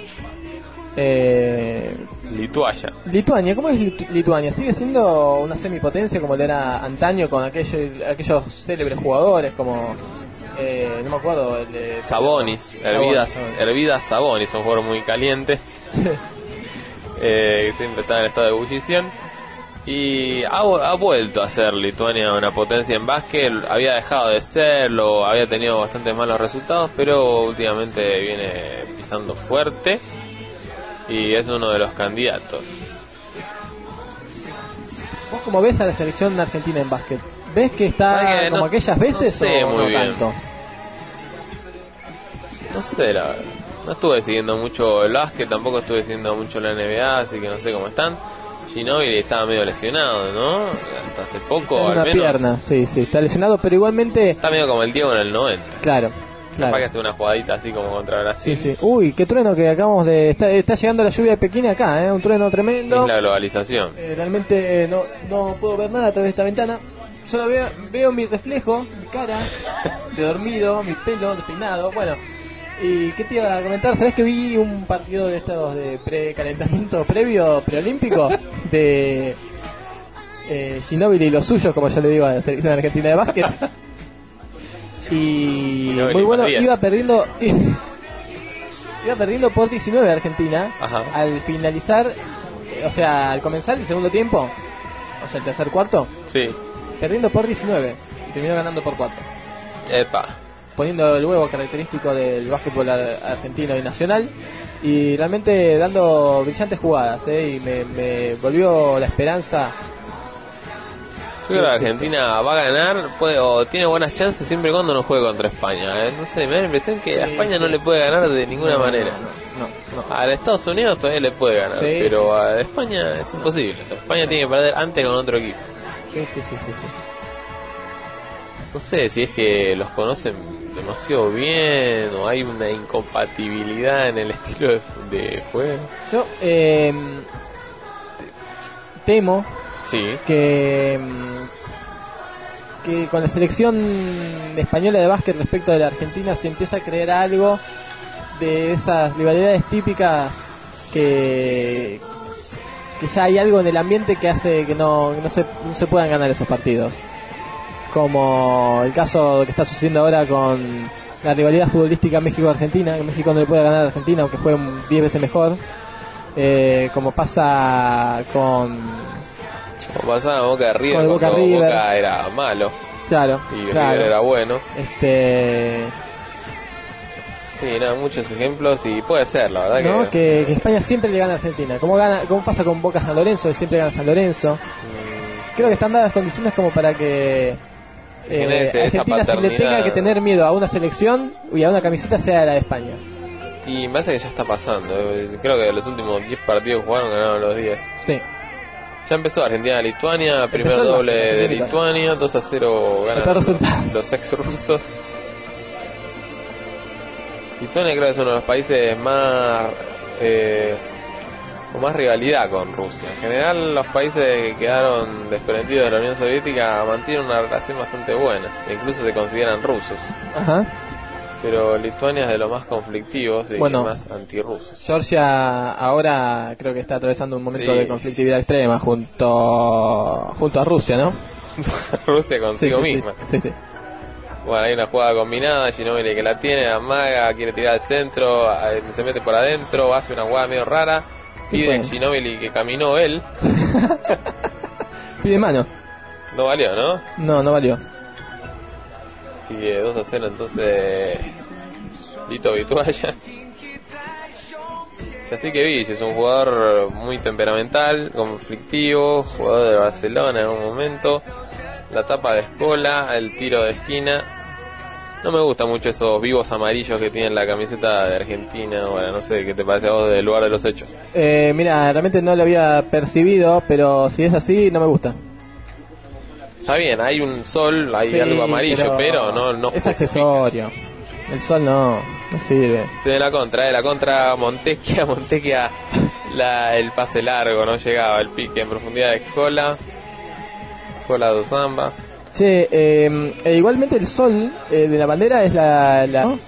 Eh, Lituania. Lituania, ¿cómo es Litu- Lituania? ¿Sigue siendo una semipotencia como lo era antaño con aquellos, aquellos célebres jugadores como, eh, no me acuerdo, el de... Sabonis, Hervidas, Sabonis. Hervidas Sabonis, un jugador muy caliente, eh, que siempre está en estado de ebullición. Y ha, ha vuelto a ser Lituania una potencia en básquet. Había dejado de serlo, había tenido bastantes malos resultados, pero últimamente viene pisando fuerte y es uno de los candidatos. ¿Vos cómo ves a la selección argentina en básquet? ¿Ves que está que como no, aquellas veces no sé o muy no bien. tanto? No sé, la verdad. No estuve siguiendo mucho el básquet, tampoco estuve siguiendo mucho la N B A, así que no sé cómo están. Ginóbili estaba medio lesionado, ¿no? Hasta hace poco, En al una menos. pierna, sí, sí, está lesionado, pero igualmente... Está medio como el Diego en el noventa. Claro, claro. Capaz que hace una jugadita así como contra Brasil. Sí, sí. Uy, qué trueno que acabamos de... Está, está llegando la lluvia de Pekín acá, ¿eh? Un trueno tremendo. Es la globalización. Eh, realmente eh, no, no puedo ver nada a través de esta ventana. Solo veo, veo mi reflejo, mi cara, de dormido, mi pelo despeinado. Bueno, ¿y qué te iba a comentar? ¿Sabés que vi un partido de estos de precalentamiento previo, preolímpico? De eh, Ginóbili y los suyos, como yo le digo a la selección argentina de básquet. Y Ginóbili muy bueno, Matías. iba perdiendo... Iba perdiendo por diecinueve Argentina. Ajá. Al finalizar, eh, o sea, al comenzar el segundo tiempo, o sea, el tercer cuarto, Sí. perdiendo por diecinueve y terminó ganando por cuatro, Epa. poniendo el huevo característico del básquetbol ar- argentino y nacional, y realmente dando brillantes jugadas, ¿eh? Y me, me volvió la esperanza. Yo creo que la Argentina va a ganar, puede, o tiene buenas chances siempre y cuando no juegue contra España. ¿eh? No sé, me da la impresión que a Sí, España sí. no le puede ganar de ninguna No, manera. No, no. A Estados Unidos todavía le puede ganar, Sí, pero sí. a España es imposible. España tiene que perder antes con otro equipo. Sí, sí, sí, sí, sí. No sé si es que los conocen demasiado bien o hay una incompatibilidad en el estilo de, de juego. Yo eh, temo Sí. que mm, que con la selección española de básquet respecto de la Argentina se empieza a creer algo de esas rivalidades típicas que que ya hay algo en el ambiente que hace que no, que no se no se puedan ganar esos partidos, como el caso que está sucediendo ahora con la rivalidad futbolística México-Argentina, que México no le puede ganar a Argentina aunque juegue diez veces mejor, eh, como pasa con Como pasaba Boca de River, Con el Boca cuando River. Boca era malo claro, y claro. River era bueno. este Sí, no, muchos ejemplos y puede ser, la verdad ¿no? que... que, que España siempre le gana a Argentina, como gana, como pasa con Boca San Lorenzo, que siempre gana San Lorenzo. Creo que están dadas condiciones como para que Se genere eh, esa Argentina, si le paternidad. tenga que tener miedo a una selección y a una camiseta, sea la de España. Y me parece que ya está pasando. eh, Creo que de los últimos diez partidos jugaron, ganaron los diez. Sí. Ya empezó Argentina-Lituania, primer Empezó el doble básquet, de Argentina. Lituania, dos a cero ganan Mejor resultado. los, los ex rusos. Lituania creo que es uno de los países más eh, con más rivalidad con Rusia. En general los países que quedaron desprendidos de la Unión Soviética mantienen una relación bastante buena, e incluso se consideran rusos. Ajá. Pero Lituania es de los más conflictivos y Bueno. más antirrusos. Georgia ahora creo que está atravesando un momento Sí. de conflictividad extrema junto junto a Rusia, ¿no? Rusia consigo Sí, sí, sí. misma. Sí, sí. Bueno, hay una jugada combinada, Ginóbili que la tiene, amaga, quiere tirar al centro, eh, se mete por adentro, hace una jugada medio rara, ¿Qué pide fue? Ginóbili que caminó él, Pide mano. no valió, ¿no? No, no valió. Sigue dos a cero entonces Lito Vitualla. Así que Villa es un jugador muy temperamental, conflictivo, jugador de Barcelona en un momento, la tapa de Escola, el tiro de esquina. No me gusta mucho esos vivos amarillos que tiene la camiseta de Argentina. Bueno, no sé qué te parece a vos del lugar de los hechos. Eh, mira, realmente no lo había percibido, pero si es así, no me gusta. Está bien, hay un sol, hay Sí, algo amarillo, pero, no, no es justifica. accesorio. El sol no, no sirve. De la contra, de la contra Montecchia, Montecchia la, el pase largo, no llegaba el pique en profundidad de Escola, Escola do Samba. Che, eh, e igualmente el sol eh, de la bandera es la... la ¿no?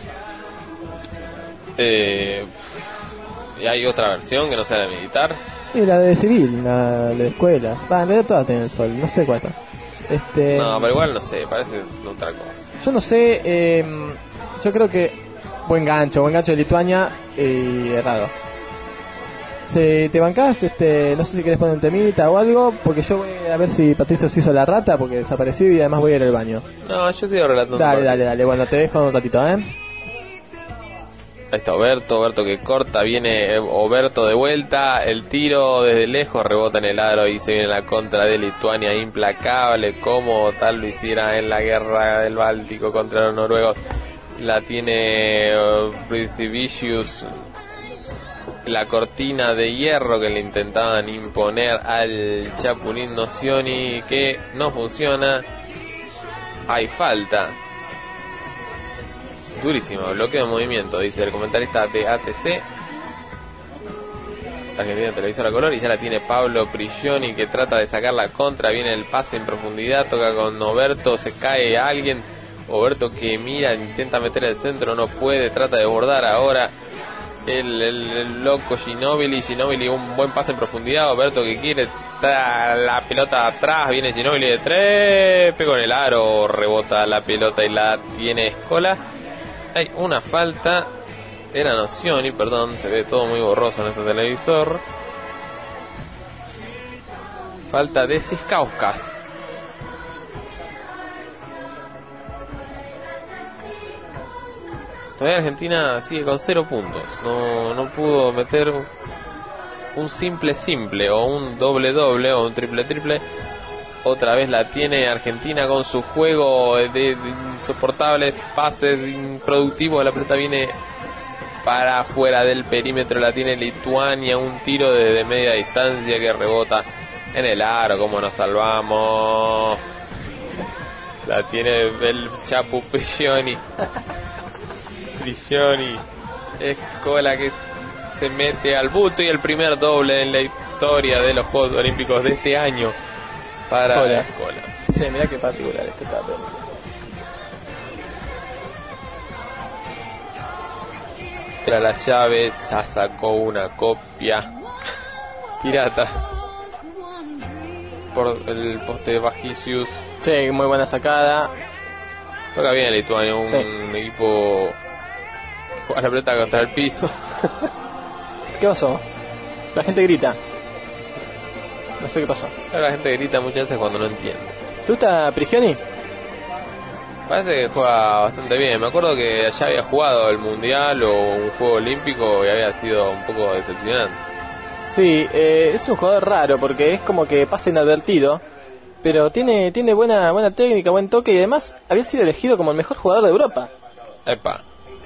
Eh, y hay otra versión que no sea la militar. Y la de civil, la de escuelas. Va, en realidad todas tienen el sol, no sé cuál está. Este, No, pero igual no sé, parece otra cosa. Yo no sé, eh, yo creo que buen gancho, buen gancho de Lituania y errado. Si te bancás, este, no sé si querés poner un temita o algo, porque yo voy a ver si Patricio se hizo la rata, porque desapareció y además voy a ir al baño. No, yo sigo relatando. Dale, dale, dale, bueno, te dejo un ratito, ¿eh? Ahí está Oberto, Oberto que corta, viene Oberto de vuelta, el tiro desde lejos rebota en el aro y se viene la contra de Lituania, implacable como tal lo hiciera en la guerra del Báltico contra los noruegos. La tiene uh, Vicious, la cortina de hierro que le intentaban imponer al Chapulín Nocioni, que no funciona. Hay falta. Durísimo, bloqueo de movimiento, dice el comentarista de A T C, Argentina Televisora Color, y ya la tiene Pablo Prigioni que trata de sacar la contra, viene el pase en profundidad, toca con Oberto, se cae alguien, Oberto que mira, intenta meter el centro, no puede, trata de bordar ahora el, el, el loco Ginóbili, Ginóbili un buen pase en profundidad, Oberto que quiere tra- la pelota atrás, viene Ginóbili de tres, pegó en el aro, rebota la pelota y la tiene Escola. Hay una falta, era Nocioni, perdón, se ve todo muy borroso en este televisor. Falta de Siskauskas. Todavía Argentina sigue con cero puntos. No, no pudo meter un simple simple o un doble doble o un triple triple. Otra vez la tiene Argentina con su juego de, de insoportables pases improductivos. La pelota viene para afuera del perímetro. La tiene Lituania. Un tiro de, de media distancia que rebota en el aro. ¿Cómo nos salvamos? La tiene el Chapu Prigioni. Prigioni. Escola que se mete al buto y el primer doble en la historia de los Juegos Olímpicos de este año. Para Hola. la Escola. Sí, mirá qué particular este papel. Era las llaves, ya sacó una copia pirata por el poste de Bajicius. Sí, muy buena sacada. Toca bien Lituania, un Sí. equipo que juega la pelota contra el piso. ¿Qué pasó? La gente grita. No sé qué pasó. Claro, la gente grita muchas veces cuando no entiende. ¿Tú estás Prigioni? Parece que juega bastante bien. Me acuerdo que ya había jugado el Mundial o un Juego Olímpico y había sido un poco decepcionante. Sí, eh, es un jugador raro porque es como que pasa inadvertido, pero tiene tiene buena buena técnica, buen toque y además había sido elegido como el mejor jugador de Europa. Epa.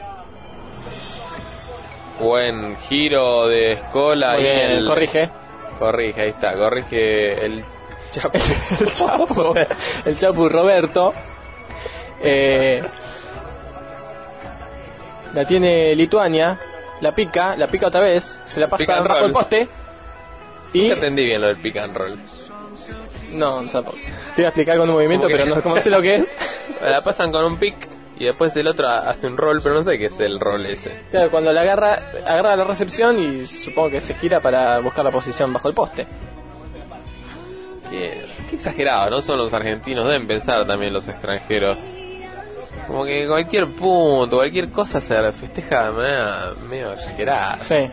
Buen giro de Escola. Muy y bien, el... corrige. Corrige, ahí está, corrige el Chapu. el Chapu, el Chapu Roberto. Eh, la tiene Lituania, la pica, la pica otra vez, se la Pick pasa and bajo roll. el poste. Y Nunca entendí bien lo del pick and roll. no, no tampoco. Te voy a explicar con un movimiento, ¿Cómo que? pero no como sé lo que es. La pasan con un pick y después el otro hace un roll, pero no sé qué es el roll ese. Claro, cuando la agarra, agarra la recepción y supongo que se gira para buscar la posición bajo el poste. Qué, qué exagerado, no son los argentinos, deben pensar también los extranjeros. Como que cualquier punto, cualquier cosa se festeja de manera medio exagerada. Sí.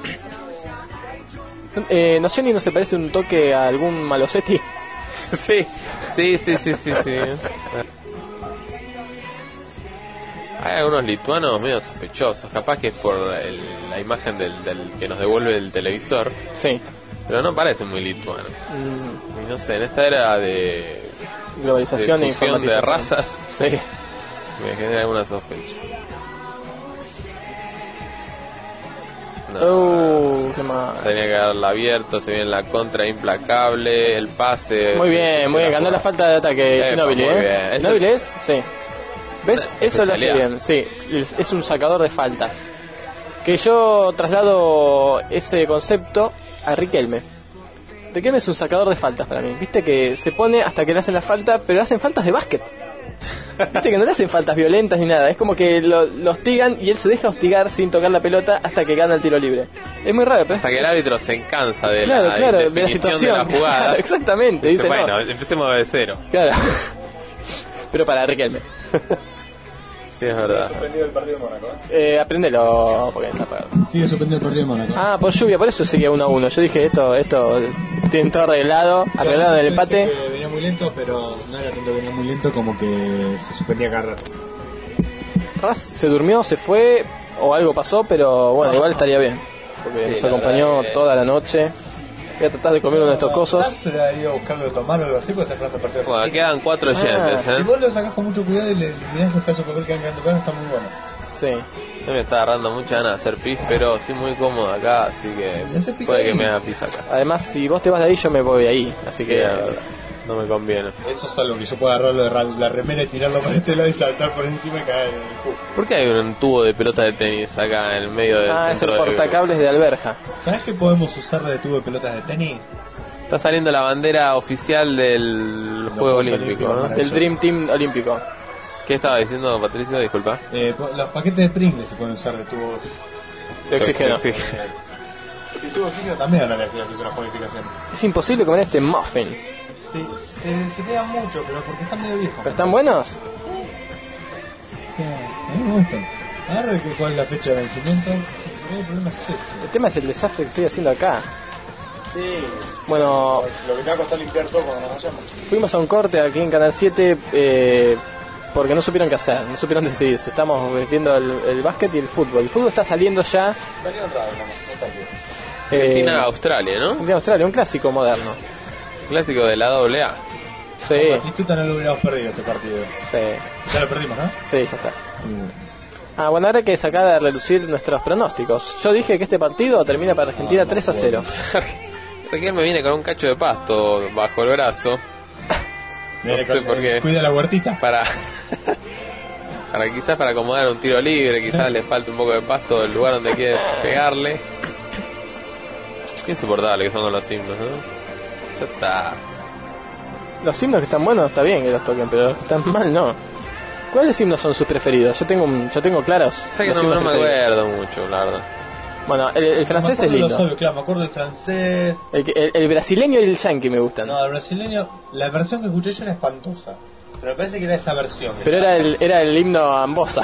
Eh, Nocioni no se parece un toque a algún Malosetti. Sí, sí, sí, sí, sí, sí. Hay algunos lituanos medio sospechosos, capaz que es por el- la imagen del, del que nos devuelve el televisor. Sí. Pero no parecen muy lituanos. Mm, Y no sé, en esta era de globalización de e fusión de informatización. razas, Sí. me genera alguna sospecha. No, Uh, qué mal. tenía que haberla abierto, se viene la contra implacable, el pase. Muy se bien, puso muy bien. Ganó la jugada. falta de ataque Epa, Ginóbili, muy ¿eh? bien. Eso- ¿Ginóbili es? Sí. ¿Ves? Una Eso lo hace especialidad. bien, sí. Es, es un sacador de faltas. Que yo traslado ese concepto a Riquelme. Riquelme es un sacador de faltas para mí. Viste que se pone hasta que le hacen la falta, pero le hacen faltas de básquet. Viste que no le hacen faltas violentas ni nada. Es como que lo, lo hostigan y él se deja hostigar sin tocar la pelota hasta que gana el tiro libre. Es muy raro, pero Hasta que el es- árbitro se cansa de Claro, la claro, de la indefinición situación. de la jugada. Claro, exactamente, dice, bueno, no. empecemos de cero. Claro. Pero para Riquelme. Sí, es verdad. Suspendido el partido de Mónaco, ¿eh? Eh, aprendelo, porque está apagado. Sigue suspendido el partido de Mónaco. Ah, por lluvia, por eso sigue uno a uno. Yo dije, esto esto tienen todo arreglado, arreglado en el empate. Que venía muy lento, pero no era tanto que venía muy lento como que se suspendía cada rato. Raz se durmió, se fue, o algo pasó, pero bueno, igual estaría bien. Porque Sí, nos la acompañó verdad que- toda la noche. Voy a tratar de comer uno de estos cosos. Se le ha ido a buscarlo de tomar o algo así, porque está esperando el partido. de Bueno, quedan cuatro oyentes, Si ¿eh? vos lo sacás con mucho cuidado y le mirás los casos de papel que han quedado en tu casa, está muy bueno. Sí. No me está agarrando mucha ganas de hacer pis, pero estoy muy cómodo acá, así que hacer pis puede ahí? que me haga pis acá. Además, si vos te vas de ahí, yo me voy de ahí. Así que... Sí, la verdad, no me conviene. Eso es algo que yo puedo agarrarlo de ra- la remera y tirarlo para este lado y saltar por encima y caer en el cubo. ¿Por qué hay un tubo de pelota de tenis acá en el medio del Ah, es el centro de... portacables de alberja. ¿Sabes qué podemos usar de tubo de pelotas de tenis? Está saliendo la bandera oficial del Juego Juegos Olímpico, Olímpicos, ¿no? Del Dream Team olímpico. ¿Qué estaba diciendo Patricio? Disculpa. Eh, po- los paquetes de Pringles se pueden usar de tubos De oxígeno. de oxígeno. Y tubo de oxígeno también a la vez es una modificación. Es imposible comer este muffin. Sí, eh, se quedan mucho, pero porque están medio viejos. ¿Pero están buenos? Sí, a mí me gustan. Ahora de que cuál es la fecha de vencimiento, el problema es ese. El tema es el desastre que estoy haciendo acá. Sí. Bueno, Lo que te va a costar limpiar todo cuando nos vayamos. fuimos a un corte aquí en Canal siete eh, porque no supieron qué hacer, no supieron decidirse. Estamos viendo el, el básquet y el fútbol. El fútbol está saliendo ya. Salió otra vez, no está bien. eh, Argentina-Australia, ¿no? de Australia, un clásico moderno. Clásico de la doble A. Sí, Con Batistuta no lo hubiéramos perdido este partido. sí, Ya lo perdimos, ¿no? sí, ya está. Ah, bueno, ahora hay que sacar a relucir nuestros pronósticos. Yo dije que este partido termina para Argentina tres a cero. Raquel me viene con un cacho de pasto bajo el brazo. No Viene sé con- por qué. Cuida la huertita. Para, para quizás para acomodar un tiro libre, quizás le falta un poco de pasto del lugar donde quiere pegarle. Qué insoportable que son con los himnos, ¿no? Ya está. Los himnos que están buenos está bien que los toquen, pero los que están mal no. ¿Cuáles himnos son sus preferidos? Yo tengo un- yo tengo claros. ¿Sabes los que no, himnos no me preferidos. acuerdo mucho, la verdad? Bueno, el, el francés Me es acuerdo lindo. solo, claro, me acuerdo del francés. El, que- el- el brasileño y el yankee me gustan. No, el brasileño, la versión que escuché yo era espantosa. Pero me parece que era esa versión. Pero era el, era el himno Ambosa.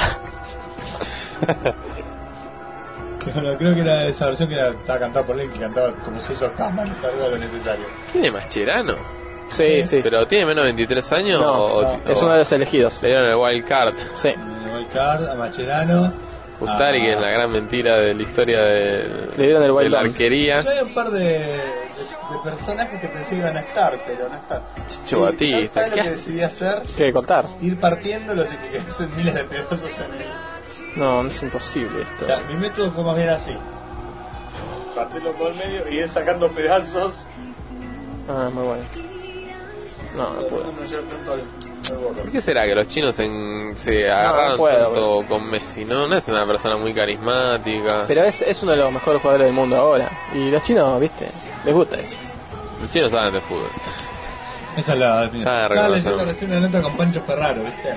Claro, creo que era esa versión que era, estaba cantada por él, que cantaba como si hizo Kaman, algo lo necesario. ¿Tiene Mascherano? Sí, sí. ¿Pero tiene menos de veintitrés años? No, o, no, o- es uno de los elegidos. Le dieron el wild card. Sí. El Card, a Macherano. Ustari, que es la gran mentira de la historia de, Le dieron el de wild la card. arquería. Yo hay un par de, de, de personajes que pensé que iban a estar, pero no están. Chicho Y Batista, ¿sabes lo ¿qué que hace? decidí hacer? ¿Qué cortar? Ir partiéndolos y que queden miles de pedazos en el... No, no es imposible O esto. sea, mi método fue más bien así. Partirlo por el medio y ir sacando pedazos. Ah, muy bueno. No, no puedo. No llevar tanto al, al borde. ¿Por qué será que los chinos en- se agarraron no puedo, tanto con Messi? ¿no? No es una persona muy carismática. Pero es, es uno de los mejores jugadores del mundo ahora. Y los chinos, viste, les gusta eso. Los chinos saben de fútbol. Esa es la definición. Ah, Estaba reconocerlo. leyendo recién una nota con Pancho Ferraro, ¿viste?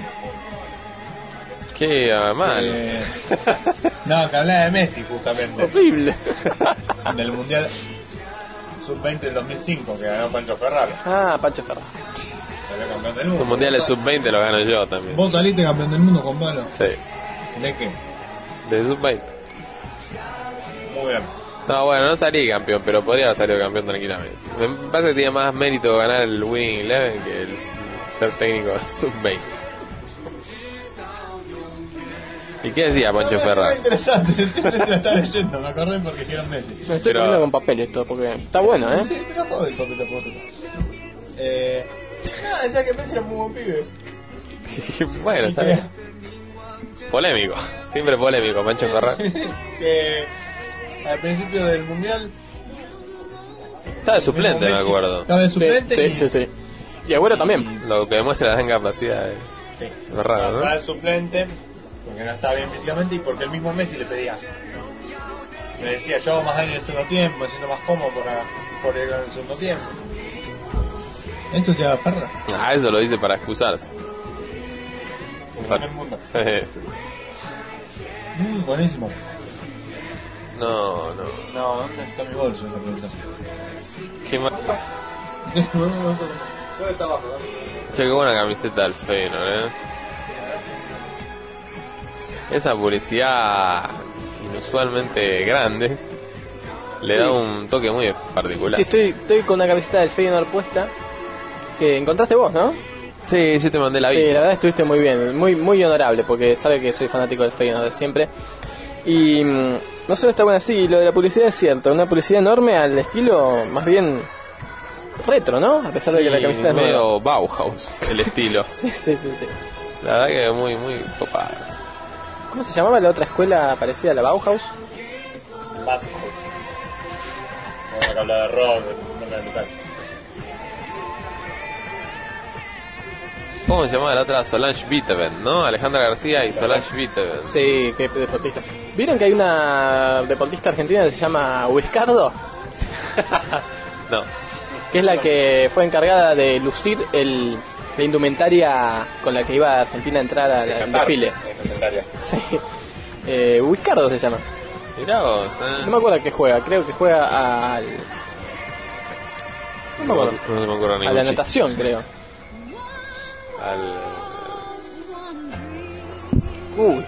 Qué ah, mal. Eh, no, que hablaba de Messi justamente. Horrible. Del Mundial sub veinte del dos mil cinco que ganó Pancho Ferraro. Ah, Pancho Ferraro. Salió campeón del mundo. Su mundial de sub veinte lo gano yo también. Vos saliste campeón del mundo con Pablo. Sí, ¿De qué? de sub veinte. Muy bien. No, bueno, no salí campeón, pero podría haber salido campeón tranquilamente. Me parece que tiene más mérito ganar el Winning Eleven que el ser técnico de sub veinte. ¿Y qué decía Pancho No, Ferraro? Es interesante, siempre te la estaba leyendo, me acordé porque dijeron Messi. Me estoy Pero- poniendo con papel esto, porque está bueno, ¿eh? Sí, pero joder, el papel tampoco. Eh. No, decía que Messi era un muy buen pibe. Bueno, Y está que- bien. Polémico, siempre polémico, Pancho Ferraro. que al principio del mundial Estaba de suplente, me Messi acuerdo. estaba de suplente Sí, y, sí, sí. Y Agüero también. Lo que demuestra la gran capacidad de sí, Ferraro, ¿no? estaba de suplente porque no estaba bien físicamente y porque el mismo Messi le pedía. Le decía, yo hago más daño en el segundo tiempo, me siento más cómodo para por ir en el segundo tiempo. Esto se llama Ferra. Ah, eso lo dice para excusarse. En el mundo. Sí, sí. Mm, buenísimo. No, no. No, ¿dónde está mi bolso? Esa pregunta. Qué mal. ¿Dónde está abajo? Che, qué buena camiseta del Feyenoord, eh. esa publicidad inusualmente grande le Sí. da un toque muy particular. Sí, estoy, estoy con una camiseta del Feyenoord puesta que encontraste vos, ¿no? Sí, yo te mandé la Sí, aviso. la verdad estuviste muy bien, muy muy honorable, porque sabe que soy fanático del Feyenoord de siempre. Y mm, no solo está buena así, lo de la publicidad es cierto, una publicidad enorme al estilo más bien retro, ¿no? A pesar de que la Sí, camiseta es medio nueva. Bauhaus, el estilo. Sí, sí, sí, sí. La verdad que muy, muy copada. ¿Cómo se llamaba la otra escuela parecida a la Bauhaus? Vamos a hablar de rock, de metal. ¿Cómo se llama la otra? Solange Beethoven, ¿no? Alejandra García y Solange Beethoven. Sí, qué deportista. ¿Vieron que hay una deportista argentina que se llama Whiscardo? No. Que es la que fue encargada de lucir el, la indumentaria con la que iba Argentina a entrar al, al desfile. Sí. Eh, Whiscardo se llama. Mirá vos, eh. No me acuerdo a qué juega, creo que juega al... No me acuerdo. No, no me acuerdo A ningún la chiste. natación, creo. Al... Uy.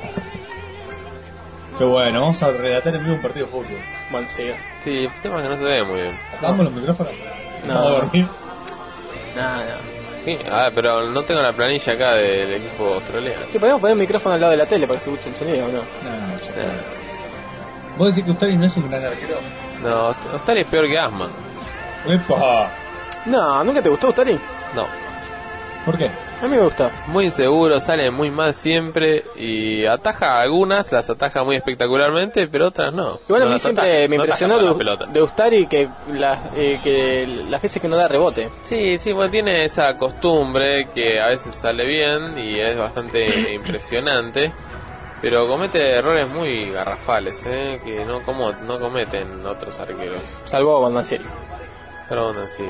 Qué bueno, vamos a relatar en vivo un partido de fútbol. Bueno, sigue. Sí, el tema es que no se ve muy bien. ¿Apagamos los micrófonos? No. ¿Vamos a dormir? No, no. Sí, a ver, pero no tengo la planilla acá del equipo australiano. Sí, podemos poner el micrófono al lado de la tele para que se escuche el sonido, ¿o no? No, ya. ¿Vos decís que Ustari no es un gran arquero? No, Ostari es peor que Asma. ¡Epa! No, ¿nunca te gustó Ustari? No. ¿Por qué? A mí me gustó. Muy inseguro, sale muy mal siempre y ataja algunas, las ataja muy espectacularmente, pero otras no. Igual a No mí las siempre ataja, me no ataja impresionó con la de, pelota. de Ustari que, la- eh, que las veces que no da rebote. Sí, sí, bueno, tiene esa costumbre que a veces sale bien y es bastante impresionante, pero comete errores muy garrafales, ¿eh? Que no como no cometen otros arqueros. Salvo Bondancieri. Salvo Nancy.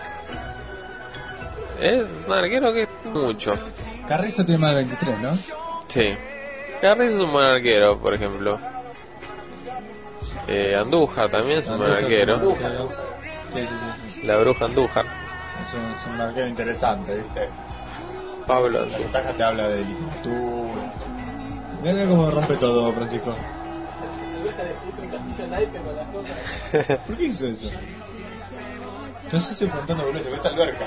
Es un arquero que es mucho. Carrizo tiene más de veintitrés, ¿no? Sí. Carrizo es un buen arquero, por ejemplo. Eh, Andújar también es un buen arquero. Sí, sí, sí. La bruja Andújar. Es un, es un arquero interesante, ¿viste? Pablo La ventaja te habla de literatura. Mirá mirá cómo rompe todo, Francisco. ¿Por qué hizo eso? Yo se estoy preguntando, boludo, se ve esta alberca.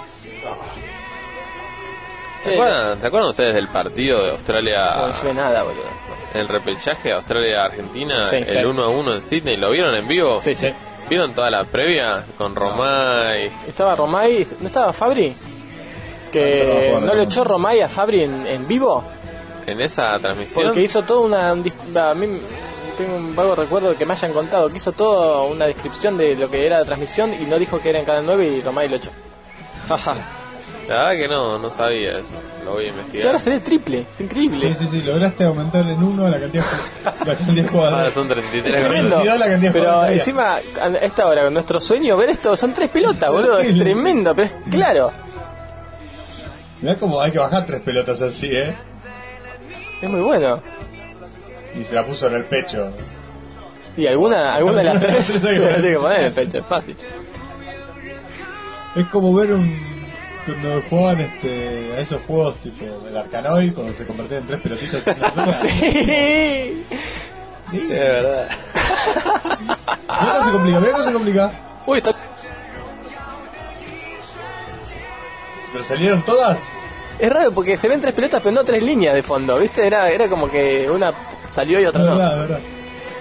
¿Se acuerdan, ¿Se acuerdan ustedes del partido de Australia? No se ve nada, boludo. El repechaje Australia-Argentina, Sí, el claro. uno a uno en Sydney, ¿lo vieron en vivo? Sí, sí. ¿Vieron toda la previa con Romay? Estaba Romay, ¿no estaba Fabri? Ah, Que no, no, no le no. echó Romay a Fabri en, en vivo. En esa transmisión. Porque hizo toda una... un dis- A mí tengo un vago recuerdo de que me hayan contado que hizo toda una descripción de lo que era la transmisión y no dijo que era en Canal nueve y Romay lo echó. La verdad que no, no sabía eso. Lo voy a Y investigar. ahora se ve triple, es increíble. Sí, sí, sí, lograste aumentar en uno la cantidad de, la cantidad de jugadores. Ahora son treinta y tres. Tremendo. La cantidad de Pero jugadores. encima, a esta hora, con nuestro sueño, ver esto, son tres pelotas, boludo. Es tremendo, pero es claro. Mirá cómo hay que bajar tres pelotas así, ¿eh? Es muy bueno. Y se la puso en el pecho. Y alguna, alguna de las tres Sí, sí, te sí. la tiene que poner en el pecho, es fácil. Es como ver un... Cuando jugaban este, a esos juegos tipo el Arcanoid, cuando se convertían en tres pelotitas. Sí. Sí. Es verdad. Mirá cómo se complica, mirá cómo se complica. Uy, está... ¿Pero salieron todas? Es raro porque se ven tres pelotas, pero no tres líneas de fondo, ¿viste? Era, era como que una salió y otra Es no. verdad, es verdad.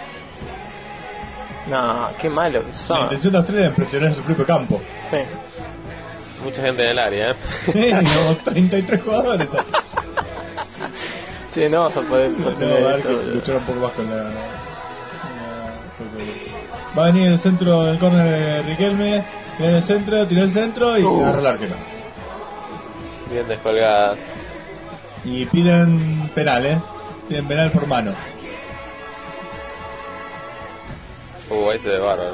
No, qué malo que La son. intención de Australia era impresionar en su propio campo. Sí. Mucha gente en el área, ¿eh? Sí, como treinta y tres jugadores. Sí, no vas a poder No, sorprender va a haber esto, que boludo. luchar un poco más con la... con la- Va a venir el centro del córner de Riquelme, viene el centro, tiró el centro y Uh. agarra el arquero. Bien descolgada. Y piden penal, ¿eh? Piden penal por mano. Uh, ahí se ve bárbaro.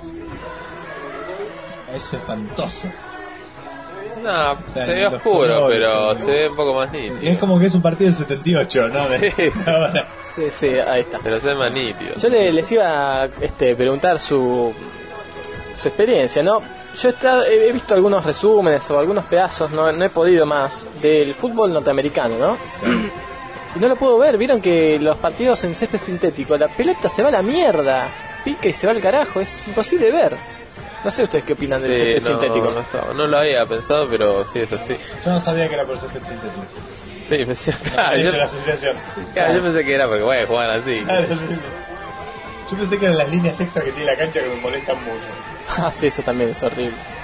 Es espantoso. No, sea, se ve los oscuro, colores, pero sí. se ve un poco más nítido. Y es como que es un partido del setenta y ocho, ¿no? De- Sí. ahora. Sí, sí, ahí está. Pero se ve más nítido. Yo le- les iba a este, preguntar su, su experiencia, ¿no? Yo he, estado- he visto algunos resúmenes o algunos pedazos, no, no he podido más, del fútbol norteamericano, ¿no? y no lo puedo ver. Vieron que los partidos en césped sintético, la pelota se va a la mierda, pica y se va al carajo, es imposible de ver. No sé ustedes qué opinan del Sí, césped no, sintético. No, estaba- no lo había pensado, pero sí es así. Yo no sabía que era por césped sintético. Sí, pensé, No, claro, de yo, hecho, la asociación. claro, yo pensé que era porque, bueno, juegan así. Claro, sí. Yo pensé que eran las líneas extras que tiene la cancha que me molestan mucho. Ah, sí, eso también es horrible.